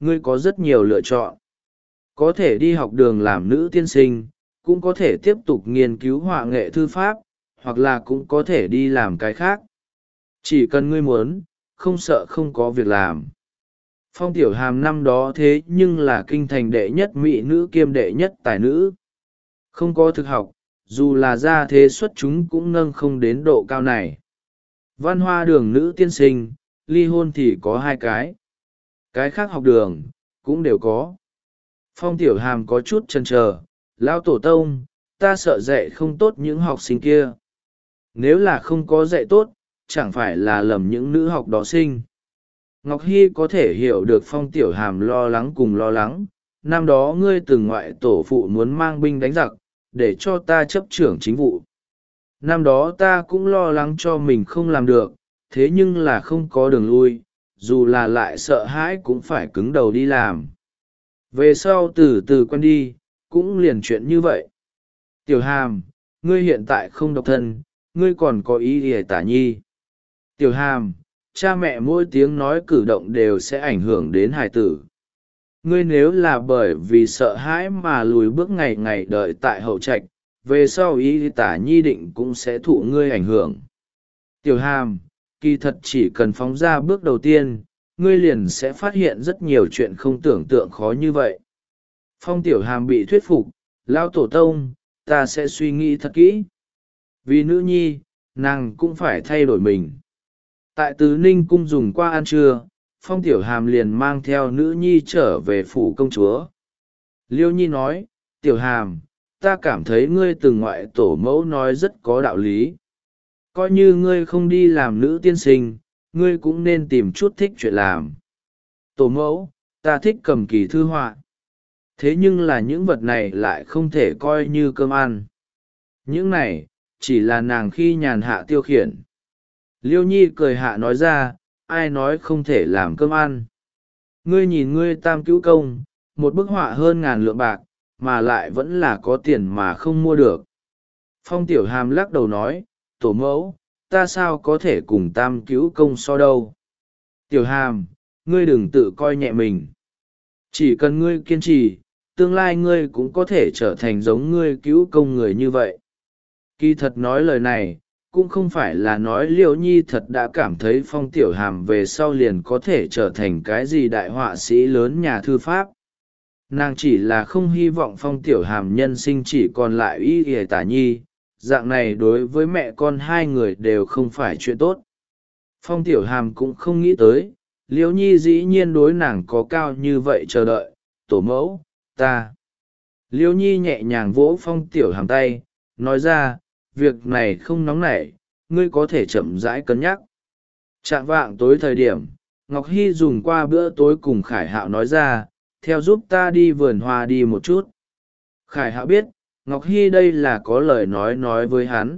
ngươi có rất nhiều lựa chọn. Có thể đi học đường làm nữ tiên sinh, cũng có thể tiếp tục nghiên cứu họa nghệ thư pháp, hoặc là cũng có thể đi làm cái khác. Chỉ cần ngươi muốn, không sợ không có việc làm. Phong Tiểu Hàm năm đó thế nhưng là kinh thành đệ nhất mỹ nữ kiêm đệ nhất tài nữ. Không có thực học, dù là gia thế xuất chúng cũng nâng không đến độ cao này. Văn Hoa đường nữ tiên sinh, ly hôn thì có 2 cái. Cái khác học đường, cũng đều có. Phong Tiểu Hàm có chút chần chờ, lão tổ tông, ta sợ dạy không tốt những học sinh kia. Nếu là không có dạy tốt, chẳng phải là lầm những nữ học đó sinh. Ngọc Hy có thể hiểu được Phong Tiểu Hàm lo lắng cùng lo lắng. Năm đó ngươi từng ngoại tổ phụ muốn mang binh đánh giặc, để cho ta chấp trưởng chính vụ. Năm đó ta cũng lo lắng cho mình không làm được, thế nhưng là không có đường lui, dù là lại sợ hãi cũng phải cứng đầu đi làm. Về sau từ từ quen đi, cũng liền chuyện như vậy. Tiểu Hàm, ngươi hiện tại không độc thân, ngươi còn có ý hề tả nhi. Tiểu Hàm, cha mẹ mỗi tiếng nói cử động đều sẽ ảnh hưởng đến hài tử. Ngươi nếu là bởi vì sợ hãi mà lùi bước ngày ngày đợi tại hậu trạch, về sau ý tả nhi định cũng sẽ thụ ngươi ảnh hưởng. Tiểu Hàm, kỳ thật chỉ cần phóng ra bước đầu tiên, ngươi liền sẽ phát hiện rất nhiều chuyện không tưởng tượng khó như vậy. Phong Tiểu Hàm bị thuyết phục, lão tổ tông, ta sẽ suy nghĩ thật kỹ. Vì nữ nhi, nàng cũng phải thay đổi mình. Tại Tứ Ninh cung dùng qua ăn trưa, Phong Tiểu Hàm liền mang theo nữ nhi trở về phủ công chúa. Liêu nhi nói, Tiểu Hàm, ta cảm thấy ngươi từng ngoại tổ mẫu nói rất có đạo lý. Coi như ngươi không đi làm nữ tiên sinh, ngươi cũng nên tìm chút thích chuyện làm. Tổ mẫu, ta thích cầm kỳ thư họa. Thế nhưng là những vật này lại không thể coi như cơm ăn. Những này, chỉ là nàng khi nhàn hạ tiêu khiển. Liêu nhi cười hạ nói ra, ai nói không thể làm cơm ăn. Ngươi nhìn ngươi tam cứu công, một bức họa hơn 1000 lượng bạc, mà lại vẫn là có tiền mà không mua được. Phong Tiểu Hàm lắc đầu nói, tổ mẫu, ta sao có thể cùng tam cứu công so đâu. Tiểu Hàm, ngươi đừng tự coi nhẹ mình. Chỉ cần ngươi kiên trì, tương lai ngươi cũng có thể trở thành giống ngươi cứu công người như vậy. Kỳ thật nói lời này, cũng không phải là nói Liêu nhi thật đã cảm thấy Phong Tiểu Hàm về sau liền có thể trở thành cái gì đại họa sĩ lớn nhà thư pháp. Nàng chỉ là không hy vọng Phong Tiểu Hàm nhân sinh chỉ còn lại y y tả nhi, dạng này đối với mẹ con 2 người đều không phải chuyện tốt. Phong Tiểu Hàm cũng không nghĩ tới, Liêu nhi dĩ nhiên đối nàng có cao như vậy chờ đợi, tổ mẫu, ta. Liêu nhi nhẹ nhàng vỗ Phong Tiểu Hàm tay, nói ra, việc này không nóng nảy, ngươi có thể chậm rãi cân nhắc. Chạng vạng tối thời điểm, Ngọc Hy dùng qua bữa tối cùng Khải Hạo nói ra, theo giúp ta đi vườn hoa đi một chút. Khải Hạo biết, Ngọc Hy đây là có lời nói với hắn.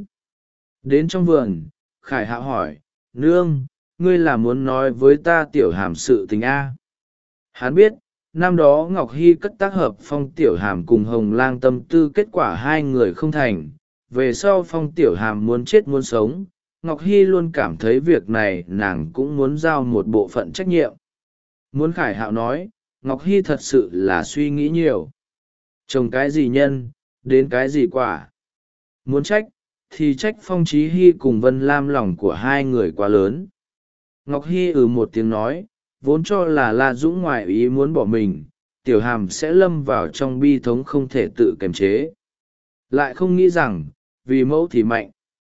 Đến trong vườn, Khải Hạo hỏi, nương, ngươi là muốn nói với ta Tiểu Hàm sự tình A. Hắn biết, năm đó Ngọc Hy cất tác hợp Phong Tiểu Hàm cùng Hồng Lang tâm tư kết quả 2 người không thành. Về sau Phong Tiểu Hàm muốn chết muốn sống, Ngọc Hy luôn cảm thấy việc này nàng cũng muốn giao một bộ phận trách nhiệm. Muốn Khải Hạo nói, Ngọc Hy thật sự là suy nghĩ nhiều. Trồng cái gì nhân, đến cái gì quả. Muốn trách, thì trách Phong Chí Hy cùng Vân Lam lòng của 2 người quá lớn. Ngọc Hy một tiếng nói, vốn cho là La Dũng ngoại ý muốn bỏ mình, Tiểu Hàm sẽ lâm vào trong bi thống không thể tự kiềm chế. Lại không nghĩ rằng, vì mẫu thì mạnh.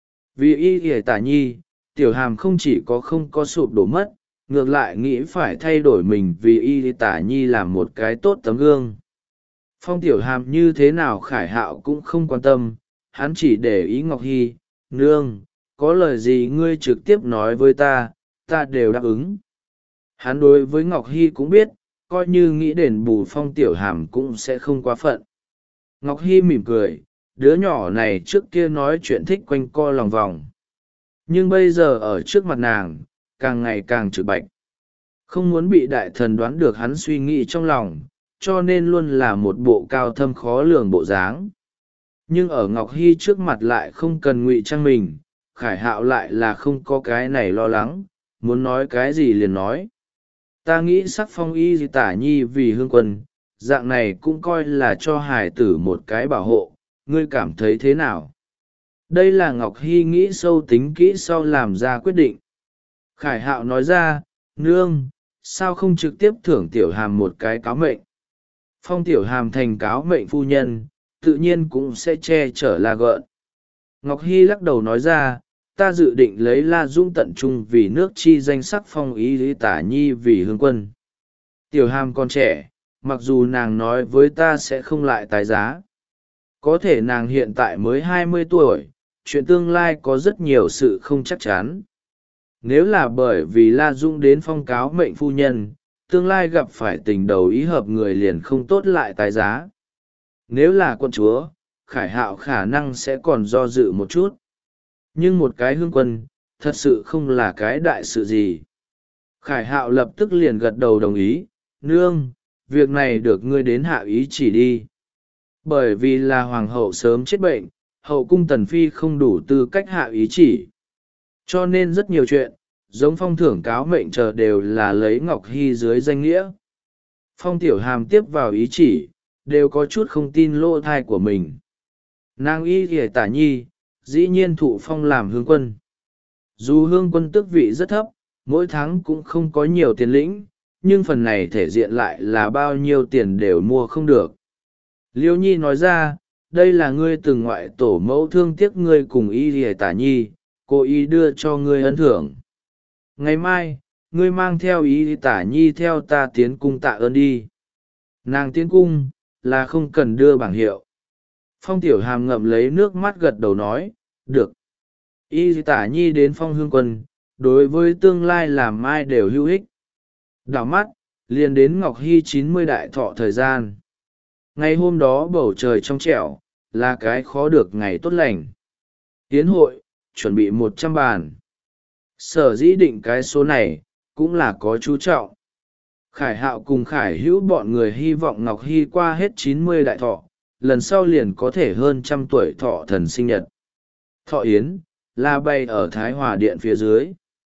Vì y y tả nhi, Tiểu Hàm không chỉ có không có sụp đổ mất, ngược lại nghĩ phải thay đổi mình vì y tả nhi làm một cái tốt tấm gương. Phong Tiểu Hàm như thế nào Khải Hạo cũng không quan tâm, hắn chỉ để ý Ngọc Hy, nương, có lời gì ngươi trực tiếp nói với ta, ta đều đáp ứng. Hắn đối với Ngọc Hy cũng biết, coi như nghĩ đền bù Phong Tiểu Hàm cũng sẽ không quá phận. Ngọc Hy mỉm cười, đứa nhỏ này trước kia nói chuyện thích quanh co lòng vòng. Nhưng bây giờ ở trước mặt nàng, càng ngày càng trực bạch. Không muốn bị đại thần đoán được hắn suy nghĩ trong lòng, cho nên luôn là một bộ cao thâm khó lường bộ dáng. Nhưng ở Ngọc Hy trước mặt lại không cần ngụy trang mình, Khải Hạo lại là không có cái này lo lắng, muốn nói cái gì liền nói. Ta nghĩ sắc phong y tả nhi vì hương quân, dạng này cũng coi là cho hải tử một cái bảo hộ, ngươi cảm thấy thế nào? Đây là Ngọc Hy nghĩ sâu tính kỹ sau làm ra quyết định. Khải Hạo nói ra, nương, sao không trực tiếp thưởng tiểu hàm một cái cáo mệnh? Phong tiểu hàm thành cáo mệnh phu nhân, tự nhiên cũng sẽ che chở La Gợn. Ngọc Hy lắc đầu nói ra, ta dự định lấy La Dung tận trung vì nước chi danh sắc phong ý lý tả nhi vì hương quân. Tiểu hàm còn trẻ, mặc dù nàng nói với ta sẽ không lại tái giá. Có thể nàng hiện tại mới 20 tuổi, chuyện tương lai có rất nhiều sự không chắc chắn. Nếu là bởi vì La Dung đến phong cáo mệnh phu nhân, tương lai gặp phải tình đầu ý hợp người liền không tốt lại tái giá. Nếu là quân chúa, Khải Hạo khả năng sẽ còn do dự một chút. Nhưng một cái hương quân, thật sự không là cái đại sự gì. Khải Hạo lập tức liền gật đầu đồng ý, nương, việc này được ngươi đến hạ ý chỉ đi. Bởi vì là hoàng hậu sớm chết bệnh, hậu cung tần phi không đủ tư cách hạ ý chỉ. Cho nên rất nhiều chuyện, giống phong thưởng cáo mệnh chờ đều là lấy Ngọc Hy dưới danh nghĩa. Phong tiểu hàm tiếp vào ý chỉ, đều có chút không tin lỗ thai của mình. Nàng y ghề tả nhi, dĩ nhiên thụ phong làm hương quân. Dù hương quân tước vị rất thấp, mỗi tháng cũng không có nhiều tiền lĩnh, nhưng phần này thể diện lại là bao nhiêu tiền đều mua không được. Liêu nhi nói ra, đây là ngươi từng ngoại tổ mẫu thương tiếc ngươi cùng y ghề tả nhi, cô ý đưa cho ngươi ân thưởng. Ngày mai, ngươi mang theo y tả nhi theo ta tiến cung tạ ơn đi. Nàng tiến cung, là không cần đưa bảng hiệu. Phong tiểu hàm ngậm lấy nước mắt gật đầu nói, được. Y tả nhi đến phong hương quân, đối với tương lai làm mai đều hữu ích. Đảo mắt, liền đến Ngọc Hy 90 đại thọ thời gian. Ngày hôm đó bầu trời trong trẻo, là cái khó được ngày tốt lành. Tiến hội, chuẩn bị 100 bàn. Sở dĩ định cái số này, cũng là có chú trọng. Khải Hạo cùng Khải Hữu bọn người hy vọng Ngọc Hy qua hết 90 đại thọ, lần sau liền có thể hơn 100 tuổi thọ thần sinh nhật. Thọ yến, là bày ở Thái Hòa Điện phía dưới.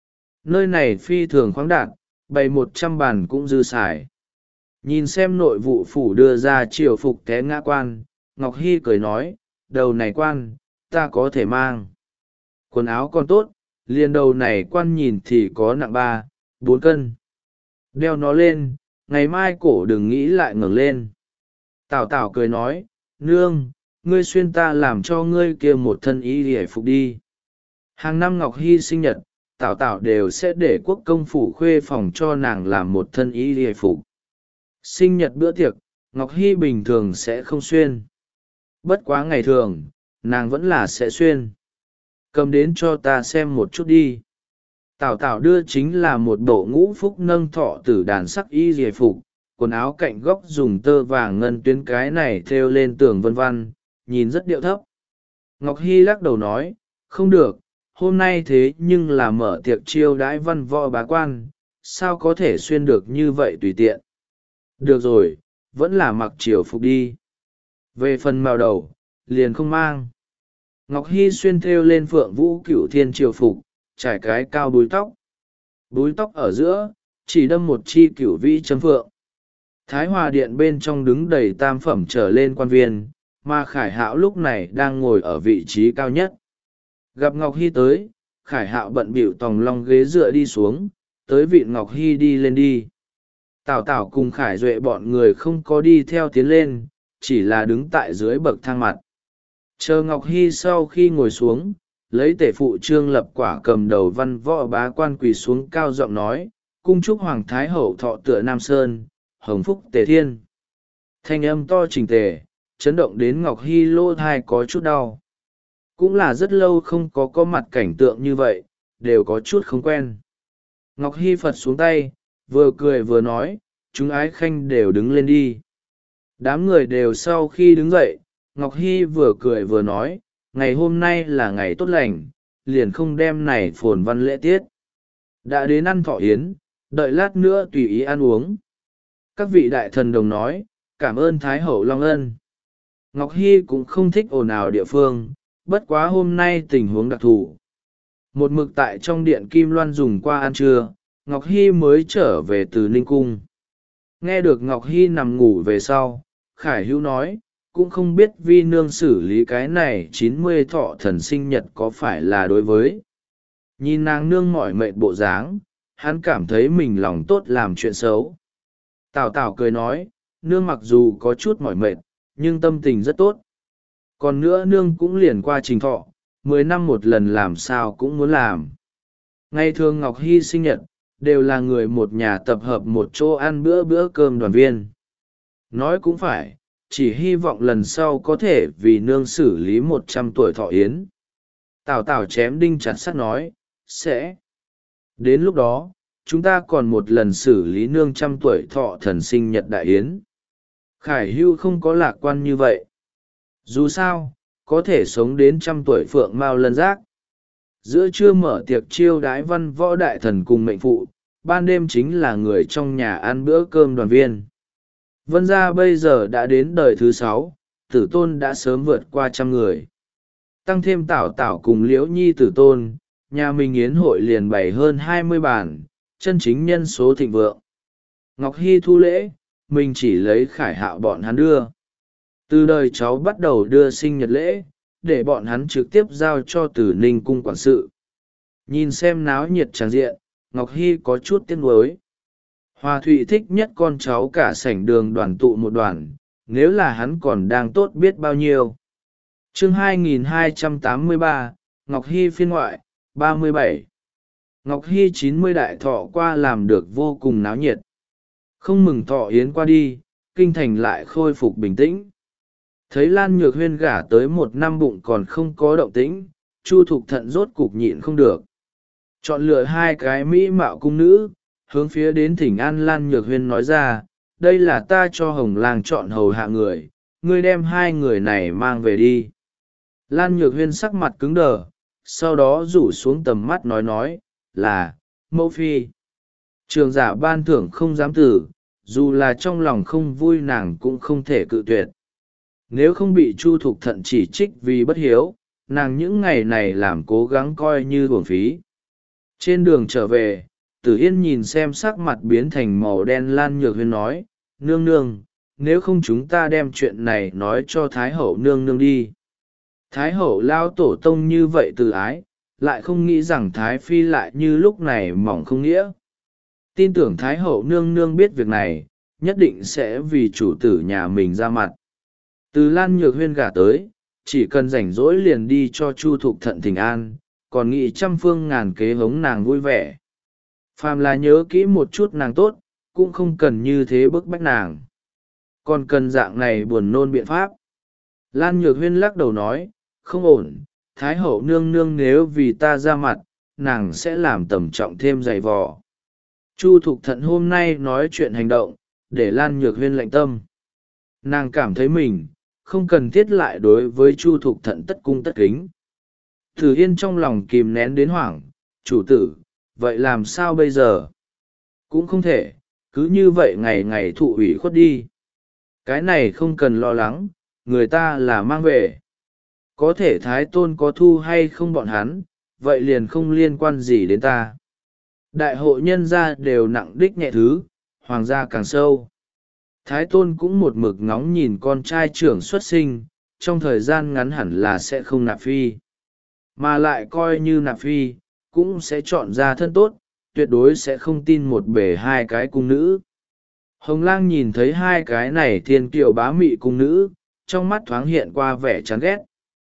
Nơi này phi thường khoáng đạt, bày 100 bàn cũng dư xài. Nhìn xem nội vụ phủ đưa ra triều phục té ngã quan, Ngọc Hy cười nói, đầu này quan, ta có thể mang. Quần áo còn tốt, liền đầu này quan nhìn thì có nặng 3-4 cân. Đeo nó lên, ngày mai cổ đừng nghĩ lại ngẩng lên. Tào Tào cười nói, nương, ngươi xuyên ta làm cho ngươi kia một thân y hề phục đi. Hàng năm Ngọc Hy sinh nhật, Tào Tào đều sẽ để quốc công phủ khuê phòng cho nàng làm một thân y hề phục. Sinh nhật bữa tiệc, Ngọc Hy bình thường sẽ không xuyên. Bất quá ngày thường, nàng vẫn là sẽ xuyên. Cầm đến cho ta xem một chút đi. Tào Tào đưa chính là một bộ ngũ phúc nâng thọ tử đàn sắc y dề phục, quần áo cạnh góc dùng tơ vàng ngân tuyến cái này thêu lên tường vân vân, nhìn rất điệu thấp. Ngọc Hy lắc đầu nói, không được, hôm nay thế nhưng là mở tiệc chiêu đãi văn võ bá quan, sao có thể xuyên được như vậy tùy tiện. Được rồi, vẫn là mặc triều phục đi. Về phần màu đầu, liền không mang. Ngọc Hy xuyên thêu lên phượng vũ cửu thiên triều phục, trải cái cao búi tóc. Búi tóc ở giữa, chỉ đâm một chi cửu vĩ chấm phượng. Thái Hòa Điện bên trong đứng đầy tam phẩm trở lên quan viên, mà Khải Hạo lúc này đang ngồi ở vị trí cao nhất. Gặp Ngọc Hy tới, Khải Hạo bận bịu tòng long ghế dựa đi xuống, tới vị Ngọc Hy đi lên đi. Tào Tào cùng Khải Duệ bọn người không có đi theo tiến lên, chỉ là đứng tại dưới bậc thang mặt. Chờ Ngọc Hy sau khi ngồi xuống, lấy tể phụ Trương Lập Quả cầm đầu văn võ bá quan quỳ xuống cao giọng nói, cung chúc Hoàng Thái Hậu thọ tựa Nam Sơn, hồng phúc tề thiên. Thanh âm to trình tề, chấn động đến Ngọc Hy lỗ thai có chút đau. Cũng là rất lâu không có mặt cảnh tượng như vậy, đều có chút không quen. Ngọc Hy phật xuống tay, vừa cười vừa nói, chúng ái khanh đều đứng lên đi. Đám người đều sau khi đứng dậy, Ngọc Hy vừa cười vừa nói, ngày hôm nay là ngày tốt lành, liền không đem này phồn văn lễ tiết. Đã đến ăn thọ yến, đợi lát nữa tùy ý ăn uống. Các vị đại thần đồng nói, cảm ơn Thái Hậu Long Ân. Ngọc Hy cũng không thích ồn ào địa phương, bất quá hôm nay tình huống đặc thù. Một mực tại trong điện Kim Loan dùng qua ăn trưa, Ngọc Hy mới trở về từ Ninh Cung. Nghe được Ngọc Hy nằm ngủ về sau, Khải Hữu nói, cũng không biết vi nương xử lý cái này 90 thọ thần sinh nhật có phải là đối với. Nhìn nàng nương mỏi mệt bộ dáng, hắn cảm thấy mình lòng tốt làm chuyện xấu. Tào Tào cười nói, nương mặc dù có chút mỏi mệt, nhưng tâm tình rất tốt. Còn nữa nương cũng liền qua trình thọ, 10 năm một lần làm sao cũng muốn làm. Ngày thường Ngọc Hy sinh nhật, đều là người một nhà tập hợp một chỗ ăn bữa bữa cơm đoàn viên. Nói cũng phải, chỉ hy vọng lần sau có thể vì nương xử lý 100 tuổi thọ yến. Tào Tào chém đinh chặt sắt nói, sẽ. Đến lúc đó, chúng ta còn một lần xử lý nương 100 tuổi thọ thần sinh nhật đại yến. Khải Hưu không có lạc quan như vậy. Dù sao, có thể sống đến 100 tuổi phượng mao lân giác. Giữa trưa mở tiệc chiêu đái văn võ đại thần cùng mệnh phụ, ban đêm chính là người trong nhà ăn bữa cơm đoàn viên. Vân gia bây giờ đã đến đời thứ 6, tử tôn đã sớm vượt qua 100 người. Tăng thêm Tảo Tảo cùng Liễu Nhi tử tôn, nhà mình yến hội liền bày hơn 20 bàn, chân chính nhân số thịnh vượng. Ngọc Hy thu lễ, mình chỉ lấy Khải Hạo bọn hắn đưa. Từ đời cháu bắt đầu đưa sinh nhật lễ, để bọn hắn trực tiếp giao cho Tử Ninh cung quản sự. Nhìn xem náo nhiệt tràng diện, Ngọc Hy có chút tiếc nuối. Hoa Thụy thích nhất con cháu cả sảnh đường đoàn tụ một đoàn, nếu là hắn còn đang tốt biết bao nhiêu. Chương 2283, Ngọc Hy phiên ngoại, 37. Ngọc Hy 90 đại thọ qua làm được vô cùng náo nhiệt. Không mừng thọ yến qua đi, kinh thành lại khôi phục bình tĩnh. Thấy Lan Nhược Huyên gả tới 1 năm bụng còn không có động tĩnh, Chu Thục Thận rốt cục nhịn không được. Chọn lựa 2 cái mỹ mạo cung nữ, hướng phía đến thỉnh an Lan Nhược Huyên nói ra, đây là ta cho Hồng Lang chọn hầu hạ người, ngươi đem 2 người này mang về đi. Lan Nhược Huyên sắc mặt cứng đờ, sau đó rủ xuống tầm mắt nói, là, mẫu phi. Trường giả ban thưởng không dám tử, dù là trong lòng không vui nàng cũng không thể cự tuyệt. Nếu không bị Chu Thục Thận chỉ trích vì bất hiếu, nàng những ngày này làm cố gắng coi như uổng phí. Trên đường trở về, Tử Yên nhìn xem sắc mặt biến thành màu đen Lan Nhược Huyên nói, nương nương, nếu không chúng ta đem chuyện này nói cho Thái Hậu nương nương đi. Thái Hậu lao tổ tông như vậy từ ái, lại không nghĩ rằng Thái Phi lại như lúc này mỏng không nghĩa. Tin tưởng Thái Hậu nương nương biết việc này, nhất định sẽ vì chủ tử nhà mình ra mặt. Từ Lan Nhược Huyên gả tới, chỉ cần rảnh rỗi liền đi cho Chu Thục Thận thỉnh an, còn nghĩ trăm phương ngàn kế hống nàng vui vẻ. Phàm là nhớ kỹ một chút nàng tốt, cũng không cần như thế bức bách nàng. Còn cần dạng này buồn nôn biện pháp. Lan Nhược Huyên lắc đầu nói, không ổn, Thái Hậu nương nương nếu vì ta ra mặt, nàng sẽ làm tầm trọng thêm dày vò. Chu Thục Thận hôm nay nói chuyện hành động, để Lan Nhược Huyên lạnh tâm. Nàng cảm thấy mình, không cần thiết lại đối với Chu Thục Thận tất cung tất kính. Thử Yên trong lòng kìm nén đến hoảng, chủ tử, vậy làm sao bây giờ? Cũng không thể, cứ như vậy ngày ngày thụ ủy khuất đi. Cái này không cần lo lắng, người ta là mang về. Có thể Thái Tôn có thu hay không bọn hắn, vậy liền không liên quan gì đến ta. Đại hội nhân gia đều nặng đích nhẹ thứ, hoàng gia càng sâu. Thái Tôn cũng một mực ngóng nhìn con trai trưởng xuất sinh, trong thời gian ngắn hẳn là sẽ không nạp phi. Mà lại coi như nạp phi, cũng sẽ chọn ra thân tốt, tuyệt đối sẽ không tin một bề 2 cái cung nữ. Hồng Lang nhìn thấy 2 cái này thiên kiều bá mị cung nữ, trong mắt thoáng hiện qua vẻ chán ghét.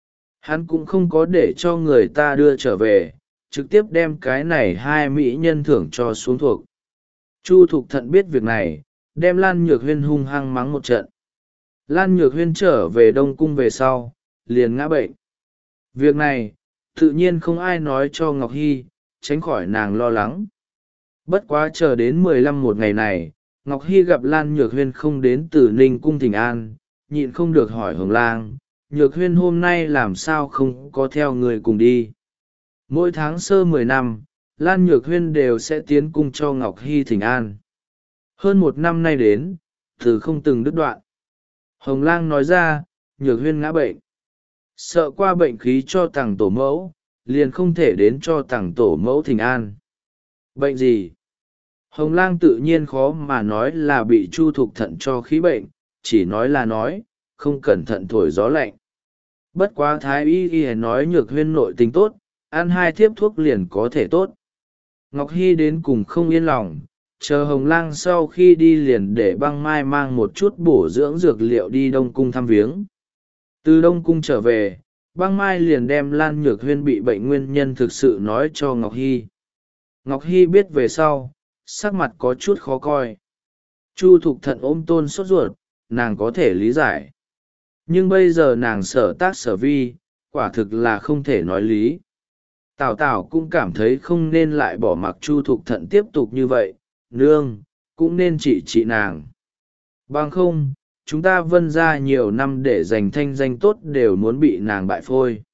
Hắn cũng không có để cho người ta đưa trở về, trực tiếp đem cái này 2 mỹ nhân thưởng cho xuống thuộc. Chu Thục Thận biết việc này, đem Lan Nhược Huyên hung hăng mắng một trận. Lan Nhược Huyên trở về Đông Cung về sau, liền ngã bệnh. Việc này, tự nhiên không ai nói cho Ngọc Hy, tránh khỏi nàng lo lắng. Bất quá chờ đến 15 một ngày này, Ngọc Hy gặp Lan Nhược Huyên không đến từ Ninh Cung Thịnh An, nhịn không được hỏi Hồng Lang, Nhược Huyên hôm nay làm sao không có theo người cùng đi. Mỗi tháng sơ 10 năm, Lan Nhược Huyên đều sẽ tiến cung cho Ngọc Hy Thịnh An. Hơn 1 năm nay đến, từ không từng đứt đoạn. Hồng Lang nói ra, Nhược Huyên ngã bệnh. Sợ qua bệnh khí cho tàng tổ mẫu, liền không thể đến cho tàng tổ mẫu Thịnh An. Bệnh gì? Hồng Lang tự nhiên khó mà nói là bị Chu Thục Thận cho khí bệnh, chỉ nói là nói, không cẩn thận thổi gió lạnh. Bất quá thái y y nói Nhược Huyên nội tình tốt, ăn 2 thiếp thuốc liền có thể tốt. Ngọc Hy đến cùng không yên lòng, chờ Hồng Lang sau khi đi liền để Băng Mai mang một chút bổ dưỡng dược liệu đi Đông Cung thăm viếng. Từ Đông Cung trở về, Băng Mai liền đem Lan Nhược Huyên bị bệnh nguyên nhân thực sự nói cho Ngọc Hy. Ngọc Hy biết về sau, sắc mặt có chút khó coi. Chu Thục Thận ôm tôn sốt ruột, nàng có thể lý giải. Nhưng bây giờ nàng sở tác sở vi, quả thực là không thể nói lý. Tào Tào cũng cảm thấy không nên lại bỏ mặc Chu Thục Thận tiếp tục như vậy, nương, cũng nên trị nàng. Bằng không, chúng ta Vân ra nhiều năm để giành thanh danh tốt đều muốn bị nàng bại phôi.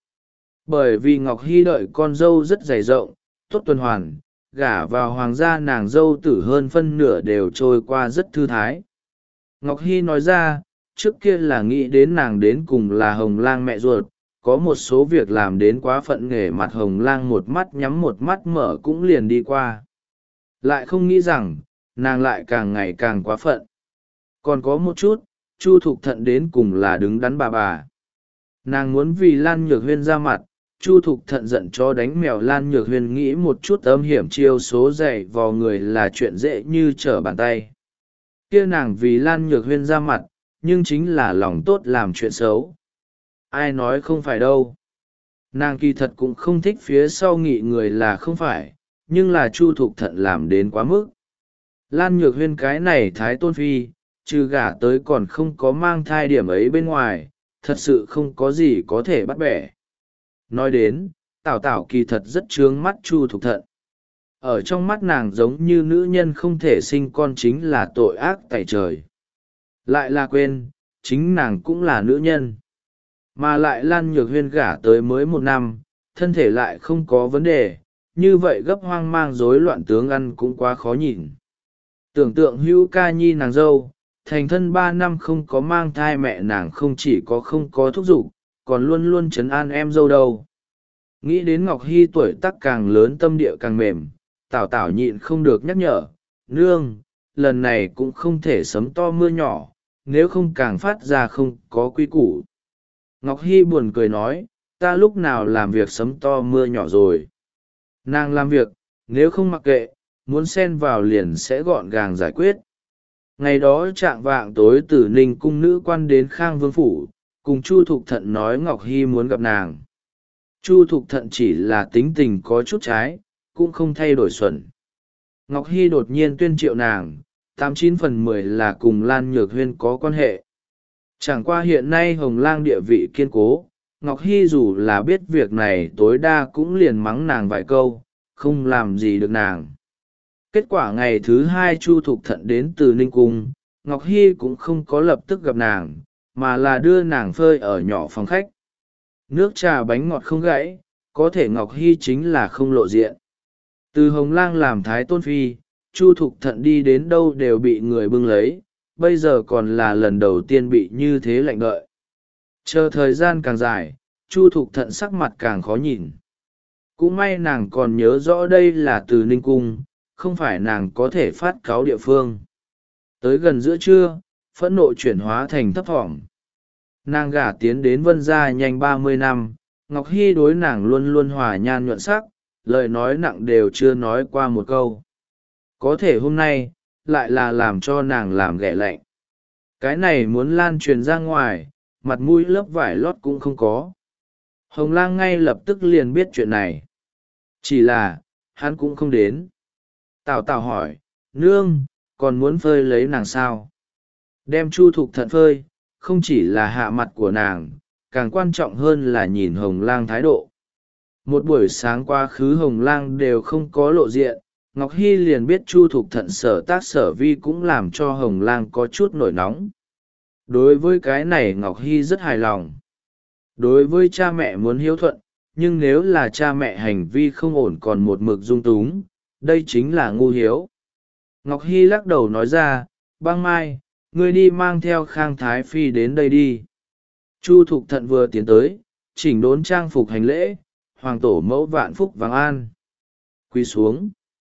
Bởi vì Ngọc Hy đợi con dâu rất dày rộng, tốt tuần hoàn, gả vào hoàng gia nàng dâu tử hơn phân nửa đều trôi qua rất thư thái. Ngọc Hy nói ra, trước kia là nghĩ đến nàng đến cùng là Hồng Lang mẹ ruột, có một số việc làm đến quá phận nghề mặt Hồng Lang một mắt nhắm một mắt mở cũng liền đi qua. Lại không nghĩ rằng, nàng lại càng ngày càng quá phận. Còn có một chút, Chu Thục Thận đến cùng là đứng đắn bà. Nàng muốn vì Lan Nhược Huyên ra mặt, Chu Thục Thận giận cho đánh mèo. Lan Nhược Huyên nghĩ một chút âm hiểm chiêu số dạy vào người là chuyện dễ như trở bàn tay. Kia nàng vì Lan Nhược Huyên ra mặt, nhưng chính là lòng tốt làm chuyện xấu. Ai nói không phải đâu. Nàng kỳ thật cũng không thích phía sau nghị người là không phải, nhưng là Chu Thục Thận làm đến quá mức. Lan Nhược Huyên cái này thái tôn phi, trừ gả tới còn không có mang thai điểm ấy bên ngoài, thật sự không có gì có thể bắt bẻ. Nói đến, Tảo Tảo kỳ thật rất trướng mắt Chu Thục Thận. Ở trong mắt nàng giống như nữ nhân không thể sinh con chính là tội ác tày trời. Lại là quên, chính nàng cũng là nữ nhân. Mà lại Lan Nhược Huyên gả tới mới 1 năm, thân thể lại không có vấn đề, như vậy gấp hoang mang rối loạn tướng ăn cũng quá khó nhìn. Tưởng tượng Hữu Ca Nhi nàng dâu, thành thân 3 năm không có mang thai mẹ nàng không chỉ có không có thúc giục, còn luôn luôn trấn an em dâu đâu. Nghĩ đến Ngọc Hy tuổi tác càng lớn tâm địa càng mềm, Tảo Tảo nhịn không được nhắc nhở, nương, lần này cũng không thể sấm to mưa nhỏ, nếu không càng phát ra không có quy củ. Ngọc Hy buồn cười nói, ta lúc nào làm việc sấm to mưa nhỏ rồi. Nàng làm việc, nếu không mặc kệ, muốn xen vào liền sẽ gọn gàng giải quyết. Ngày đó trạng vạng tối từ Ninh cung nữ quan đến Khang Vương Phủ, cùng Chu Thục Thận nói Ngọc Hy muốn gặp nàng. Chu Thục Thận chỉ là tính tình có chút trái, cũng không thay đổi xuẩn. Ngọc Hy đột nhiên tuyên triệu nàng, 89/10 là cùng Lan Nhược Huyên có quan hệ. Chẳng qua hiện nay Hồng Lang địa vị kiên cố, Ngọc Hy dù là biết việc này tối đa cũng liền mắng nàng vài câu, không làm gì được nàng. Kết quả ngày thứ 2 Chu Thục Thận đến từ Ninh Cung, Ngọc Hy cũng không có lập tức gặp nàng, mà là đưa nàng phơi ở nhỏ phòng khách. Nước trà bánh ngọt không gãy, có thể Ngọc Hy chính là không lộ diện. Từ Hồng Lang làm thái tôn phi, Chu Thục Thận đi đến đâu đều bị người bưng lấy, bây giờ còn là lần đầu tiên bị như thế lạnh đợi. Chờ thời gian càng dài, Chu Thục Thận sắc mặt càng khó nhìn. Cũng may nàng còn nhớ rõ đây là từ Ninh Cung, không phải nàng có thể phát cáu địa phương. Tới gần giữa trưa, phẫn nộ chuyển hóa thành thấp thỏm. Nàng gả tiến đến Vân gia nhanh 30 năm, Ngọc Hy đối nàng luôn luôn hòa nhan nhuận sắc, lời nói nặng đều chưa nói qua một câu. Có thể hôm nay, lại là làm cho nàng làm ghẻ lạnh. Cái này muốn lan truyền ra ngoài, mặt mũi lớp vải lót cũng không có. Hồng Lang ngay lập tức liền biết chuyện này. Chỉ là, hắn cũng không đến. Tào Tào hỏi, nương, còn muốn phơi lấy nàng sao? Đem Chu Thục Thận phơi, không chỉ là hạ mặt của nàng, càng quan trọng hơn là nhìn Hồng Lang thái độ. Một buổi sáng quá khứ Hồng Lang đều không có lộ diện, Ngọc Hy liền biết Chu Thục Thận sở tác sở vi cũng làm cho Hồng Lang có chút nổi nóng. Đối với cái này Ngọc Hy rất hài lòng. Đối với cha mẹ muốn hiếu thuận, nhưng nếu là cha mẹ hành vi không ổn còn một mực dung túng, đây chính là ngu hiếu. Ngọc Hy lắc đầu nói ra, Băng Mai, ngươi đi mang theo Khang Thái Phi đến đây đi. Chu Thục Thận vừa tiến tới, chỉnh đốn trang phục hành lễ, hoàng tổ mẫu vạn phúc vàng an. Quỳ xuống.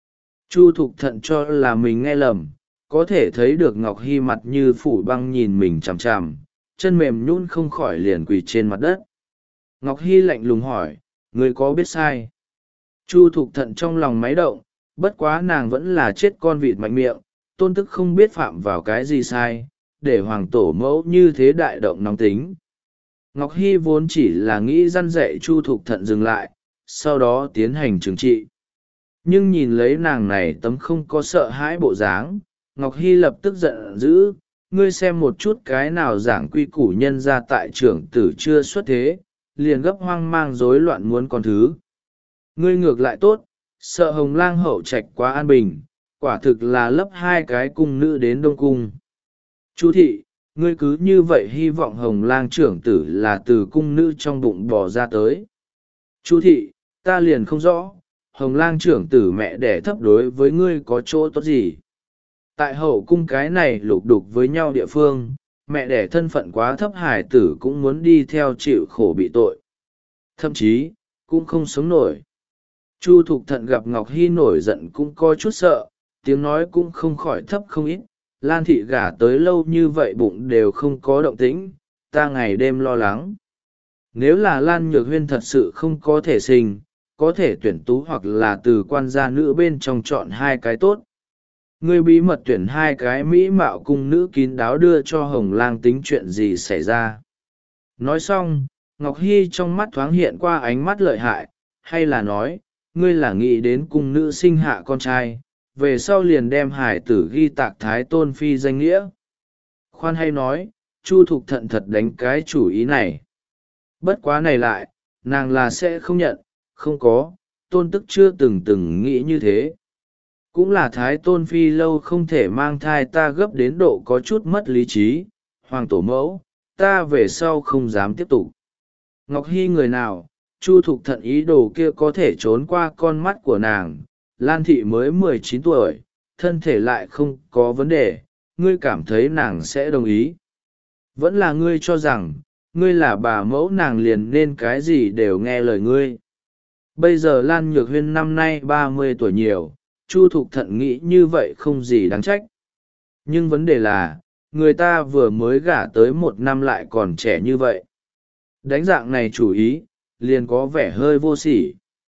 Chu Thục Thận cho là mình nghe lầm, có thể thấy được Ngọc Hy mặt như phủ băng nhìn mình chằm chằm, chân mềm nhún không khỏi liền quỳ trên mặt đất. Ngọc Hy lạnh lùng hỏi, ngươi có biết sai? Chu Thục Thận trong lòng máy động, bất quá nàng vẫn là chết con vịt mạnh miệng, tôn tức không biết phạm vào cái gì sai, để hoàng tổ mẫu như thế đại động nóng tính. Ngọc Hy vốn chỉ là nghĩ răn dạy Chu Thục Thận dừng lại, sau đó tiến hành trừng trị. Nhưng nhìn lấy nàng này tấm không có sợ hãi bộ dáng, Ngọc Hy lập tức giận dữ, ngươi xem một chút cái nào giảng quy củ nhân ra tại trưởng tử chưa xuất thế, liền gấp hoang mang rối loạn muốn con thứ. Ngươi ngược lại tốt, sợ Hồng Lang hậu trạch quá an bình, quả thực là lấp hai cái cung nữ đến Đông Cung. Chu thị, ngươi cứ như vậy hy vọng Hồng Lang trưởng tử là từ cung nữ trong bụng bò ra tới. Chu thị, ta liền không rõ, Hồng Lang trưởng tử mẹ đẻ thấp đối với ngươi có chỗ tốt gì? Tại hậu cung cái này lục đục với nhau địa phương, mẹ đẻ thân phận quá thấp hải tử cũng muốn đi theo chịu khổ bị tội. Thậm chí, cũng không sống nổi. Chu Thục Thận gặp Ngọc Hy nổi giận cũng có chút sợ, tiếng nói cũng không khỏi thấp không ít. Lan thị gả tới lâu như vậy bụng đều không có động tĩnh, ta ngày đêm lo lắng. Nếu là Lan Nhược Huyên thật sự không có thể sinh, có thể tuyển tú hoặc là từ quan gia nữ bên trong chọn hai cái tốt. Ngươi bí mật tuyển hai cái mỹ mạo cung nữ kín đáo đưa cho Hồng Lang tính chuyện gì xảy ra. Nói xong, Ngọc Hy trong mắt thoáng hiện qua ánh mắt lợi hại, hay là nói, ngươi là nghĩ đến cung nữ sinh hạ con trai, về sau liền đem hải tử ghi tạc thái tôn phi danh nghĩa. Khoan hay nói, Chu Thục Thận thật đánh cái chủ ý này. Bất quá này lại, nàng là sẽ không nhận, không có, tôn tức chưa từng nghĩ như thế. Cũng là thái tôn phi lâu không thể mang thai ta gấp đến độ có chút mất lý trí, hoàng tổ mẫu, ta về sau không dám tiếp tục. Ngọc Hy người nào, Chu Thục Thận ý đồ kia có thể trốn qua con mắt của nàng, Lan thị mới 19 tuổi, thân thể lại không có vấn đề, ngươi cảm thấy nàng sẽ đồng ý. Vẫn là ngươi cho rằng, ngươi là bà mẫu nàng liền nên cái gì đều nghe lời ngươi. Bây giờ Lan Nhược Huyên năm nay 30 tuổi nhiều, Chu Thục Thận nghĩ như vậy không gì đáng trách. Nhưng vấn đề là, người ta vừa mới gả tới 1 năm lại còn trẻ như vậy. Đánh dạng này chủ ý, liền có vẻ hơi vô sỉ.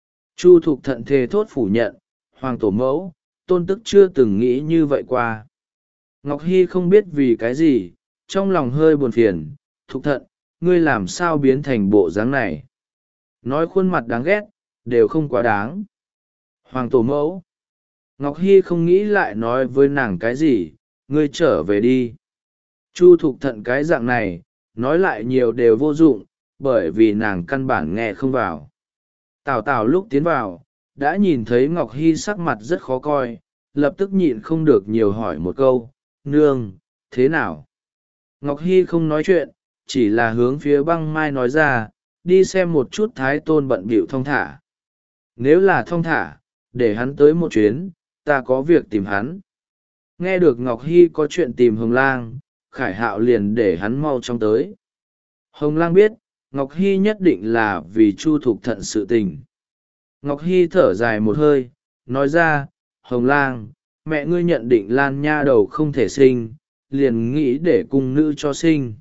Chu Thục Thận thề thốt phủ nhận, hoàng tổ mẫu, tôn tức chưa từng nghĩ như vậy qua. Ngọc Hy không biết vì cái gì, trong lòng hơi buồn phiền, Thục Thận, ngươi làm sao biến thành bộ dáng này. Nói khuôn mặt đáng ghét, đều không quá đáng. Hoàng tổ mẫu. Ngọc Hy không nghĩ lại nói với nàng cái gì, ngươi trở về đi. Chu Thục Thận cái dạng này, nói lại nhiều đều vô dụng, bởi vì nàng căn bản nghe không vào. Tào Tào lúc tiến vào, đã nhìn thấy Ngọc Hy sắc mặt rất khó coi, lập tức nhịn không được nhiều hỏi một câu, nương, thế nào? Ngọc Hy không nói chuyện, chỉ là hướng phía băng mai nói ra, đi xem một chút thái tôn bận bịu thong thả. Nếu là thong thả, để hắn tới một chuyến, ta có việc tìm hắn. Nghe được Ngọc Hy có chuyện tìm Hồng Lang, Khải Hạo liền để hắn mau chóng tới. Hồng Lang biết, Ngọc Hy nhất định là vì Chu Thục Thận sự tình. Ngọc Hy thở dài một hơi, nói ra, Hồng Lang, mẹ ngươi nhận định Lan nha đầu không thể sinh, liền nghĩ để cung nữ cho sinh.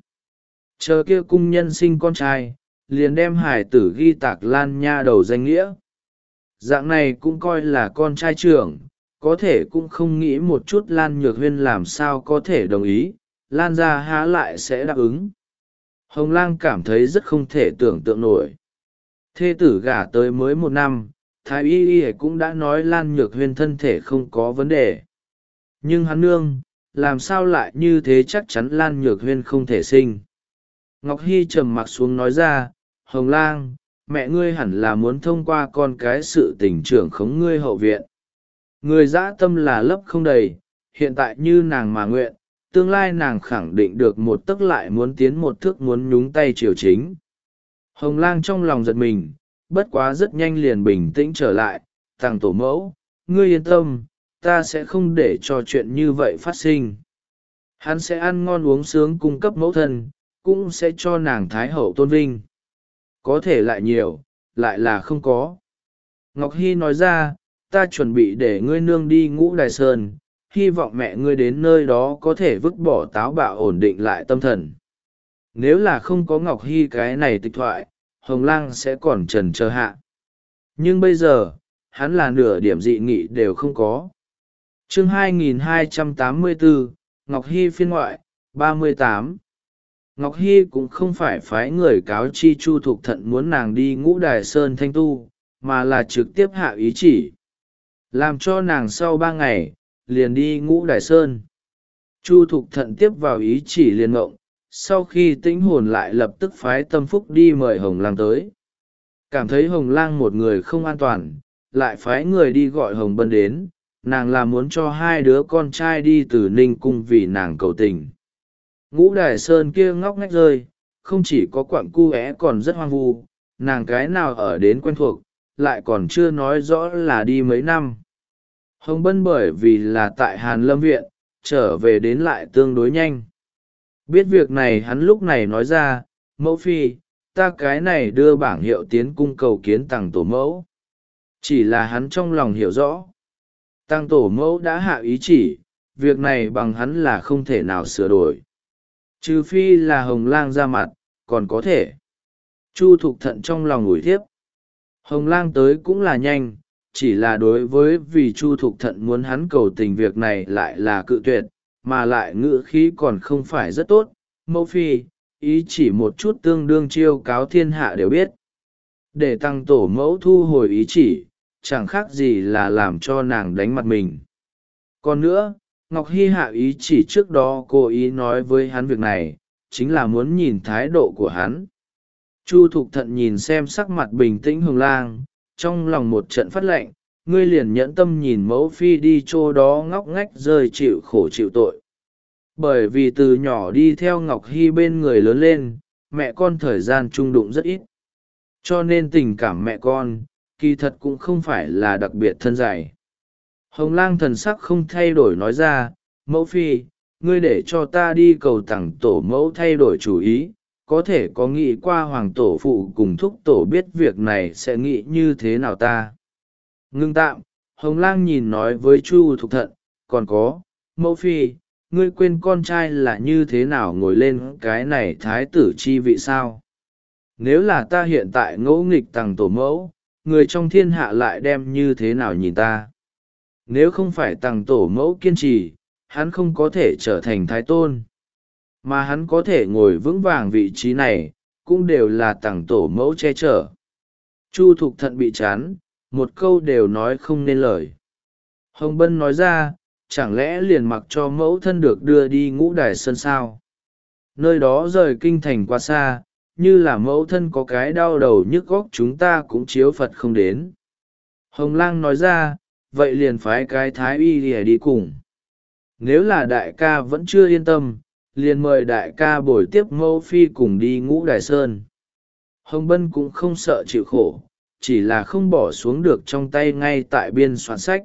Chờ kia cung nhân sinh con trai, liền đem hải tử ghi tạc Lan nha đầu danh nghĩa. Dạng này cũng coi là con trai trưởng, có thể cũng không nghĩ một chút Lan Nhược Huyên làm sao có thể đồng ý, Lan gia há lại sẽ đáp ứng. Hồng Lang cảm thấy rất không thể tưởng tượng nổi. Thê tử gả tới mới 1 năm, Thái Y Y cũng đã nói Lan Nhược Huyên thân thể không có vấn đề. Nhưng hắn nương, làm sao lại như thế chắc chắn Lan Nhược Huyên không thể sinh. Ngọc Hy trầm mặc xuống nói ra, Hồng Lang, mẹ ngươi hẳn là muốn thông qua con cái sự tình trưởng khống ngươi hậu viện. Người dã tâm là lấp không đầy, hiện tại như nàng mà nguyện, tương lai nàng khẳng định được một tấc lại muốn tiến một thước muốn nhúng tay triều chính. Hồng Lang trong lòng giật mình, bất quá rất nhanh liền bình tĩnh trở lại, thằng tổ mẫu, ngươi yên tâm, ta sẽ không để cho chuyện như vậy phát sinh. Hắn sẽ ăn ngon uống sướng cung cấp mẫu thân, cũng sẽ cho nàng thái hậu tôn vinh. Có thể lại nhiều, lại là không có. Ngọc Hy nói ra, ta chuẩn bị để ngươi nương đi Ngũ Đài Sơn, hy vọng mẹ ngươi đến nơi đó có thể vứt bỏ táo bạo ổn định lại tâm thần. Nếu là không có Ngọc Hy cái này tịch thoại, Hồng Lang sẽ còn trần chờ hạ. Nhưng bây giờ, hắn là nửa điểm dị nghị đều không có. Chương 2284, Ngọc Hy phiên ngoại, 38. Ngọc Hy cũng không phải phái người cáo chi Chu Thục Thận muốn nàng đi Ngũ Đài Sơn thanh tu, mà là trực tiếp hạ ý chỉ. Làm cho nàng sau 3 ngày, liền đi Ngũ Đài Sơn. Chu Thục Thận tiếp vào ý chỉ liền ngộng, sau khi tĩnh hồn lại lập tức phái Tâm Phúc đi mời Hồng Lang tới. Cảm thấy Hồng Lang một người không an toàn, lại phái người đi gọi Hồng Bân đến, nàng là muốn cho 2 đứa con trai đi từ Ninh Cung vì nàng cầu tình. Ngũ Đài Sơn kia ngóc ngách rơi, không chỉ có quặng cu é còn rất hoang vu, nàng cái nào ở đến quen thuộc, lại còn chưa nói rõ là đi mấy năm. Hồng Bân bởi vì là tại Hàn Lâm Viện, trở về đến lại tương đối nhanh. Biết việc này hắn lúc này nói ra, mẫu phi, ta cái này đưa bảng hiệu tiến cung cầu kiến Tằng tổ mẫu. Chỉ là hắn trong lòng hiểu rõ. Tằng tổ mẫu đã hạ ý chỉ, việc này bằng hắn là không thể nào sửa đổi. Trừ phi là Hồng Lang ra mặt, còn có thể. Chu Thục Thận trong lòng ủi thiếp. Hồng Lang tới cũng là nhanh, chỉ là đối với vì Chu Thục Thận muốn hắn cầu tình việc này lại là cự tuyệt, mà lại ngữ khí còn không phải rất tốt. Mẫu phi, ý chỉ một chút tương đương chiêu cáo thiên hạ đều biết. Để Tằng tổ mẫu thu hồi ý chỉ, chẳng khác gì là làm cho nàng đánh mặt mình. Còn nữa, Ngọc Hy hạ ý chỉ trước đó cố ý nói với hắn việc này, chính là muốn nhìn thái độ của hắn. Chu Thục Thận nhìn xem sắc mặt bình tĩnh Hồng Lang, trong lòng một trận phát lệnh, ngươi liền nhẫn tâm nhìn mẫu phi đi chỗ đó ngóc ngách rơi chịu khổ chịu tội. Bởi vì từ nhỏ đi theo Ngọc Hy bên người lớn lên, mẹ con thời gian chung đụng rất ít. Cho nên tình cảm mẹ con, kỳ thật cũng không phải là đặc biệt thân dày. Hồng Lang thần sắc không thay đổi nói ra, mẫu phi, ngươi để cho ta đi cầu Tằng tổ mẫu thay đổi chủ ý, có thể có nghĩ qua hoàng tổ phụ cùng thúc tổ biết việc này sẽ nghĩ như thế nào ta. Ngưng tạm, Hồng Lang nhìn nói với Chu Thục Thận, còn có, mẫu phi, ngươi quên con trai là như thế nào ngồi lên cái này thái tử chi vị sao? Nếu là ta hiện tại ngỗ nghịch Tằng tổ mẫu, người trong thiên hạ lại đem như thế nào nhìn ta? Nếu không phải Tằng tổ mẫu kiên trì, hắn không có thể trở thành thái tôn. Mà hắn có thể ngồi vững vàng vị trí này, cũng đều là Tằng tổ mẫu che chở. Chu Thục Thận bị chán, một câu đều nói không nên lời. Hồng Bân nói ra, chẳng lẽ liền mặc cho mẫu thân được đưa đi Ngũ Đài Sơn sao? Nơi đó rời kinh thành quá xa, như là mẫu thân có cái đau đầu nhức góc chúng ta cũng chiếu Phật không đến. Hồng Lang nói ra, vậy liền phái cái thái y đi cùng. Nếu là đại ca vẫn chưa yên tâm, liền mời đại ca bồi tiếp mẫu phi cùng đi Ngũ Đài Sơn. Hồng Bân cũng không sợ chịu khổ, chỉ là không bỏ xuống được trong tay ngay tại biên soạn sách.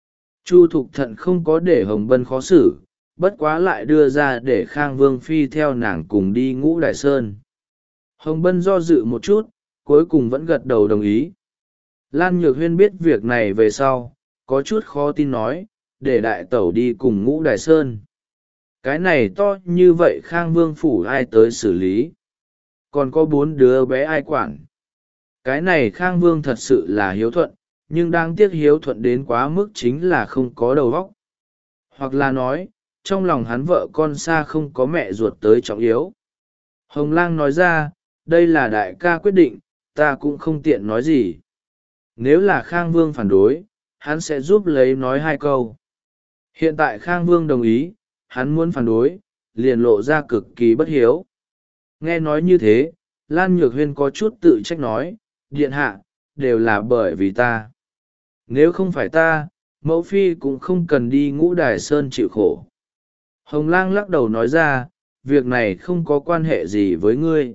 Chu Thục Thận không có để Hồng Bân khó xử, bất quá lại đưa ra để Khang Vương phi theo nàng cùng đi Ngũ Đài Sơn. Hồng Bân do dự một chút, cuối cùng vẫn gật đầu đồng ý. Lan Nhược Huyên biết việc này về sau, có chút khó tin nói, để đại tẩu đi cùng Ngũ Đài Sơn. Cái này to như vậy Khang Vương phủ ai tới xử lý? Còn có 4 đứa bé ai quản? Cái này Khang Vương thật sự là hiếu thuận, nhưng đáng tiếc hiếu thuận đến quá mức chính là không có đầu óc. Hoặc là nói, trong lòng hắn vợ con xa không có mẹ ruột tới trọng yếu. Hồng Lang nói ra, đây là đại ca quyết định, ta cũng không tiện nói gì. Nếu là Khang Vương phản đối, hắn sẽ giúp lấy nói 2 câu. Hiện tại Khang Vương đồng ý, hắn muốn phản đối, liền lộ ra cực kỳ bất hiếu. Nghe nói như thế, Lan Nhược Huyên có chút tự trách nói, điện hạ, đều là bởi vì ta. Nếu không phải ta, mẫu phi cũng không cần đi Ngũ Đài Sơn chịu khổ. Hồng Lang lắc đầu nói ra, việc này không có quan hệ gì với ngươi.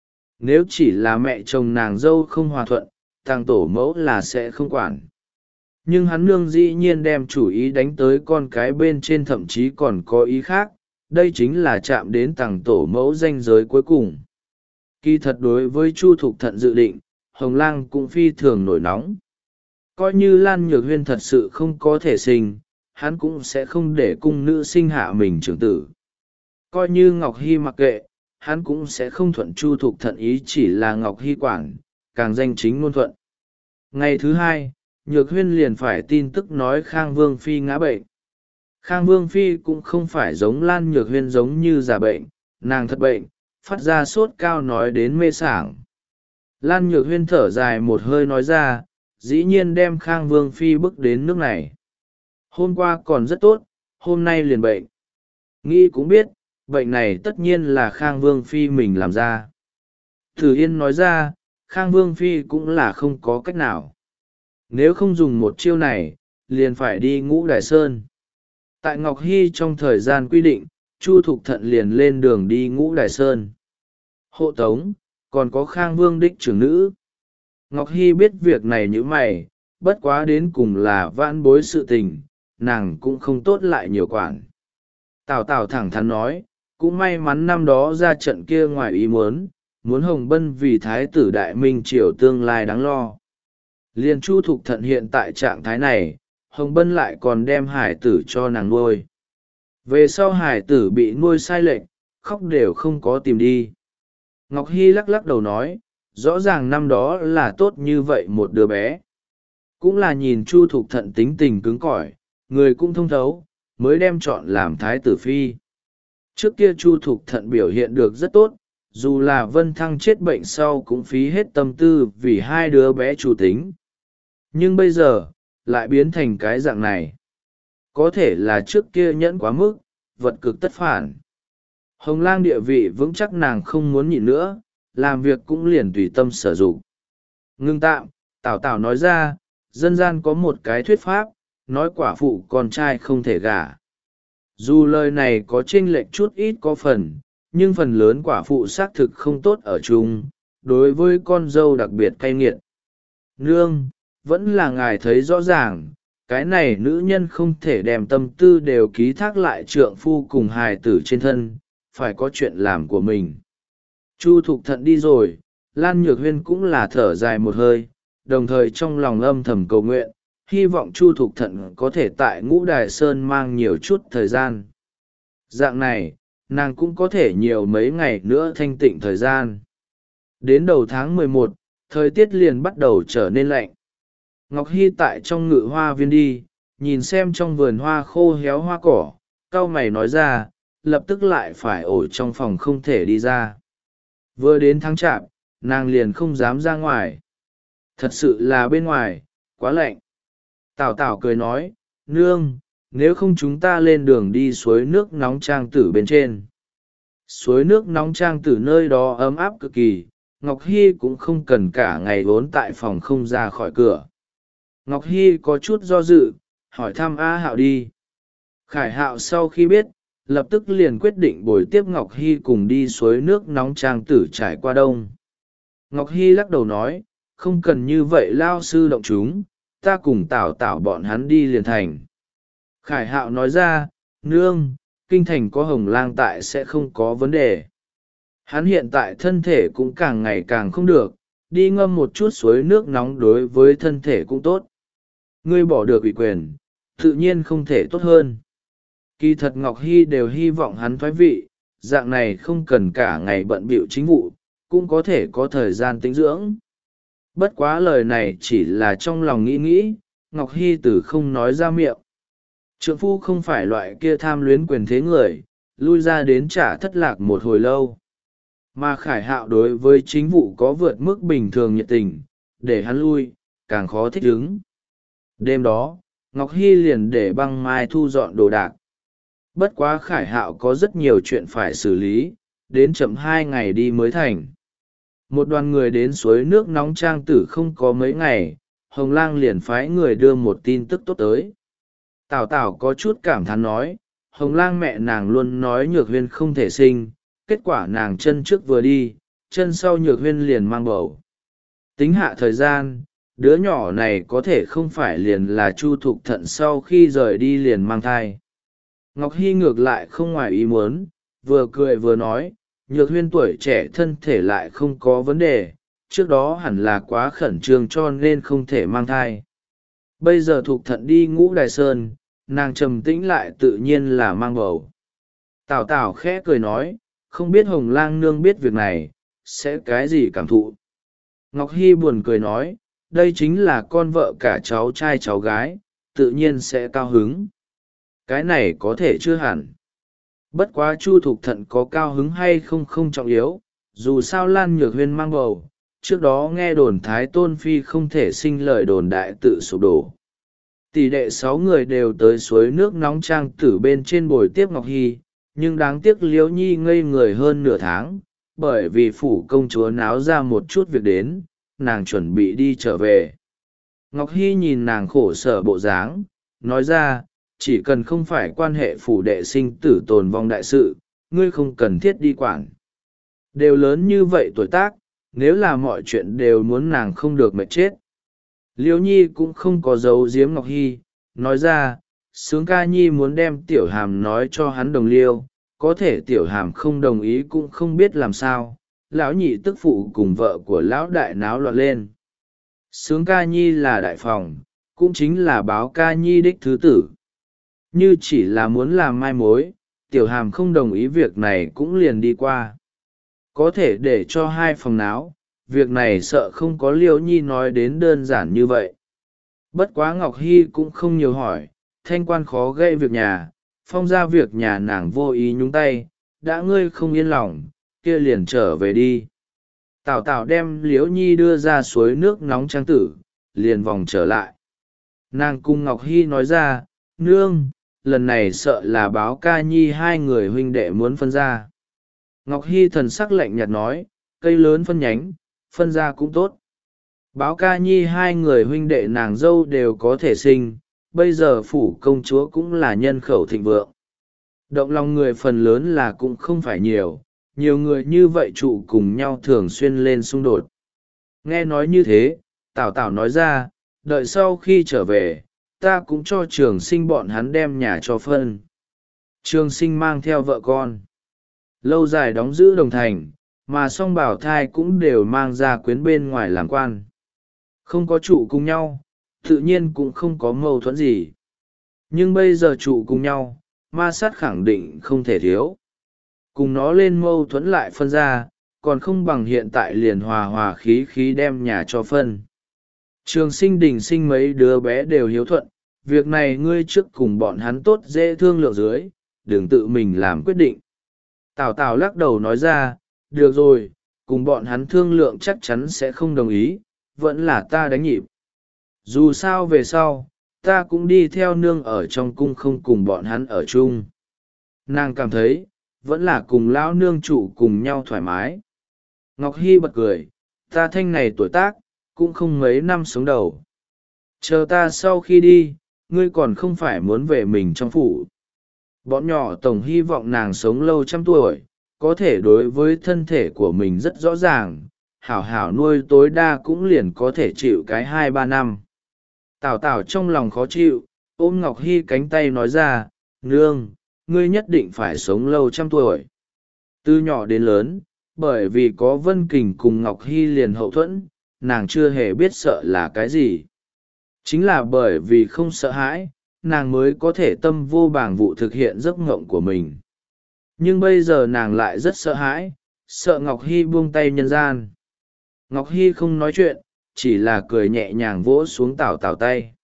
Nếu chỉ là mẹ chồng nàng dâu không hòa thuận, Tằng tổ mẫu là sẽ không quản. Nhưng hắn nương dĩ nhiên đem chủ ý đánh tới con cái bên trên, thậm chí còn có ý khác, đây chính là chạm đến Tằng tổ mẫu ranh giới cuối cùng. Kỳ thật đối với Chu Thục Thận dự định, Hồng Lang cũng phi thường nổi nóng. Coi như Lan Nhược Huyên thật sự không có thể sinh, hắn cũng sẽ không để cung nữ sinh hạ mình trưởng tử. Coi như Ngọc Hy mặc kệ, hắn cũng sẽ không thuận Chu Thục Thận ý, chỉ là Ngọc Hy quản, càng danh chính ngôn thuận. Ngày thứ hai, Nhược Huyên liền phải tin tức nói Khang Vương Phi ngã bệnh. Khang Vương Phi cũng không phải giống Lan Nhược Huyên giống như giả bệnh, nàng thật bệnh, phát ra sốt cao nói đến mê sảng. Lan Nhược Huyên thở dài một hơi nói ra, dĩ nhiên đem Khang Vương Phi bước đến nước này. Hôm qua còn rất tốt, hôm nay liền bệnh. Nghĩ cũng biết, bệnh này tất nhiên là Khang Vương Phi mình làm ra. Thử Yên nói ra, Khang Vương Phi cũng là không có cách nào. Nếu không dùng một chiêu này, liền phải đi Ngũ Đài Sơn. Tại Ngọc Hy trong thời gian quy định, Chu Thục Thận liền lên đường đi Ngũ Đài Sơn. Hộ tống, còn có Khang Vương đích trưởng nữ. Ngọc Hy biết việc này như mày, bất quá đến cùng là vãn bối sự tình, nàng cũng không tốt lại nhiều quản. Tào Tào thẳng thắn nói, cũng may mắn năm đó ra trận kia ngoài ý muốn Hồng Bân vì Thái tử Đại Minh Triều tương lai đáng lo. Liên Chu Thục Thận hiện tại trạng thái này, Hồng Bân lại còn đem hải tử cho nàng nuôi. Về sau hải tử bị nuôi sai lệch, khóc đều không có tìm đi. Ngọc Hy lắc lắc đầu nói, rõ ràng năm đó là tốt như vậy một đứa bé. Cũng là nhìn Chu Thục Thận tính tình cứng cỏi, người cũng thông thấu, mới đem chọn làm Thái tử Phi. Trước kia Chu Thục Thận biểu hiện được rất tốt, dù là Vân Thăng chết bệnh sau cũng phí hết tâm tư vì hai đứa bé chủ tính. Nhưng bây giờ, lại biến thành cái dạng này. Có thể là trước kia nhẫn quá mức, vật cực tất phản. Hồng Lang địa vị vững chắc nàng không muốn nhịn nữa, làm việc cũng liền tùy tâm sở dụng. Ngưng tạm, Tào Tào nói ra, dân gian có một cái thuyết pháp, nói quả phụ con trai không thể gả. Dù lời này có chênh lệch chút ít có phần, nhưng phần lớn quả phụ xác thực không tốt ở chung, đối với con dâu đặc biệt cay nghiệt. Nương, vẫn là ngài thấy rõ ràng, cái này nữ nhân không thể đem tâm tư đều ký thác lại trượng phu cùng hài tử trên thân, phải có chuyện làm của mình. Chu Thục Thận đi rồi, Lan Nhược Huyên cũng là thở dài một hơi, đồng thời trong lòng âm thầm cầu nguyện, hy vọng Chu Thục Thận có thể tại Ngũ Đài Sơn mang nhiều chút thời gian. Dạng này, nàng cũng có thể nhiều mấy ngày nữa thanh tịnh thời gian. Đến đầu tháng 11, thời tiết liền bắt đầu trở nên lạnh. Ngọc Hy tại trong ngự hoa viên đi, nhìn xem trong vườn hoa khô héo hoa cỏ, cau mày nói ra, lập tức lại phải ổ trong phòng không thể đi ra. Vừa đến tháng chạp, nàng liền không dám ra ngoài. Thật sự là bên ngoài, quá lạnh. Tào Tào cười nói, nương, nếu không chúng ta lên đường đi suối nước nóng trang tử bên trên. Suối nước nóng trang tử nơi đó ấm áp cực kỳ, Ngọc Hy cũng không cần cả ngày vốn tại phòng không ra khỏi cửa. Ngọc Hy có chút do dự, hỏi thăm A Hạo đi. Khải Hạo sau khi biết, lập tức liền quyết định bồi tiếp Ngọc Hy cùng đi suối nước nóng trang tử trải qua đông. Ngọc Hy lắc đầu nói, không cần như vậy lao sư động chúng, ta cùng Tảo Tảo bọn hắn đi liền thành. Khải Hạo nói ra, nương, kinh thành có Hồng Lang tại sẽ không có vấn đề. Hắn hiện tại thân thể cũng càng ngày càng không được, đi ngâm một chút suối nước nóng đối với thân thể cũng tốt. Ngươi bỏ được ủy quyền, tự nhiên không thể tốt hơn. Kỳ thật Ngọc Hy đều hy vọng hắn thoái vị, dạng này không cần cả ngày bận bịu chính vụ, cũng có thể có thời gian tĩnh dưỡng. Bất quá lời này chỉ là trong lòng nghĩ nghĩ, Ngọc Hy từ không nói ra miệng. Trượng phu không phải loại kia tham luyến quyền thế người, lui ra đến trả thất lạc một hồi lâu. Mà Khải Hạo đối với chính vụ có vượt mức bình thường nhiệt tình, để hắn lui, càng khó thích ứng. Đêm đó, Ngọc Hy liền để Băng Mai thu dọn đồ đạc. Bất quá Khải Hạo có rất nhiều chuyện phải xử lý, đến chậm 2 ngày đi mới thành. Một đoàn người đến suối nước nóng trang tử không có mấy ngày, Hồng Lang liền phái người đưa một tin tức tốt tới. Tào Tào có chút cảm thán nói, Hồng Lang mẹ nàng luôn nói Nhược Huyên không thể sinh, kết quả nàng chân trước vừa đi, chân sau Nhược Huyên liền mang bầu. Tính hạ thời gian, đứa nhỏ này có thể không phải liền là Chu Thục Thận sau khi rời đi liền mang thai. Ngọc Hy ngược lại không ngoài ý muốn, vừa cười vừa nói, Nhược Huyên tuổi trẻ thân thể lại không có vấn đề, trước đó hẳn là quá khẩn trương cho nên không thể mang thai. Bây giờ Thục Thận đi Ngũ Đài Sơn, nàng trầm tĩnh lại tự nhiên là mang bầu. Tào Tào khẽ cười nói, không biết Hồng Lang nương biết việc này sẽ cái gì cảm thụ. Ngọc Hy buồn cười nói, đây chính là con vợ cả cháu trai cháu gái, tự nhiên sẽ cao hứng. Cái này có thể chưa hẳn. Bất quá Chu Thục Thận có cao hứng hay không không trọng yếu, dù sao Lan Nhược Huyên mang bầu, trước đó nghe đồn Thái Tôn Phi không thể sinh lời đồn đại tự sụp đổ. Tỷ đệ 6 người đều tới suối nước nóng trang tử bên trên bồi tiếp Ngọc Hy, nhưng đáng tiếc Liễu Nhi ngây người hơn nửa tháng, bởi vì phủ công chúa náo ra một chút việc đến, nàng chuẩn bị đi trở về. Ngọc Hy nhìn nàng khổ sở bộ dáng, nói ra, chỉ cần không phải quan hệ phủ đệ sinh tử tồn vong đại sự, ngươi không cần thiết đi quản. Đều lớn như vậy tuổi tác, nếu là mọi chuyện đều muốn nàng không được mệt chết. Liễu Nhi cũng không có giấu giếm Ngọc Hy, nói ra, Sướng ca nhi muốn đem Tiểu Hàm nói cho hắn đồng liêu, có thể Tiểu Hàm không đồng ý cũng không biết làm sao, lão nhị tức phụ cùng vợ của lão đại náo loạn lên. Sướng ca nhi là đại phòng, cũng chính là báo ca nhi đích thứ tử. Như chỉ là muốn làm mai mối, Tiểu Hàm không đồng ý việc này cũng liền đi qua. Có thể để cho hai phòng náo, việc này sợ không có Liễu Nhi nói đến đơn giản như vậy. Bất quá Ngọc Hy cũng không nhiều hỏi, thanh quan khó gây việc nhà, phong ra việc nhà nàng vô ý nhúng tay, đã ngươi không yên lòng, kia liền trở về đi. Tào Tào đem Liễu Nhi đưa ra suối nước nóng trang tử, liền vòng trở lại. Nàng cùng Ngọc Hy nói ra, nương, lần này sợ là báo ca nhi hai người huynh đệ muốn phân ra. Ngọc Hy thần sắc lạnh nhạt nói, cây lớn phân nhánh, phân ra cũng tốt. Báo ca nhi hai người huynh đệ nàng dâu đều có thể sinh, bây giờ phủ công chúa cũng là nhân khẩu thịnh vượng. Động lòng người phần lớn là cũng không phải nhiều, nhiều người như vậy trụ cùng nhau thường xuyên lên xung đột. Nghe nói như thế, Tào Tào nói ra, đợi sau khi trở về, ta cũng cho Trường Sinh bọn hắn đem nhà cho phân. Trường Sinh mang theo vợ con. Lâu dài đóng giữ Đồng Thành, mà song bảo thai cũng đều mang ra quyến bên ngoài làm quan. Không có trụ cùng nhau, tự nhiên cũng không có mâu thuẫn gì. Nhưng bây giờ trụ cùng nhau, ma sát khẳng định không thể thiếu. Cùng nó lên mâu thuẫn lại phân ra, còn không bằng hiện tại liền hòa hòa khí khí đem nhà cho phân. Trường Sinh Đình Sinh mấy đứa bé đều hiếu thuận, việc này ngươi trước cùng bọn hắn tốt dễ thương lượng dưới, đừng tự mình làm quyết định. Tào Tào lắc đầu nói ra, được rồi, cùng bọn hắn thương lượng chắc chắn sẽ không đồng ý, vẫn là ta đánh nhịp. Dù sao về sau, ta cũng đi theo nương ở trong cung không cùng bọn hắn ở chung. Nàng cảm thấy, vẫn là cùng lão nương trụ cùng nhau thoải mái. Ngọc Hy bật cười, ta thanh này tuổi tác, cũng không mấy năm sống đầu. Chờ ta sau khi đi, ngươi còn không phải muốn về mình trong phủ. Bọn nhỏ tổng hy vọng nàng sống lâu trăm tuổi, có thể đối với thân thể của mình rất rõ ràng, hảo hảo nuôi tối đa cũng liền có thể chịu cái 2-3 năm. Tào Tào trong lòng khó chịu, ôm Ngọc Hy cánh tay nói ra, nương, ngươi nhất định phải sống lâu trăm tuổi. Từ nhỏ đến lớn, bởi vì có Vân Kình cùng Ngọc Hy liền hậu thuẫn, nàng chưa hề biết sợ là cái gì. Chính là bởi vì không sợ hãi, nàng mới có thể tâm vô bảng vụ thực hiện giấc mộng của mình. Nhưng bây giờ nàng lại rất sợ hãi, sợ Ngọc Hy buông tay nhân gian. Ngọc Hy không nói chuyện, chỉ là cười nhẹ nhàng vỗ xuống Tào Tào tay.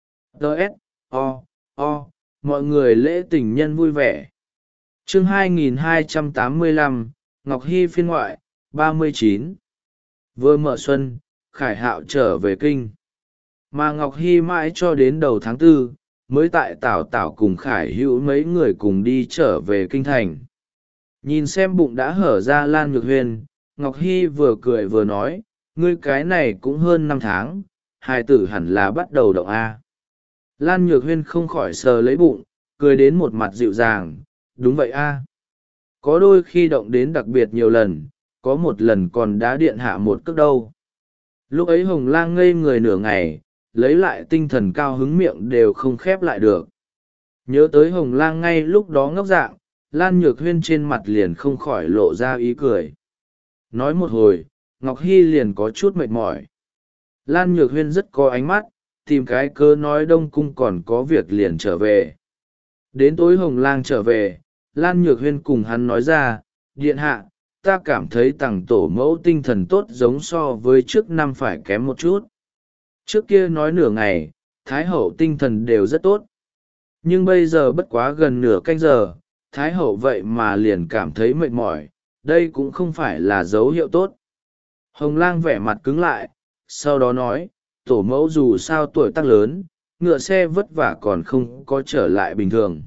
O, mọi người lễ tình nhân vui vẻ. Chương 2285, Ngọc Hy phiên ngoại, 39. Vừa mở xuân, Khải Hạo trở về kinh. Mà Ngọc Hy mãi cho đến đầu tháng 4, mới tại Tào Tào cùng Khải Hữu mấy người cùng đi trở về kinh thành. Nhìn xem bụng đã hở ra Lan Nhược Huyên, Ngọc Hy vừa cười vừa nói, ngươi cái này cũng hơn 5 tháng, hài tử hẳn là bắt đầu động A. Lan Nhược Huyên không khỏi sờ lấy bụng, cười đến một mặt dịu dàng, đúng vậy A. Có đôi khi động đến đặc biệt nhiều lần, có một lần còn đá điện hạ một cước đâu. Lúc ấy Hồng Lang ngây người nửa ngày, lấy lại tinh thần cao hứng miệng đều không khép lại được. Nhớ tới Hồng Lang ngay lúc đó ngốc dạng, Lan Nhược Huyên trên mặt liền không khỏi lộ ra ý cười. Nói một hồi, Ngọc Hy liền có chút mệt mỏi. Lan Nhược Huyên rất có ánh mắt, tìm cái cớ nói đông cung còn có việc liền trở về. Đến tối Hồng Lang trở về, Lan Nhược Huyên cùng hắn nói ra, điện hạ, ta cảm thấy tằng tổ mẫu tinh thần tốt giống so với trước năm phải kém một chút. Trước kia nói nửa ngày, Thái hậu tinh thần đều rất tốt. Nhưng bây giờ bất quá gần nửa canh giờ, Thái hậu vậy mà liền cảm thấy mệt mỏi, đây cũng không phải là dấu hiệu tốt. Hồng Lang vẻ mặt cứng lại, sau đó nói, tổ mẫu dù sao tuổi tác lớn, ngựa xe vất vả còn không có trở lại bình thường.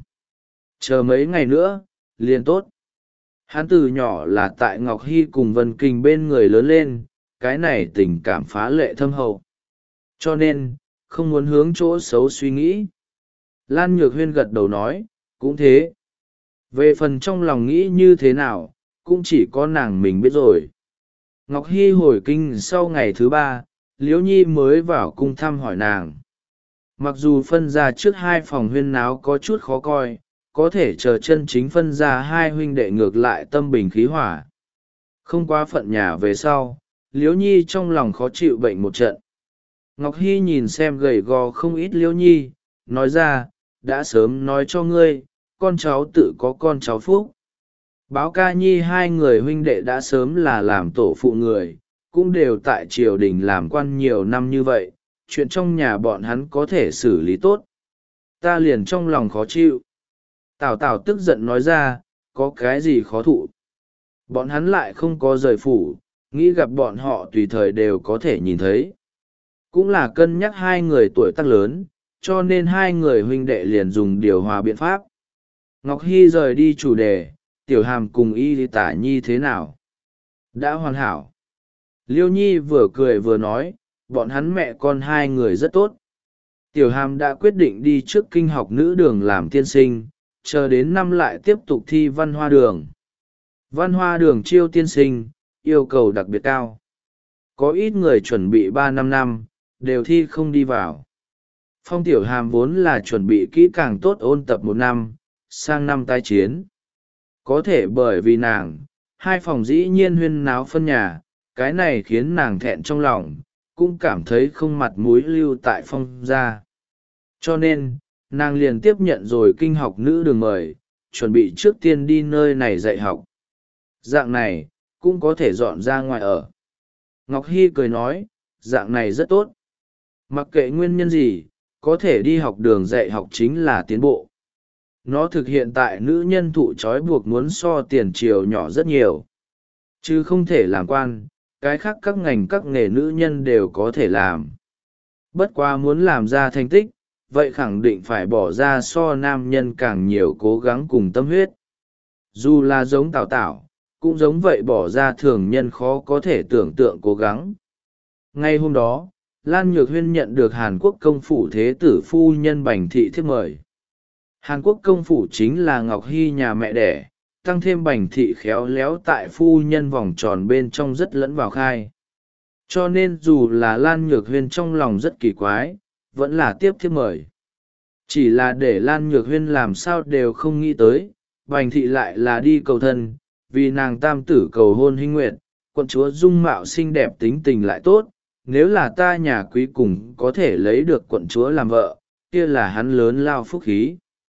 Chờ mấy ngày nữa, liền tốt. Hắn từ nhỏ là tại Ngọc Hy cùng Vân Kinh bên người lớn lên, cái này tình cảm phá lệ thâm hậu. Cho nên, không muốn hướng chỗ xấu suy nghĩ. Lan Nhược Huyên gật đầu nói, cũng thế. Về phần trong lòng nghĩ như thế nào, cũng chỉ có nàng mình biết rồi. Ngọc Hy hồi kinh sau ngày thứ 3, Liễu Nhi mới vào cung thăm hỏi nàng. Mặc dù phân ra trước 2 phòng huyên náo có chút khó coi, có thể chờ chân chính phân ra 2 huynh đệ ngược lại tâm bình khí hỏa. Không quá phận nhà về sau, Liễu Nhi trong lòng khó chịu bệnh một trận. Ngọc Hy nhìn xem gầy gò không ít Liễu Nhi, nói ra, đã sớm nói cho ngươi, con cháu tự có con cháu phúc. Báo Ca Nhi 2 người huynh đệ đã sớm là làm tổ phụ người, cũng đều tại triều đình làm quan nhiều năm như vậy, chuyện trong nhà bọn hắn có thể xử lý tốt. Ta liền trong lòng khó chịu. Tào Tào tức giận nói ra, có cái gì khó thụ. Bọn hắn lại không có rời phủ, nghĩ gặp bọn họ tùy thời đều có thể nhìn thấy. Cũng là cân nhắc 2 người tuổi tác lớn, cho nên 2 người huynh đệ liền dùng điều hòa biện pháp. Ngọc Hy rời đi chủ đề, Tiểu Hàm cùng Y Tả Nhi thế nào? Đã hoàn hảo. Liêu Nhi vừa cười vừa nói, bọn hắn mẹ con 2 người rất tốt. Tiểu Hàm đã quyết định đi trước kinh học nữ đường làm tiên sinh, chờ đến năm lại tiếp tục thi văn hoa đường. Văn hoa đường chiêu tiên sinh, yêu cầu đặc biệt cao. Có ít người chuẩn bị 3-5 năm, đều thi không đi vào. Phong Tiểu Hàm vốn là chuẩn bị kỹ càng tốt ôn tập 1 năm, sang năm tái chiến. Có thể bởi vì nàng, 2 phòng dĩ nhiên huyên náo phân nhà, cái này khiến nàng thẹn trong lòng, cũng cảm thấy không mặt mũi lưu tại Phong gia. Cho nên, nàng liền tiếp nhận rồi kinh học nữ đường mời, chuẩn bị trước tiên đi nơi này dạy học. Dạng này, cũng có thể dọn ra ngoài ở. Ngọc Hy cười nói, dạng này rất tốt. Mặc kệ nguyên nhân gì, có thể đi học đường dạy học chính là tiến bộ. Nó thực hiện tại nữ nhân thụ trói buộc muốn so tiền triều nhỏ rất nhiều. Chứ không thể làm quan, cái khác các ngành các nghề nữ nhân đều có thể làm. Bất quá muốn làm ra thành tích, vậy khẳng định phải bỏ ra so nam nhân càng nhiều cố gắng cùng tâm huyết. Dù là giống Tào Tào, cũng giống vậy bỏ ra thường nhân khó có thể tưởng tượng cố gắng. Ngay hôm đó, Lan Nhược Huyên nhận được Hàn Quốc công phủ thế tử phu nhân Bành Thị thiếp mời. Hàn Quốc công phủ chính là Ngọc Hy nhà mẹ đẻ, tăng thêm Bành Thị khéo léo tại phu nhân vòng tròn bên trong rất lẫn vào khai. Cho nên dù là Lan Nhược Huyên trong lòng rất kỳ quái, vẫn là tiếp thiếp mời. Chỉ là để Lan Nhược Huyên làm sao đều không nghĩ tới, Bành Thị lại là đi cầu thân, vì nàng tam tử cầu hôn hinh nguyệt, quận chúa dung mạo xinh đẹp tính tình lại tốt, nếu là ta nhà quý cùng có thể lấy được quận chúa làm vợ, kia là hắn lớn lao phúc khí.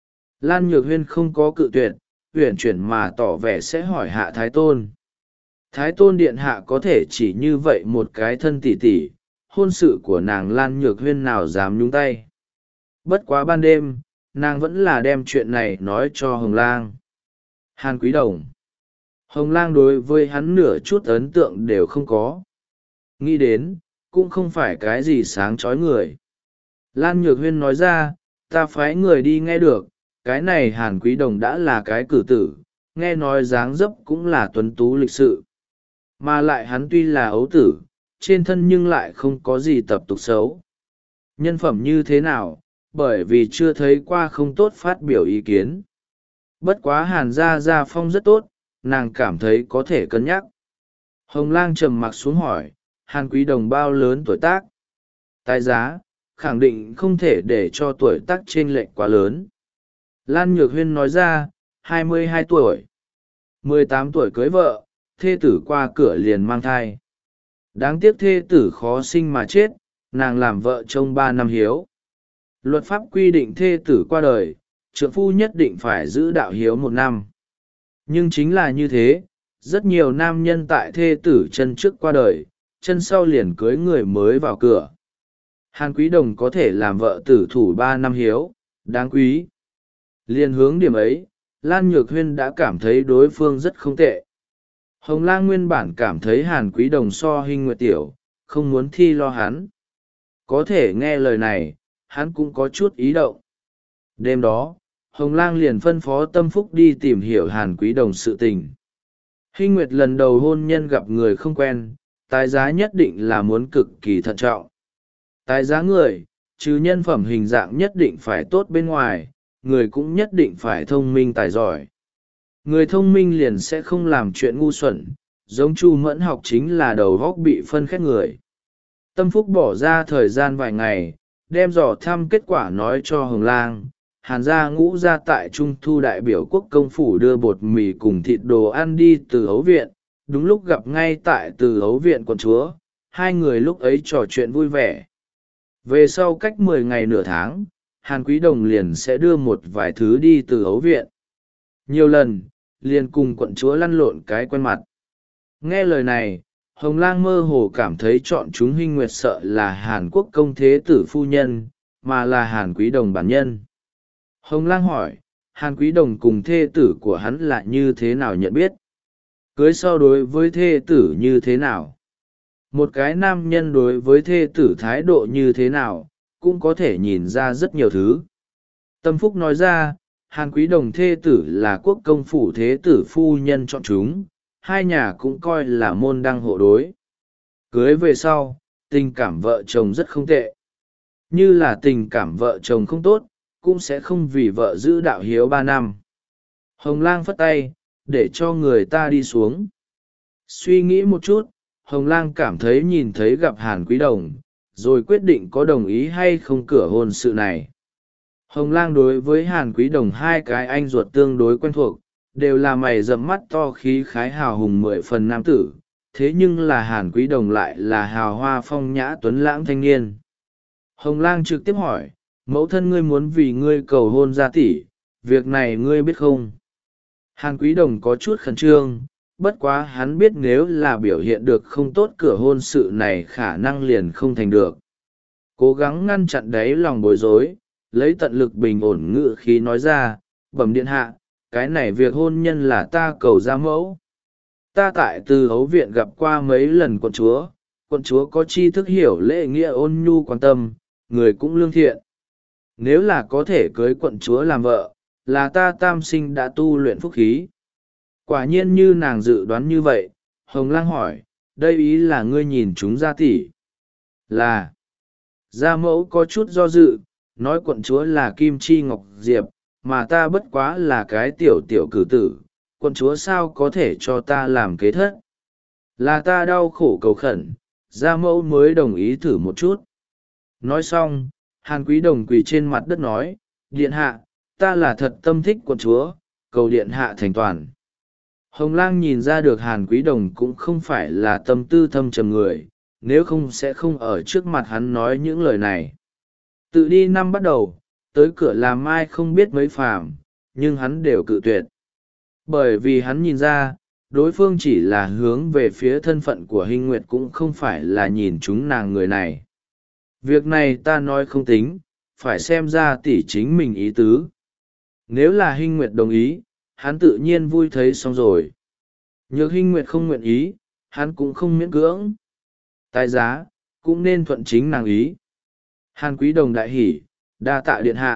Lan Nhược Huyên không có cự tuyệt, uyển chuyển mà tỏ vẻ sẽ hỏi hạ Thái Tôn. Thái Tôn điện hạ có thể chỉ như vậy một cái thân tỷ tỷ, hôn sự của nàng Lan Nhược Huyên nào dám nhúng tay. Bất quá ban đêm, nàng vẫn là đem chuyện này nói cho Hồng Lang. Hàn Quý Đồng. Hồng Lang đối với hắn nửa chút ấn tượng đều không có. Nghĩ đến, cũng không phải cái gì sáng chói người. Lan Nhược Huyên nói ra, ta phái người đi nghe được, cái này Hàn Quý Đồng đã là cái cử tử, nghe nói dáng dấp cũng là tuấn tú lịch sự. Mà lại hắn tuy là ấu tử, trên thân nhưng lại không có gì tập tục xấu. Nhân phẩm như thế nào, bởi vì chưa thấy qua không tốt phát biểu ý kiến. Bất quá Hàn gia phong rất tốt, nàng cảm thấy có thể cân nhắc. Hồng Lang trầm mặc xuống hỏi, Hàn Quý Đồng bao lớn tuổi tác? Tài giá, khẳng định không thể để cho tuổi tác chênh lệch quá lớn. Lan Nhược Huyên nói ra, 22 tuổi. 18 tuổi cưới vợ, thê tử qua cửa liền mang thai. Đáng tiếc thê tử khó sinh mà chết, nàng làm vợ chồng 3 năm hiếu. Luật pháp quy định thê tử qua đời, trượng phu nhất định phải giữ đạo hiếu 1 năm. Nhưng chính là như thế, rất nhiều nam nhân tại thê tử chân trước qua đời, chân sau liền cưới người mới vào cửa. Hàn Quý Đồng có thể làm vợ tử thủ 3 năm hiếu, đáng quý. Liên hướng điểm ấy, Lan Nhược Huyên đã cảm thấy đối phương rất không tệ. Hồng Lang nguyên bản cảm thấy Hàn Quý Đồng so Hinh Nguyệt tiểu, không muốn thi lo hắn. Có thể nghe lời này, hắn cũng có chút ý động. Đêm đó, Hồng Lang liền phân phó Tâm Phúc đi tìm hiểu Hàn Quý Đồng sự tình. Hinh Nguyệt lần đầu hôn nhân gặp người không quen, tái giá nhất định là muốn cực kỳ thận trọng. Tái giá người, trừ nhân phẩm hình dạng nhất định phải tốt bên ngoài, người cũng nhất định phải thông minh tài giỏi. Người thông minh liền sẽ không làm chuyện ngu xuẩn, giống Chu Mẫn học chính là đầu góc bị phân khét người. Tâm Phúc bỏ ra thời gian vài ngày, đem dò thăm kết quả nói cho Hồng Lang. Hàn gia Ngũ gia tại Trung Thu đại biểu quốc công phủ đưa bột mì cùng thịt đồ ăn đi từ ấu viện, đúng lúc gặp ngay tại từ ấu viện quận chúa, hai người lúc ấy trò chuyện vui vẻ. Về sau cách 10 ngày nửa tháng, Hàn Quý Đồng liền sẽ đưa một vài thứ đi từ ấu viện. Nhiều lần, liền cùng quận chúa lăn lộn cái quen mặt. Nghe lời này, Hồng Lang mơ hồ cảm thấy chọn chúng Hinh Nguyệt sợ là Hàn Quốc công thế tử phu nhân, mà là Hàn Quý Đồng bản nhân. Hồng Lang hỏi, Hàn Quý Đồng cùng thê tử của hắn là như thế nào nhận biết? Cưới sau đối với thê tử như thế nào? Một cái nam nhân đối với thê tử thái độ như thế nào, cũng có thể nhìn ra rất nhiều thứ. Tâm Phúc nói ra, Hàn Quý Đồng thê tử là quốc công phủ thế tử phu nhân chọn chúng, hai nhà cũng coi là môn đăng hộ đối. Cưới về sau, tình cảm vợ chồng rất không tệ. Như là tình cảm vợ chồng không tốt, cũng sẽ không vì vợ giữ đạo hiếu 3 năm. Hồng Lang phất tay, để cho người ta đi xuống. Suy nghĩ một chút, Hồng Lang cảm thấy nhìn thấy gặp Hàn Quý Đồng, rồi quyết định có đồng ý hay không cửa hôn sự này. Hồng Lang đối với Hàn Quý Đồng hai cái anh ruột tương đối quen thuộc, đều là mày rậm mắt to khí khái hào hùng 10 phần nam tử, thế nhưng là Hàn Quý Đồng lại là hào hoa phong nhã tuấn lãng thanh niên. Hồng Lang trực tiếp hỏi, mẫu thân ngươi muốn vì ngươi cầu hôn gia tỷ, việc này ngươi biết không? Hàn Quý Đồng có chút khẩn trương, bất quá hắn biết nếu là biểu hiện được không tốt cửa hôn sự này khả năng liền không thành được. Cố gắng ngăn chặn đáy lòng bối rối, lấy tận lực bình ổn ngự khí nói ra, bẩm điện hạ, cái này việc hôn nhân là ta cầu ra mẫu. Ta tại từ ấu viện gặp qua mấy lần quận chúa có tri thức hiểu lễ nghĩa ôn nhu quan tâm, người cũng lương thiện. Nếu là có thể cưới quận chúa làm vợ, là ta tam sinh đã tu luyện phúc khí. Quả nhiên như nàng dự đoán như vậy, Hồng Lang hỏi, đây ý là ngươi nhìn chúng gia tỷ? Là. Gia mẫu có chút do dự, nói quận chúa là Kim Chi Ngọc Diệp, mà ta bất quá là cái tiểu tiểu cử tử, quận chúa sao có thể cho ta làm kế thất? Là ta đau khổ cầu khẩn, gia mẫu mới đồng ý thử một chút. Nói xong, Hàn Quý Đồng quỳ trên mặt đất nói, điện hạ, ta là thật tâm thích quận chúa, cầu điện hạ thành toàn. Hồng Lang nhìn ra được Hàn Quý Đồng cũng không phải là tâm tư thâm trầm người, nếu không sẽ không ở trước mặt hắn nói những lời này. Tự đi năm bắt đầu, tới cửa làm ai không biết mấy phàm, nhưng hắn đều cự tuyệt. Bởi vì hắn nhìn ra, đối phương chỉ là hướng về phía thân phận của Hinh Nguyệt cũng không phải là nhìn chúng nàng người này. Việc này ta nói không tính, phải xem ra tỷ chính mình ý tứ. Nếu là Hinh Nguyệt đồng ý, hắn tự nhiên vui thấy xong rồi. Nhược Hinh Nguyệt không nguyện ý, hắn cũng không miễn cưỡng. Tài giá, cũng nên thuận chính nàng ý. Hàn Quý Đồng đại hỉ, đa tạ điện hạ.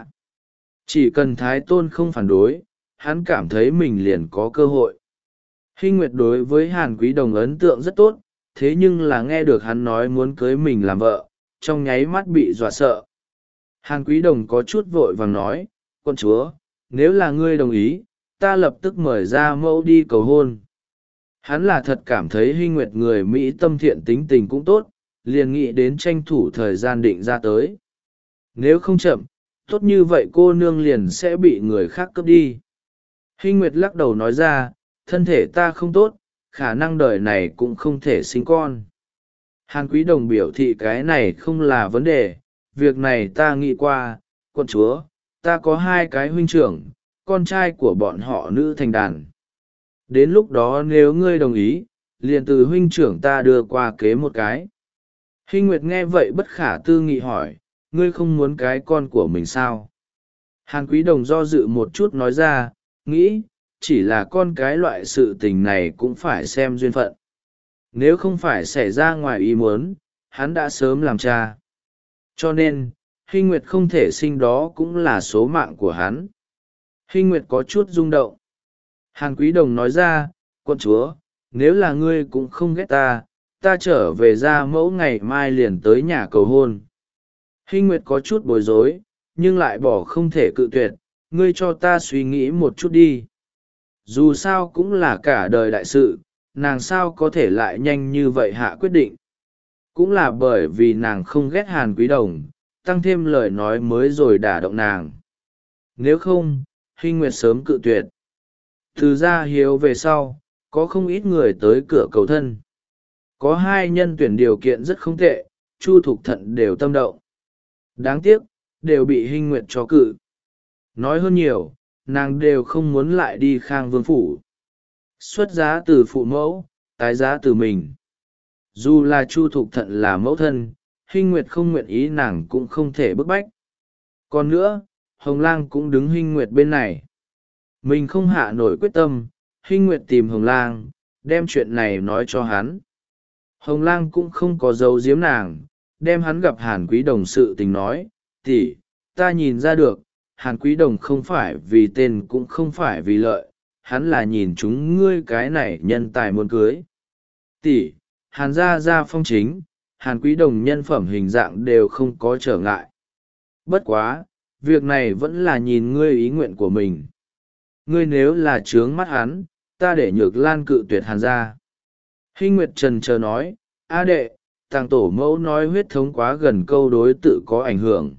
Chỉ cần Thái Tôn không phản đối, hắn cảm thấy mình liền có cơ hội. Hinh Nguyệt đối với Hàn Quý Đồng ấn tượng rất tốt, thế nhưng là nghe được hắn nói muốn cưới mình làm vợ, trong nháy mắt bị dọa sợ. Hàn Quý Đồng có chút vội vàng nói, quận chúa, nếu là ngươi đồng ý, ta lập tức mời ra mẫu đi cầu hôn. Hắn là thật cảm thấy Hinh Nguyệt người Mỹ tâm thiện tính tình cũng tốt, liền nghĩ đến tranh thủ thời gian định ra tới. Nếu không chậm, tốt như vậy cô nương liền sẽ bị người khác cướp đi. Hinh Nguyệt lắc đầu nói ra, thân thể ta không tốt, khả năng đời này cũng không thể sinh con. Hàn Quý Đồng biểu thị cái này không là vấn đề, việc này ta nghĩ qua, quận chúa, ta có hai cái huynh trưởng, con trai của bọn họ nữ thành đàn. Đến lúc đó nếu ngươi đồng ý, liền từ huynh trưởng ta đưa qua kế một cái. Hinh Nguyệt nghe vậy bất khả tư nghị hỏi, ngươi không muốn cái con của mình sao? Hàn Quý Đồng do dự một chút nói ra, nghĩ, chỉ là con cái loại sự tình này cũng phải xem duyên phận. Nếu không phải xảy ra ngoài ý muốn, hắn đã sớm làm cha. Cho nên, Hinh Nguyệt không thể sinh đó cũng là số mạng của hắn. Hinh Nguyệt có chút rung động. Hàn Quý Đồng nói ra, quận chúa, nếu là ngươi cũng không ghét ta, ta trở về gia mẫu ngày mai liền tới nhà cầu hôn. Hinh Nguyệt có chút bối rối, nhưng lại bỏ không thể cự tuyệt, ngươi cho ta suy nghĩ một chút đi. Dù sao cũng là cả đời đại sự, nàng sao có thể lại nhanh như vậy hạ quyết định. Cũng là bởi vì nàng không ghét Hàn Quý Đồng, tăng thêm lời nói mới rồi đả động nàng. Nếu không, Hinh Nguyệt sớm cự tuyệt. Từ gia hiếu về sau, có không ít người tới cửa cầu thân. Có hai nhân tuyển điều kiện rất không tệ, Chu Thục Thận đều tâm động. Đáng tiếc, đều bị Hinh Nguyệt cho cự. Nói hơn nhiều, nàng đều không muốn lại đi Khang Vương phủ. Xuất giá từ phụ mẫu, tái giá từ mình. Dù là Chu Thục Thận là mẫu thân, Hinh Nguyệt không nguyện ý nàng cũng không thể bức bách. Còn nữa, Hồng Lang cũng đứng Hinh Nguyệt bên này. Mình không hạ nổi quyết tâm, Hinh Nguyệt tìm Hồng Lang, đem chuyện này nói cho hắn. Hồng Lang cũng không có giấu giếm nàng, đem hắn gặp Hàn Quý Đồng sự tình nói, tỷ, ta nhìn ra được, Hàn Quý Đồng không phải vì tên cũng không phải vì lợi, hắn là nhìn chúng ngươi cái này nhân tài muốn cưới. Tỷ, Hàn gia phong chính, Hàn Quý Đồng nhân phẩm hình dạng đều không có trở ngại. Bất quá, việc này vẫn là nhìn ngươi ý nguyện của mình. Ngươi nếu là trướng mắt hắn, ta để Nhược Lan cự tuyệt Hàn gia. Hinh Nguyệt trần chờ nói, a đệ, tàng tổ mẫu nói huyết thống quá gần câu đối tự có ảnh hưởng.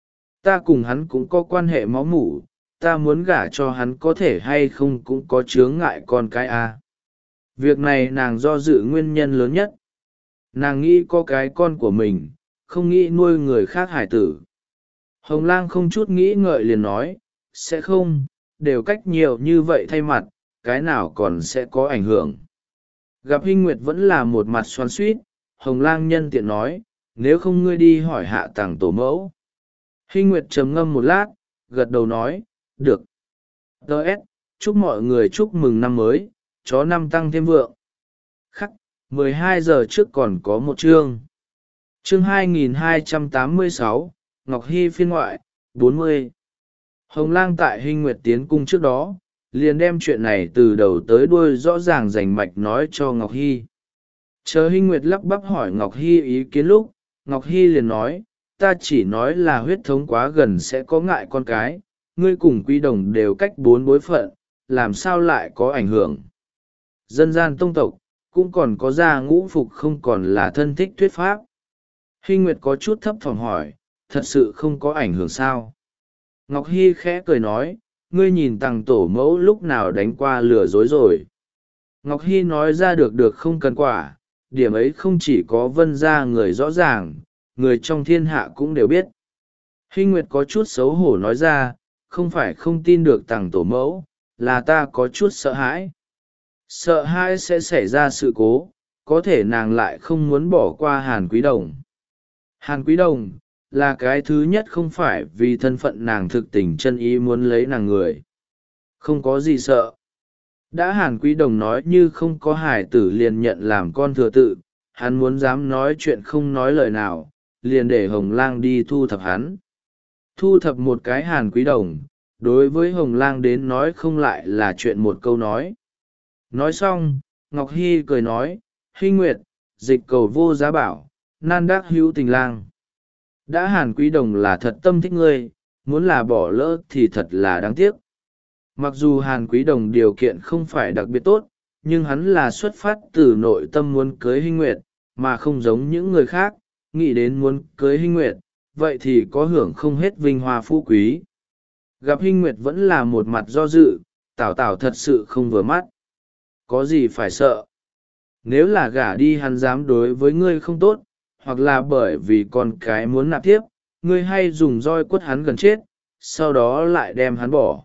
Ta cùng hắn cũng có quan hệ máu mủ, ta muốn gả cho hắn có thể hay không cũng có chướng ngại con cái a. Việc này nàng do dự nguyên nhân lớn nhất. Nàng nghĩ có cái con của mình, không nghĩ nuôi người khác hải tử. Hồng Lang không chút nghĩ ngợi liền nói, sẽ không, đều cách nhiều như vậy thay mặt, cái nào còn sẽ có ảnh hưởng. Gặp Hinh Nguyệt vẫn là một mặt xoắn xuýt, Hồng Lang nhân tiện nói, nếu không ngươi đi hỏi hạ tàng tổ mẫu. Hinh Nguyệt trầm ngâm một lát, gật đầu nói, được. Đợt, chúc mọi người chúc mừng năm mới, chó năm tăng thêm vượng. Khắc, 12 giờ trước còn có một chương. Chương 2286, Ngọc Hy phiên ngoại, 40. Hồng Lang tại Hinh Nguyệt tiến cung trước đó, liền đem chuyện này từ đầu tới đuôi rõ ràng rành mạch nói cho Ngọc Hy. Chờ Hinh Nguyệt lắp bắp hỏi Ngọc Hy ý kiến lúc, Ngọc Hy liền nói, ta chỉ nói là huyết thống quá gần sẽ có ngại con cái, ngươi cùng Quý Đồng đều cách 4 bối phận, làm sao lại có ảnh hưởng. Dân gian tông tộc, cũng còn có gia ngũ phục không còn là thân thích thuyết pháp. Hinh Nguyệt có chút thấp thỏm hỏi, thật sự không có ảnh hưởng sao? Ngọc Hy khẽ cười nói, ngươi nhìn tàng tổ mẫu lúc nào đánh qua lừa dối rồi. Ngọc Hy nói ra được không cần quả, điểm ấy không chỉ có Vân gia người rõ ràng, người trong thiên hạ cũng đều biết. Hinh Nguyệt có chút xấu hổ nói ra, không phải không tin được tàng tổ mẫu, là ta có chút sợ hãi. Sợ hãi sẽ xảy ra sự cố, có thể nàng lại không muốn bỏ qua Hàn Quý Đồng. Hàn Quý Đồng, là cái thứ nhất không phải vì thân phận nàng thực tình chân ý muốn lấy nàng người. Không có gì sợ. Đã Hàn Quý Đồng nói như không có hải tử liền nhận làm con thừa tự, hắn muốn dám nói chuyện không nói lời nào, liền để Hồng Lang đi thu thập hắn. Thu thập một cái Hàn Quý Đồng, đối với Hồng Lang đến nói không lại là chuyện một câu nói. Nói xong, Ngọc Hy cười nói, Hinh Nguyệt, dịch cầu vô giá bảo, nan đắc hữu tình lang. Đã Hàn Quý Đồng là thật tâm thích ngươi, muốn là bỏ lỡ thì thật là đáng tiếc. Mặc dù Hàn Quý Đồng điều kiện không phải đặc biệt tốt, nhưng hắn là xuất phát từ nội tâm muốn cưới Hinh Nguyệt, mà không giống những người khác, nghĩ đến muốn cưới Hinh Nguyệt, vậy thì có hưởng không hết vinh hoa phú quý. Gặp Hinh Nguyệt vẫn là một mặt do dự, Tảo Tảo thật sự không vừa mắt. Có gì phải sợ? nếu là gả đi hắn dám đối với ngươi không tốt, hoặc là bởi vì con cái muốn nạp tiếp, ngươi hay dùng roi quất hắn gần chết, sau đó lại đem hắn bỏ.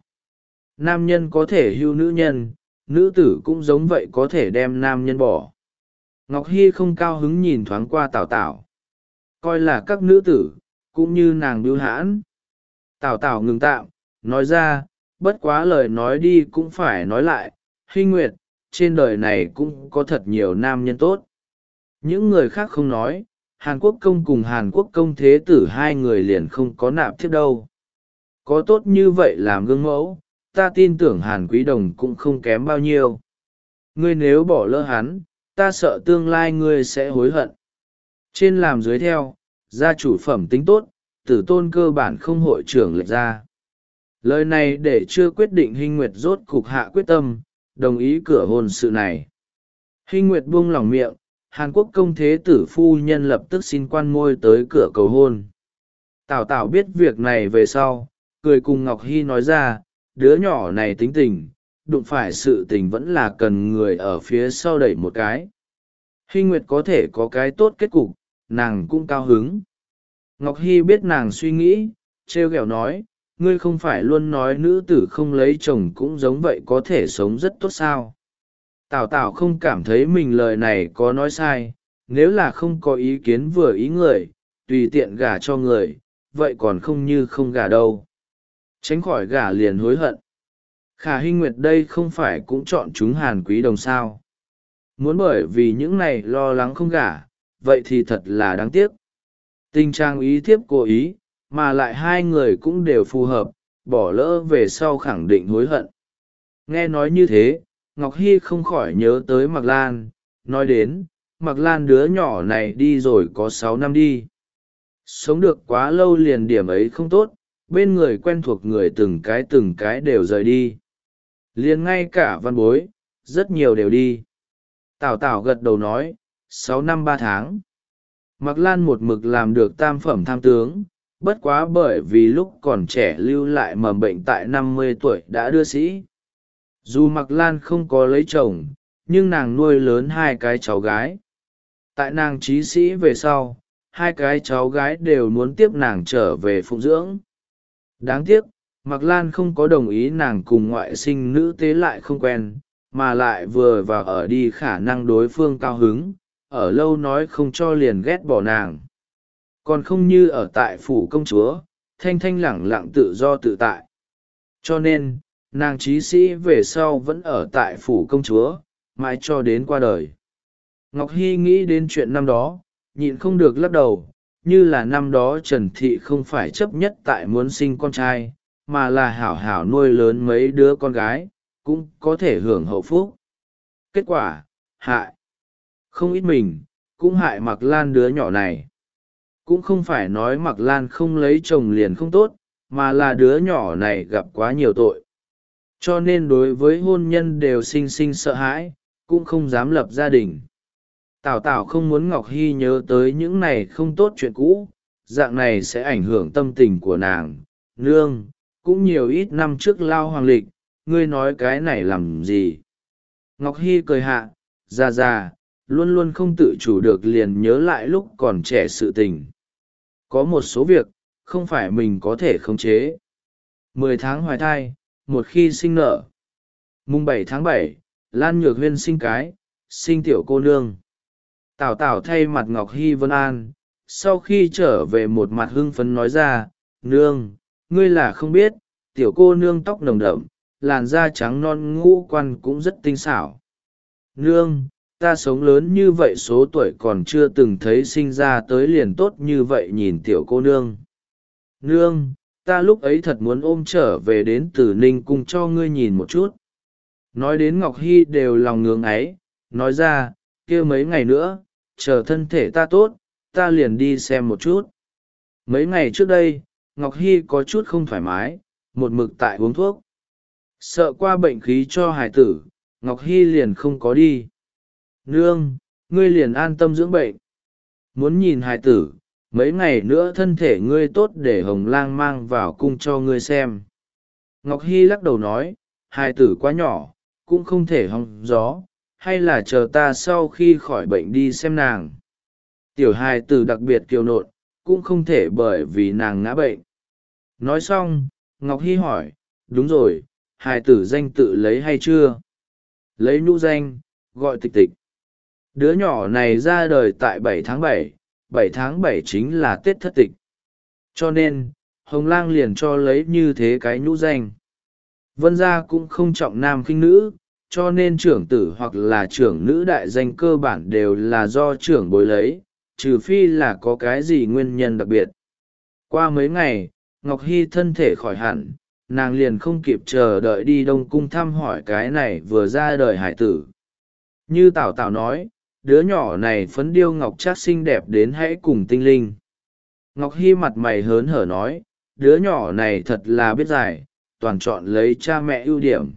Nam nhân có thể hưu nữ nhân, nữ tử cũng giống vậy có thể đem nam nhân bỏ. Ngọc Hy không cao hứng nhìn thoáng qua Tào Tào, coi là các nữ tử cũng như nàng bưu hãn. Tào Tào ngừng tạm, nói ra, bất quá lời nói đi cũng phải nói lại, Hinh Nguyệt, trên đời này cũng có thật nhiều nam nhân tốt. Những người khác không nói, Hàn Quốc công cùng Hàn Quốc công thế tử hai người liền không có nạp thiếp đâu. Có tốt như vậy làm gương mẫu, ta tin tưởng Hàn Quý Đồng cũng không kém bao nhiêu. Ngươi nếu bỏ lỡ hắn, ta sợ tương lai ngươi sẽ hối hận. Trên làm dưới theo, gia chủ phẩm tính tốt, tử tôn cơ bản không hội trưởng lệch ra. Lời này để chưa quyết định Hinh Nguyệt rốt cục hạ quyết tâm, đồng ý cửa hôn sự này. Hinh Nguyệt buông lỏng miệng, Hàn Quốc công thế tử phu nhân lập tức xin quan môi tới cửa cầu hôn. Tào Tào biết việc này về sau, cười cùng Ngọc Hy nói ra, đứa nhỏ này tính tình, đụng phải sự tình vẫn là cần người ở phía sau đẩy một cái. Hinh Nguyệt có thể có cái tốt kết cục, nàng cũng cao hứng. Ngọc Hy biết nàng suy nghĩ, trêu ghẹo nói, ngươi không phải luôn nói nữ tử không lấy chồng cũng giống vậy có thể sống rất tốt sao. Tào Tào không cảm thấy mình lời này có nói sai, nếu là không có ý kiến vừa ý người, tùy tiện gả cho người, vậy còn không như không gả đâu. Tránh khỏi gả liền hối hận. Khả Hinh Nguyệt đây không phải cũng chọn chúng Hàn Quý Đồng sao. Muốn bởi vì những này lo lắng không gả, vậy thì thật là đáng tiếc. Tình trạng ý thiếp cố ý, mà lại hai người cũng đều phù hợp, bỏ lỡ về sau khẳng định hối hận. Nghe nói như thế, Ngọc Hy không khỏi nhớ tới Mạc Lan, nói đến, Mạc Lan đứa nhỏ này đi rồi có 6 năm đi. Sống được quá lâu liền điểm ấy không tốt, bên người quen thuộc người từng cái đều rời đi. Liền ngay cả văn bối, rất nhiều đều đi. Tào Tào gật đầu nói, 6 năm 3 tháng. Mạc Lan một mực làm được tam phẩm tham tướng, bất quá bởi vì lúc còn trẻ lưu lại mầm bệnh tại 50 tuổi đã đưa sĩ. Dù Mạc Lan không có lấy chồng, nhưng nàng nuôi lớn hai cái cháu gái. Tại nàng trí sĩ về sau, hai cái cháu gái đều muốn tiếp nàng trở về phụng dưỡng. Đáng tiếc, Mạc Lan không có đồng ý nàng cùng ngoại sinh nữ tế lại không quen, mà lại vừa vào ở đi khả năng đối phương cao hứng, ở lâu nói không cho liền ghét bỏ nàng. Còn không như ở tại phủ công chúa, thanh thanh lẳng lặng tự do tự tại. Cho nên, nàng trí sĩ về sau vẫn ở tại phủ công chúa, mãi cho đến qua đời. Ngọc Hy nghĩ đến chuyện năm đó, nhịn không được lắc đầu, như là năm đó Trần Thị không phải chấp nhất tại muốn sinh con trai, mà là hảo hảo nuôi lớn mấy đứa con gái, cũng có thể hưởng hậu phúc. Kết quả, hại. Không ít mình, cũng hại Mạc Lan đứa nhỏ này. Cũng không phải nói Mạc Lan không lấy chồng liền không tốt, mà là đứa nhỏ này gặp quá nhiều tội. Cho nên đối với hôn nhân đều sinh sinh sợ hãi, cũng không dám lập gia đình. Tào Tào không muốn Ngọc Hy nhớ tới những này không tốt chuyện cũ, dạng này sẽ ảnh hưởng tâm tình của nàng. Nương, cũng nhiều ít năm trước lao hoàng lịch, ngươi nói cái này làm gì? Ngọc Hy cười hạ, già, luôn luôn không tự chủ được liền nhớ lại lúc còn trẻ sự tình. Có một số việc, không phải mình có thể khống chế. 10 tháng hoài thai, một khi sinh nở. Mùng 7 tháng 7, Lan Nhược Huyên sinh cái, sinh tiểu cô nương. Tào Tào thay mặt Ngọc Hy vân an, sau khi trở về một mặt hưng phấn nói ra, nương, ngươi là không biết, tiểu cô nương tóc nồng đậm, làn da trắng non ngũ quan cũng rất tinh xảo. Nương, ta sống lớn như vậy số tuổi còn chưa từng thấy sinh ra tới liền tốt như vậy nhìn tiểu cô nương. Nương, ta lúc ấy thật muốn ôm trở về đến Tử Ninh cung cho ngươi nhìn một chút. Nói đến Ngọc Hy đều lòng ngưỡng ấy, nói ra, kia mấy ngày nữa, chờ thân thể ta tốt, ta liền đi xem một chút. Mấy ngày trước đây, Ngọc Hy có chút không thoải mái, một mực tại uống thuốc. Sợ qua bệnh khí cho hải tử, Ngọc Hy liền không có đi. Nương, ngươi liền an tâm dưỡng bệnh. Muốn nhìn hải tử, mấy ngày nữa thân thể ngươi tốt để Hồng Lang mang vào cung cho ngươi xem. Ngọc Hy lắc đầu nói, hải tử quá nhỏ, cũng không thể hong gió, hay là chờ ta sau khi khỏi bệnh đi xem nàng. Tiểu hài tử đặc biệt kiều nộn, cũng không thể bởi vì nàng ngã bệnh. Nói xong, Ngọc Hy hỏi, đúng rồi, hài tử danh tự lấy hay chưa? Lấy nhũ danh, gọi Tịch Tịch. Đứa nhỏ này ra đời tại 7 tháng 7, 7 tháng 7 chính là Tết Thất Tịch. Cho nên, Hồng Lang liền cho lấy như thế cái nhũ danh. Vân gia cũng không trọng nam khinh nữ, cho nên trưởng tử hoặc là trưởng nữ đại danh cơ bản đều là do trưởng bối lấy, trừ phi là có cái gì nguyên nhân đặc biệt. Qua mấy ngày, Ngọc Hy thân thể khỏi hẳn, nàng liền không kịp chờ đợi đi Đông Cung thăm hỏi cái này vừa ra đời hải tử. Như Tảo Tảo nói, đứa nhỏ này phấn điêu ngọc trác xinh đẹp đến hãy cùng tinh linh. Ngọc Hy mặt mày hớn hở nói, đứa nhỏ này thật là biết giải, toàn chọn lấy cha mẹ ưu điểm.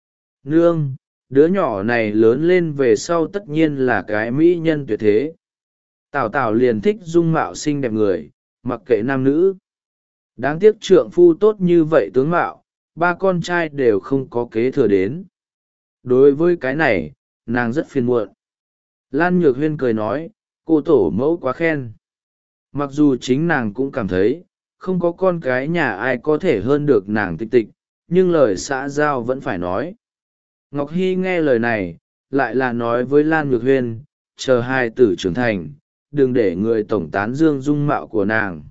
Nương, đứa nhỏ này lớn lên về sau tất nhiên là cái mỹ nhân tuyệt thế. Tảo Tảo liền thích dung mạo xinh đẹp người, mặc kệ nam nữ. Đáng tiếc trượng phu tốt như vậy tướng mạo, ba con trai đều không có kế thừa đến. Đối với cái này, nàng rất phiền muộn. Lan Nhược Huyên cười nói, cô tổ mẫu quá khen. Mặc dù chính nàng cũng cảm thấy, không có con cái nhà ai có thể hơn được nàng Tịch Tịch, nhưng lời xã giao vẫn phải nói. Ngọc Hy nghe lời này, lại là nói với Lan Nhược Huyên, chờ hai tử trưởng thành, đừng để người tổng tán dương dung mạo của nàng.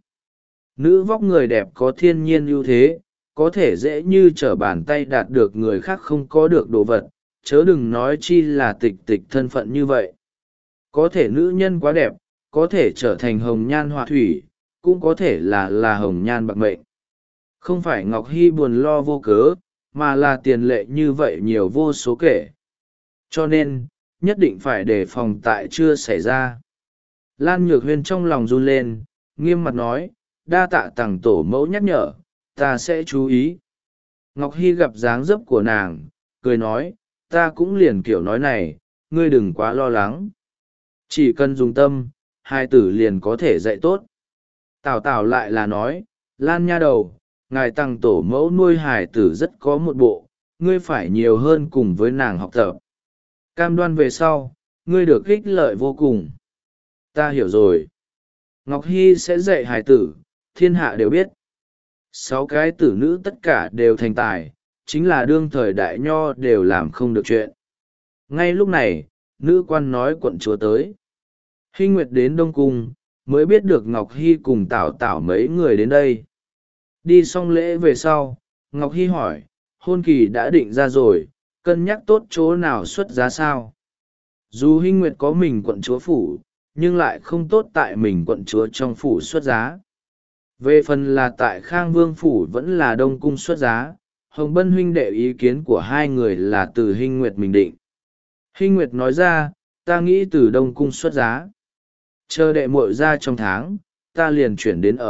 Nữ vóc người đẹp có thiên nhiên ưu thế, có thể dễ như trở bàn tay đạt được người khác không có được đồ vật, chớ đừng nói chi là Tịch Tịch thân phận như vậy. Có thể nữ nhân quá đẹp, có thể trở thành hồng nhan họa thủy, cũng có thể là hồng nhan bạc mệnh. Không phải Ngọc Hy buồn lo vô cớ, mà là tiền lệ như vậy nhiều vô số kể. Cho nên, nhất định phải đề phòng tại chưa xảy ra. Lan Nhược Huyên trong lòng run lên, nghiêm mặt nói, đa tạ Tằng tổ mẫu nhắc nhở, ta sẽ chú ý. Ngọc Hy gặp dáng dấp của nàng, cười nói, ta cũng liền kiểu nói này, ngươi đừng quá lo lắng. Chỉ cần dùng tâm, hai tử liền có thể dạy tốt. Tảo Tảo lại là nói, Lan nha đầu, ngài Tằng tổ mẫu nuôi hài tử rất có một bộ, ngươi phải nhiều hơn cùng với nàng học tập. Cam đoan về sau, ngươi được ích lợi vô cùng. Ta hiểu rồi. Ngọc Hy sẽ dạy hài tử, thiên hạ đều biết. 6 cái tử nữ tất cả đều thành tài, chính là đương thời đại nho đều làm không được chuyện. Ngay lúc này, nữ quan nói quận chúa tới. Hinh Nguyệt đến Đông Cung, mới biết được Ngọc Hy cùng Tảo Tảo mấy người đến đây. Đi xong lễ về sau, Ngọc Hy hỏi, hôn kỳ đã định ra rồi, cân nhắc tốt chỗ nào xuất giá sao? Dù Hinh Nguyệt có mình quận chúa phủ, nhưng lại không tốt tại mình quận chúa trong phủ xuất giá. Về phần là tại Khang Vương phủ vẫn là Đông Cung xuất giá, Hồng Bân huynh đệ ý kiến của hai người là từ Hinh Nguyệt mình định. Hinh Nguyệt nói ra, ta nghĩ từ Đông Cung xuất giá. Chờ đệ muội ra trong tháng, ta liền chuyển đến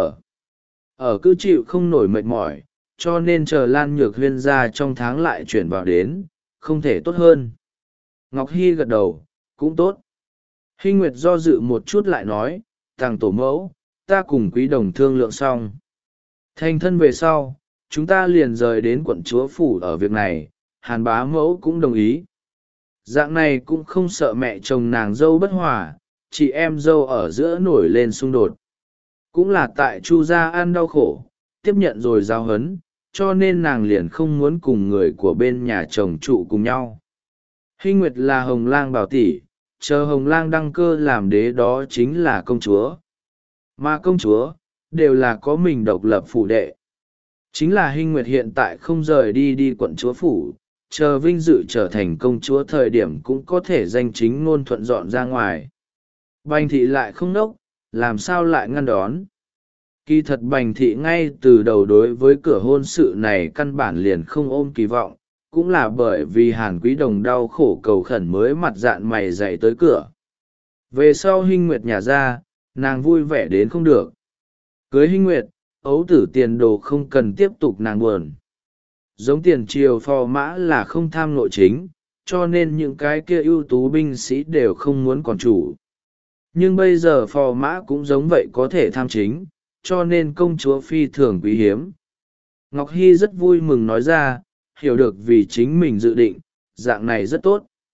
ở cứ chịu không nổi mệt mỏi, cho nên chờ Lan Nhược Huyên ra trong tháng lại chuyển vào đến, không thể tốt hơn. Ngọc Hy gật đầu, cũng tốt. Hinh Nguyệt do dự một chút lại nói, Tằng tổ mẫu, ta cùng quý đồng thương lượng xong. Thành thân về sau, chúng ta liền rời đến quận chúa phủ ở việc này, Hàn bá mẫu cũng đồng ý. Dạng này cũng không sợ mẹ chồng nàng dâu bất hòa, chị em dâu ở giữa nổi lên xung đột. Cũng là tại Chu gia ăn đau khổ, tiếp nhận rồi giao hấn, cho nên nàng liền không muốn cùng người của bên nhà chồng trụ cùng nhau. Hinh Nguyệt là Hồng Lang bảo tỷ, chờ Hồng Lang đăng cơ làm đế đó chính là công chúa. Mà công chúa, đều là có mình độc lập phủ đệ. Chính là Hinh Nguyệt hiện tại không rời đi quận chúa phủ, chờ vinh dự trở thành công chúa thời điểm cũng có thể danh chính ngôn thuận dọn ra ngoài. Bành thị lại không nốc, làm sao lại ngăn đón. Kỳ thật Bành thị ngay từ đầu đối với cửa hôn sự này căn bản liền không ôm kỳ vọng, cũng là bởi vì Hàn Quý Đồng đau khổ cầu khẩn mới mặt dạn mày dày tới cửa. Về sau Hinh Nguyệt nhà ra, nàng vui vẻ đến không được. Cưới Hinh Nguyệt, ấu tử tiền đồ không cần tiếp tục nàng buồn. Giống tiền triều phò mã là không tham nội chính, cho nên những cái kia ưu tú binh sĩ đều không muốn còn chủ. Nhưng bây giờ phò mã cũng giống vậy có thể tham chính, cho nên công chúa phi thường quý hiếm. Ngọc Hy rất vui mừng nói ra, hiểu được vì chính mình dự định, dạng này rất tốt.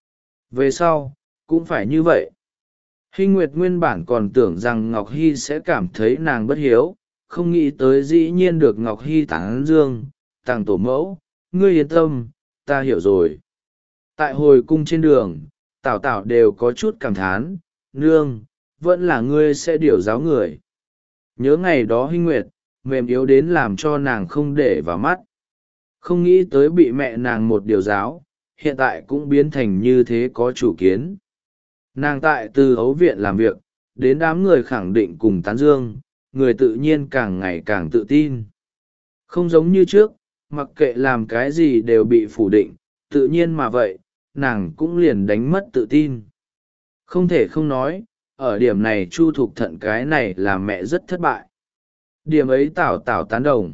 về sau cũng phải như vậy. Hinh Nguyệt nguyên bản còn tưởng rằng Ngọc Hy sẽ cảm thấy nàng bất hiếu, không nghĩ tới dĩ nhiên được Ngọc Hy tán dương. Tàng tổ mẫu, ngươi yên tâm, ta hiểu rồi. Tại hồi cung trên đường, Tảo Tảo đều có chút cảm thán, nương, vẫn là ngươi sẽ điều giáo người. Nhớ ngày đó Hinh Nguyệt, mềm yếu đến làm cho nàng không để vào mắt. Không nghĩ tới bị mẹ nàng một điều giáo, hiện tại cũng biến thành như thế có chủ kiến. Nàng tại từ ấu viện làm việc, đến đám người khẳng định cùng tán dương, người tự nhiên càng ngày càng tự tin. Không giống như trước, mặc kệ làm cái gì đều bị phủ định, tự nhiên mà vậy, nàng cũng liền đánh mất tự tin. Không thể không nói, ở điểm này Chu Thục Thận cái này làm mẹ rất thất bại. Điểm ấy Tảo Tảo tán đồng.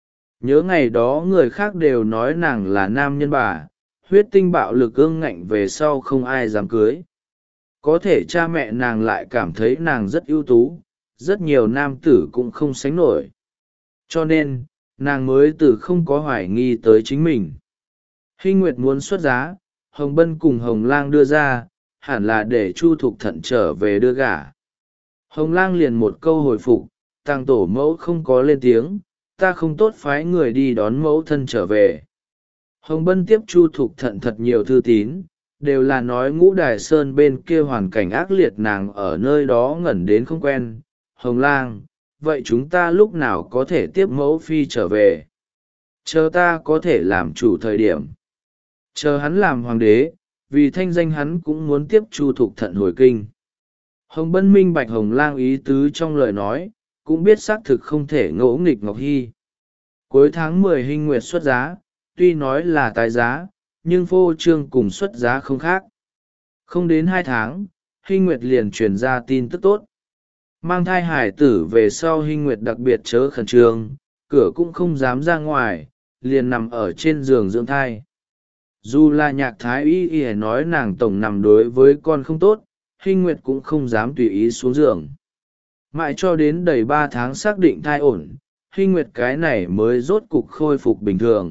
Nhớ ngày đó người khác đều nói nàng là nam nhân bà, huyết tinh bạo lực ương ngạnh về sau không ai dám cưới. Có thể cha mẹ nàng lại cảm thấy nàng rất ưu tú, rất nhiều nam tử cũng không sánh nổi. Cho nên, nàng mới từ không có hoài nghi tới chính mình. Hinh Nguyệt muốn xuất giá, Hồng Bân cùng Hồng Lang đưa ra, hẳn là để Chu Thục Thận trở về đưa gả. Hồng Lang liền một câu hồi phục, Tàng tổ mẫu không có lên tiếng, ta không tốt phái người đi đón mẫu thân trở về. Hồng Bân tiếp Chu Thục Thận thật nhiều thư tín, đều là nói Ngũ Đài Sơn bên kia hoàn cảnh ác liệt, nàng ở nơi đó ngẩn đến không quen. Hồng Lang, vậy chúng ta lúc nào có thể tiếp mẫu phi trở về? Chờ ta có thể làm chủ thời điểm. Chờ hắn làm hoàng đế, vì thanh danh hắn cũng muốn tiếp Chu Thục Thận hồi kinh. Hồng Bân minh bạch Hồng Lang ý tứ trong lời nói, cũng biết xác thực không thể ngỗ nghịch Ngọc Hy. Cuối tháng 10 Hinh Nguyệt xuất giá, tuy nói là tái giá, nhưng phô trương cùng xuất giá không khác. Không đến 2 tháng, Hinh Nguyệt liền truyền ra tin tức tốt. Mang thai hải tử về sau Hinh Nguyệt đặc biệt chớ khẩn trương, cửa cũng không dám ra ngoài, liền nằm ở trên giường dưỡng thai. Dù là Nhạc Thái y y nói nàng tổng nằm đối với con không tốt, Hinh Nguyệt cũng không dám tùy ý xuống giường. Mãi cho đến đầy 3 tháng xác định thai ổn, Hinh Nguyệt cái này mới rốt cục khôi phục bình thường.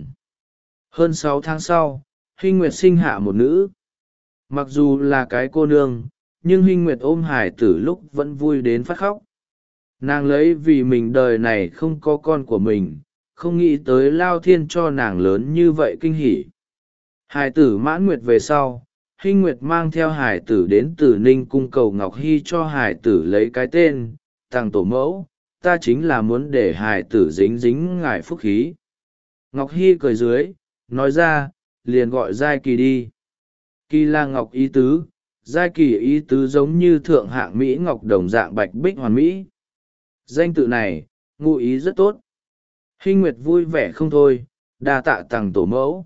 Hơn 6 tháng sau, Hinh Nguyệt sinh hạ một nữ. Mặc dù là cái cô nương, nhưng Hinh Nguyệt ôm hải tử lúc vẫn vui đến phát khóc. Nàng lấy vì mình đời này không có con của mình, không nghĩ tới Lao Thiên cho nàng lớn như vậy kinh hỉ. Hải tử mãn nguyệt về sau, Hinh Nguyệt mang theo hải tử đến Tử Ninh cung cầu Ngọc Hy cho hải tử lấy cái tên, Tàng tổ mẫu, ta chính là muốn để hải tử dính dính ngài phúc khí. Ngọc Hy cười dưới, nói ra, liền gọi Giai Kỳ đi. Kỳ là Ngọc ý tứ, Giai Kỳ ý tứ giống như thượng hạng Mỹ Ngọc đồng dạng bạch bích hoàn mỹ. Danh tự này, ngụ ý rất tốt. Hinh Nguyệt vui vẻ không thôi, đa tạ Tàng tổ mẫu.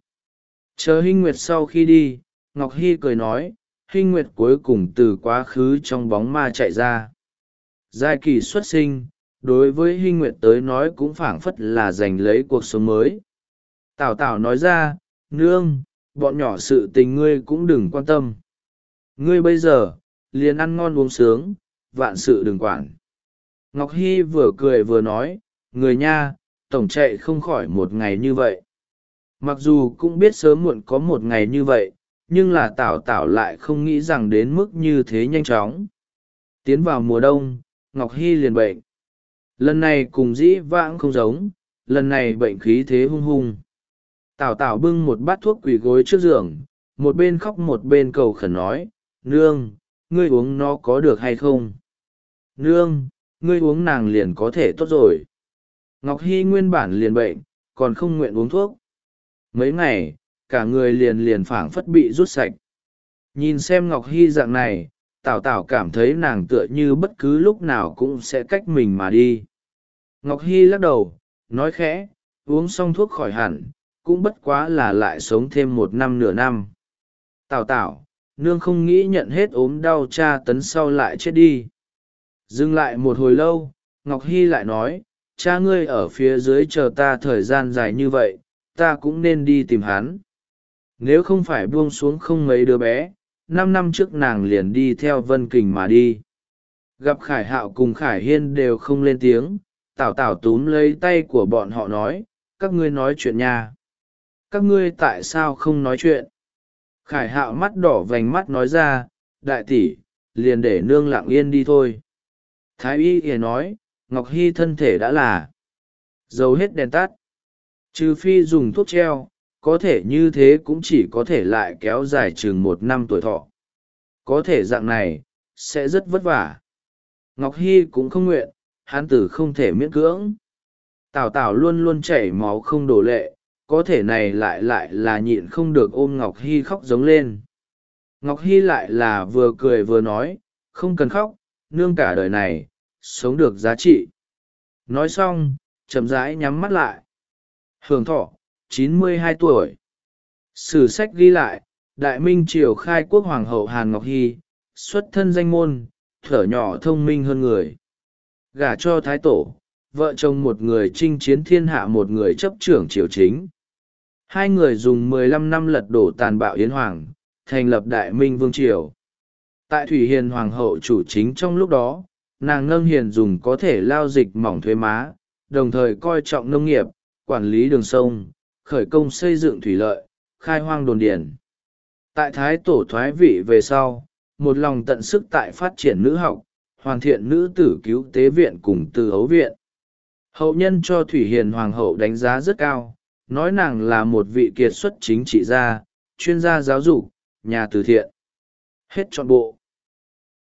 Chờ Hinh Nguyệt sau khi đi, Ngọc Hy cười nói, Hinh Nguyệt cuối cùng từ quá khứ trong bóng ma chạy ra. Giai Kỳ xuất sinh, đối với Hinh Nguyệt tới nói cũng phảng phất là giành lấy cuộc sống mới. Tảo Tảo nói ra, nương, bọn nhỏ sự tình ngươi cũng đừng quan tâm. Ngươi bây giờ, liền ăn ngon uống sướng, vạn sự đừng quản. Ngọc Hy vừa cười vừa nói, người nha, tổng chạy không khỏi một ngày như vậy. Mặc dù cũng biết sớm muộn có một ngày như vậy, nhưng là Tảo Tảo lại không nghĩ rằng đến mức như thế nhanh chóng. Tiến vào mùa đông, Ngọc Hy liền bệnh. Lần này cùng dĩ vãng không giống, lần này bệnh khí thế hung hung. Tảo Tảo bưng một bát thuốc quỳ gối trước giường, một bên khóc một bên cầu khẩn nói, nương, ngươi uống nó có được hay không? Nương, ngươi uống nàng liền có thể tốt rồi. Ngọc Hy nguyên bản liền bệnh, còn không nguyện uống thuốc. Mấy ngày, cả người liền phảng phất bị rút sạch. Nhìn xem Ngọc Hy dạng này, Tảo Tảo cảm thấy nàng tựa như bất cứ lúc nào cũng sẽ cách mình mà đi. Ngọc Hy lắc đầu, nói khẽ, uống xong thuốc khỏi hẳn, cũng bất quá là lại sống thêm 1 năm nửa năm. Tảo Tảo, nương không nghĩ nhận hết ốm đau tra tấn sau lại chết đi. Dừng lại một hồi lâu, Ngọc Hy lại nói, cha ngươi ở phía dưới chờ ta thời gian dài như vậy, ta cũng nên đi tìm hắn. Nếu không phải buông xuống không mấy đứa bé, 5 năm trước nàng liền đi theo Vân Kình mà đi. Gặp Khải Hạo cùng Khải Hiên đều không lên tiếng, Tảo Tảo túm lấy tay của bọn họ nói, các ngươi nói chuyện nha. Các ngươi tại sao không nói chuyện? Khải Hạo mắt đỏ vành mắt nói ra, đại tỷ, liền để nương lặng yên đi thôi. Thái y ỉa nói, Ngọc Hy thân thể đã là dầu hết đèn tắt, trừ phi dùng thuốc treo, có thể như thế cũng chỉ có thể lại kéo dài chừng 1 năm tuổi thọ. Có thể dạng này sẽ rất vất vả. Ngọc Hy cũng không nguyện, hán tử không thể miễn cưỡng. Tào Tào luôn luôn chảy máu không đổ lệ, có thể này lại là nhịn không được ôm Ngọc Hy khóc giống lên. Ngọc Hy lại là vừa cười vừa nói, không cần khóc, nương cả đời này sống được giá trị. Nói xong chậm rãi nhắm mắt lại. Hưởng thọ 92 tuổi. Sử sách ghi lại, Đại Minh triều khai quốc hoàng hậu Hàn Ngọc Hy, xuất thân danh môn, thuở nhỏ thông minh hơn người. Gả cho thái tổ, vợ chồng một người chinh chiến thiên hạ, một người chấp trưởng triều chính. Hai người dùng 15 năm lật đổ tàn bạo Yến Hoàng, thành lập Đại Minh Vương Triều. Tại Thủy Hiền Hoàng hậu chủ chính trong lúc đó, nàng nâng hiền dùng có thể lao dịch mỏng thuế má, đồng thời coi trọng nông nghiệp, quản lý đường sông, khởi công xây dựng thủy lợi, khai hoang đồn điền. Tại Thái tổ thoái vị về sau, một lòng tận sức tại phát triển nữ học, hoàn thiện nữ tử cứu tế viện cùng từ ấu viện. Hậu nhân cho Thủy Hiền Hoàng hậu đánh giá rất cao, nói nàng là một vị kiệt xuất chính trị gia, chuyên gia giáo dục, nhà từ thiện. Hết trọn bộ.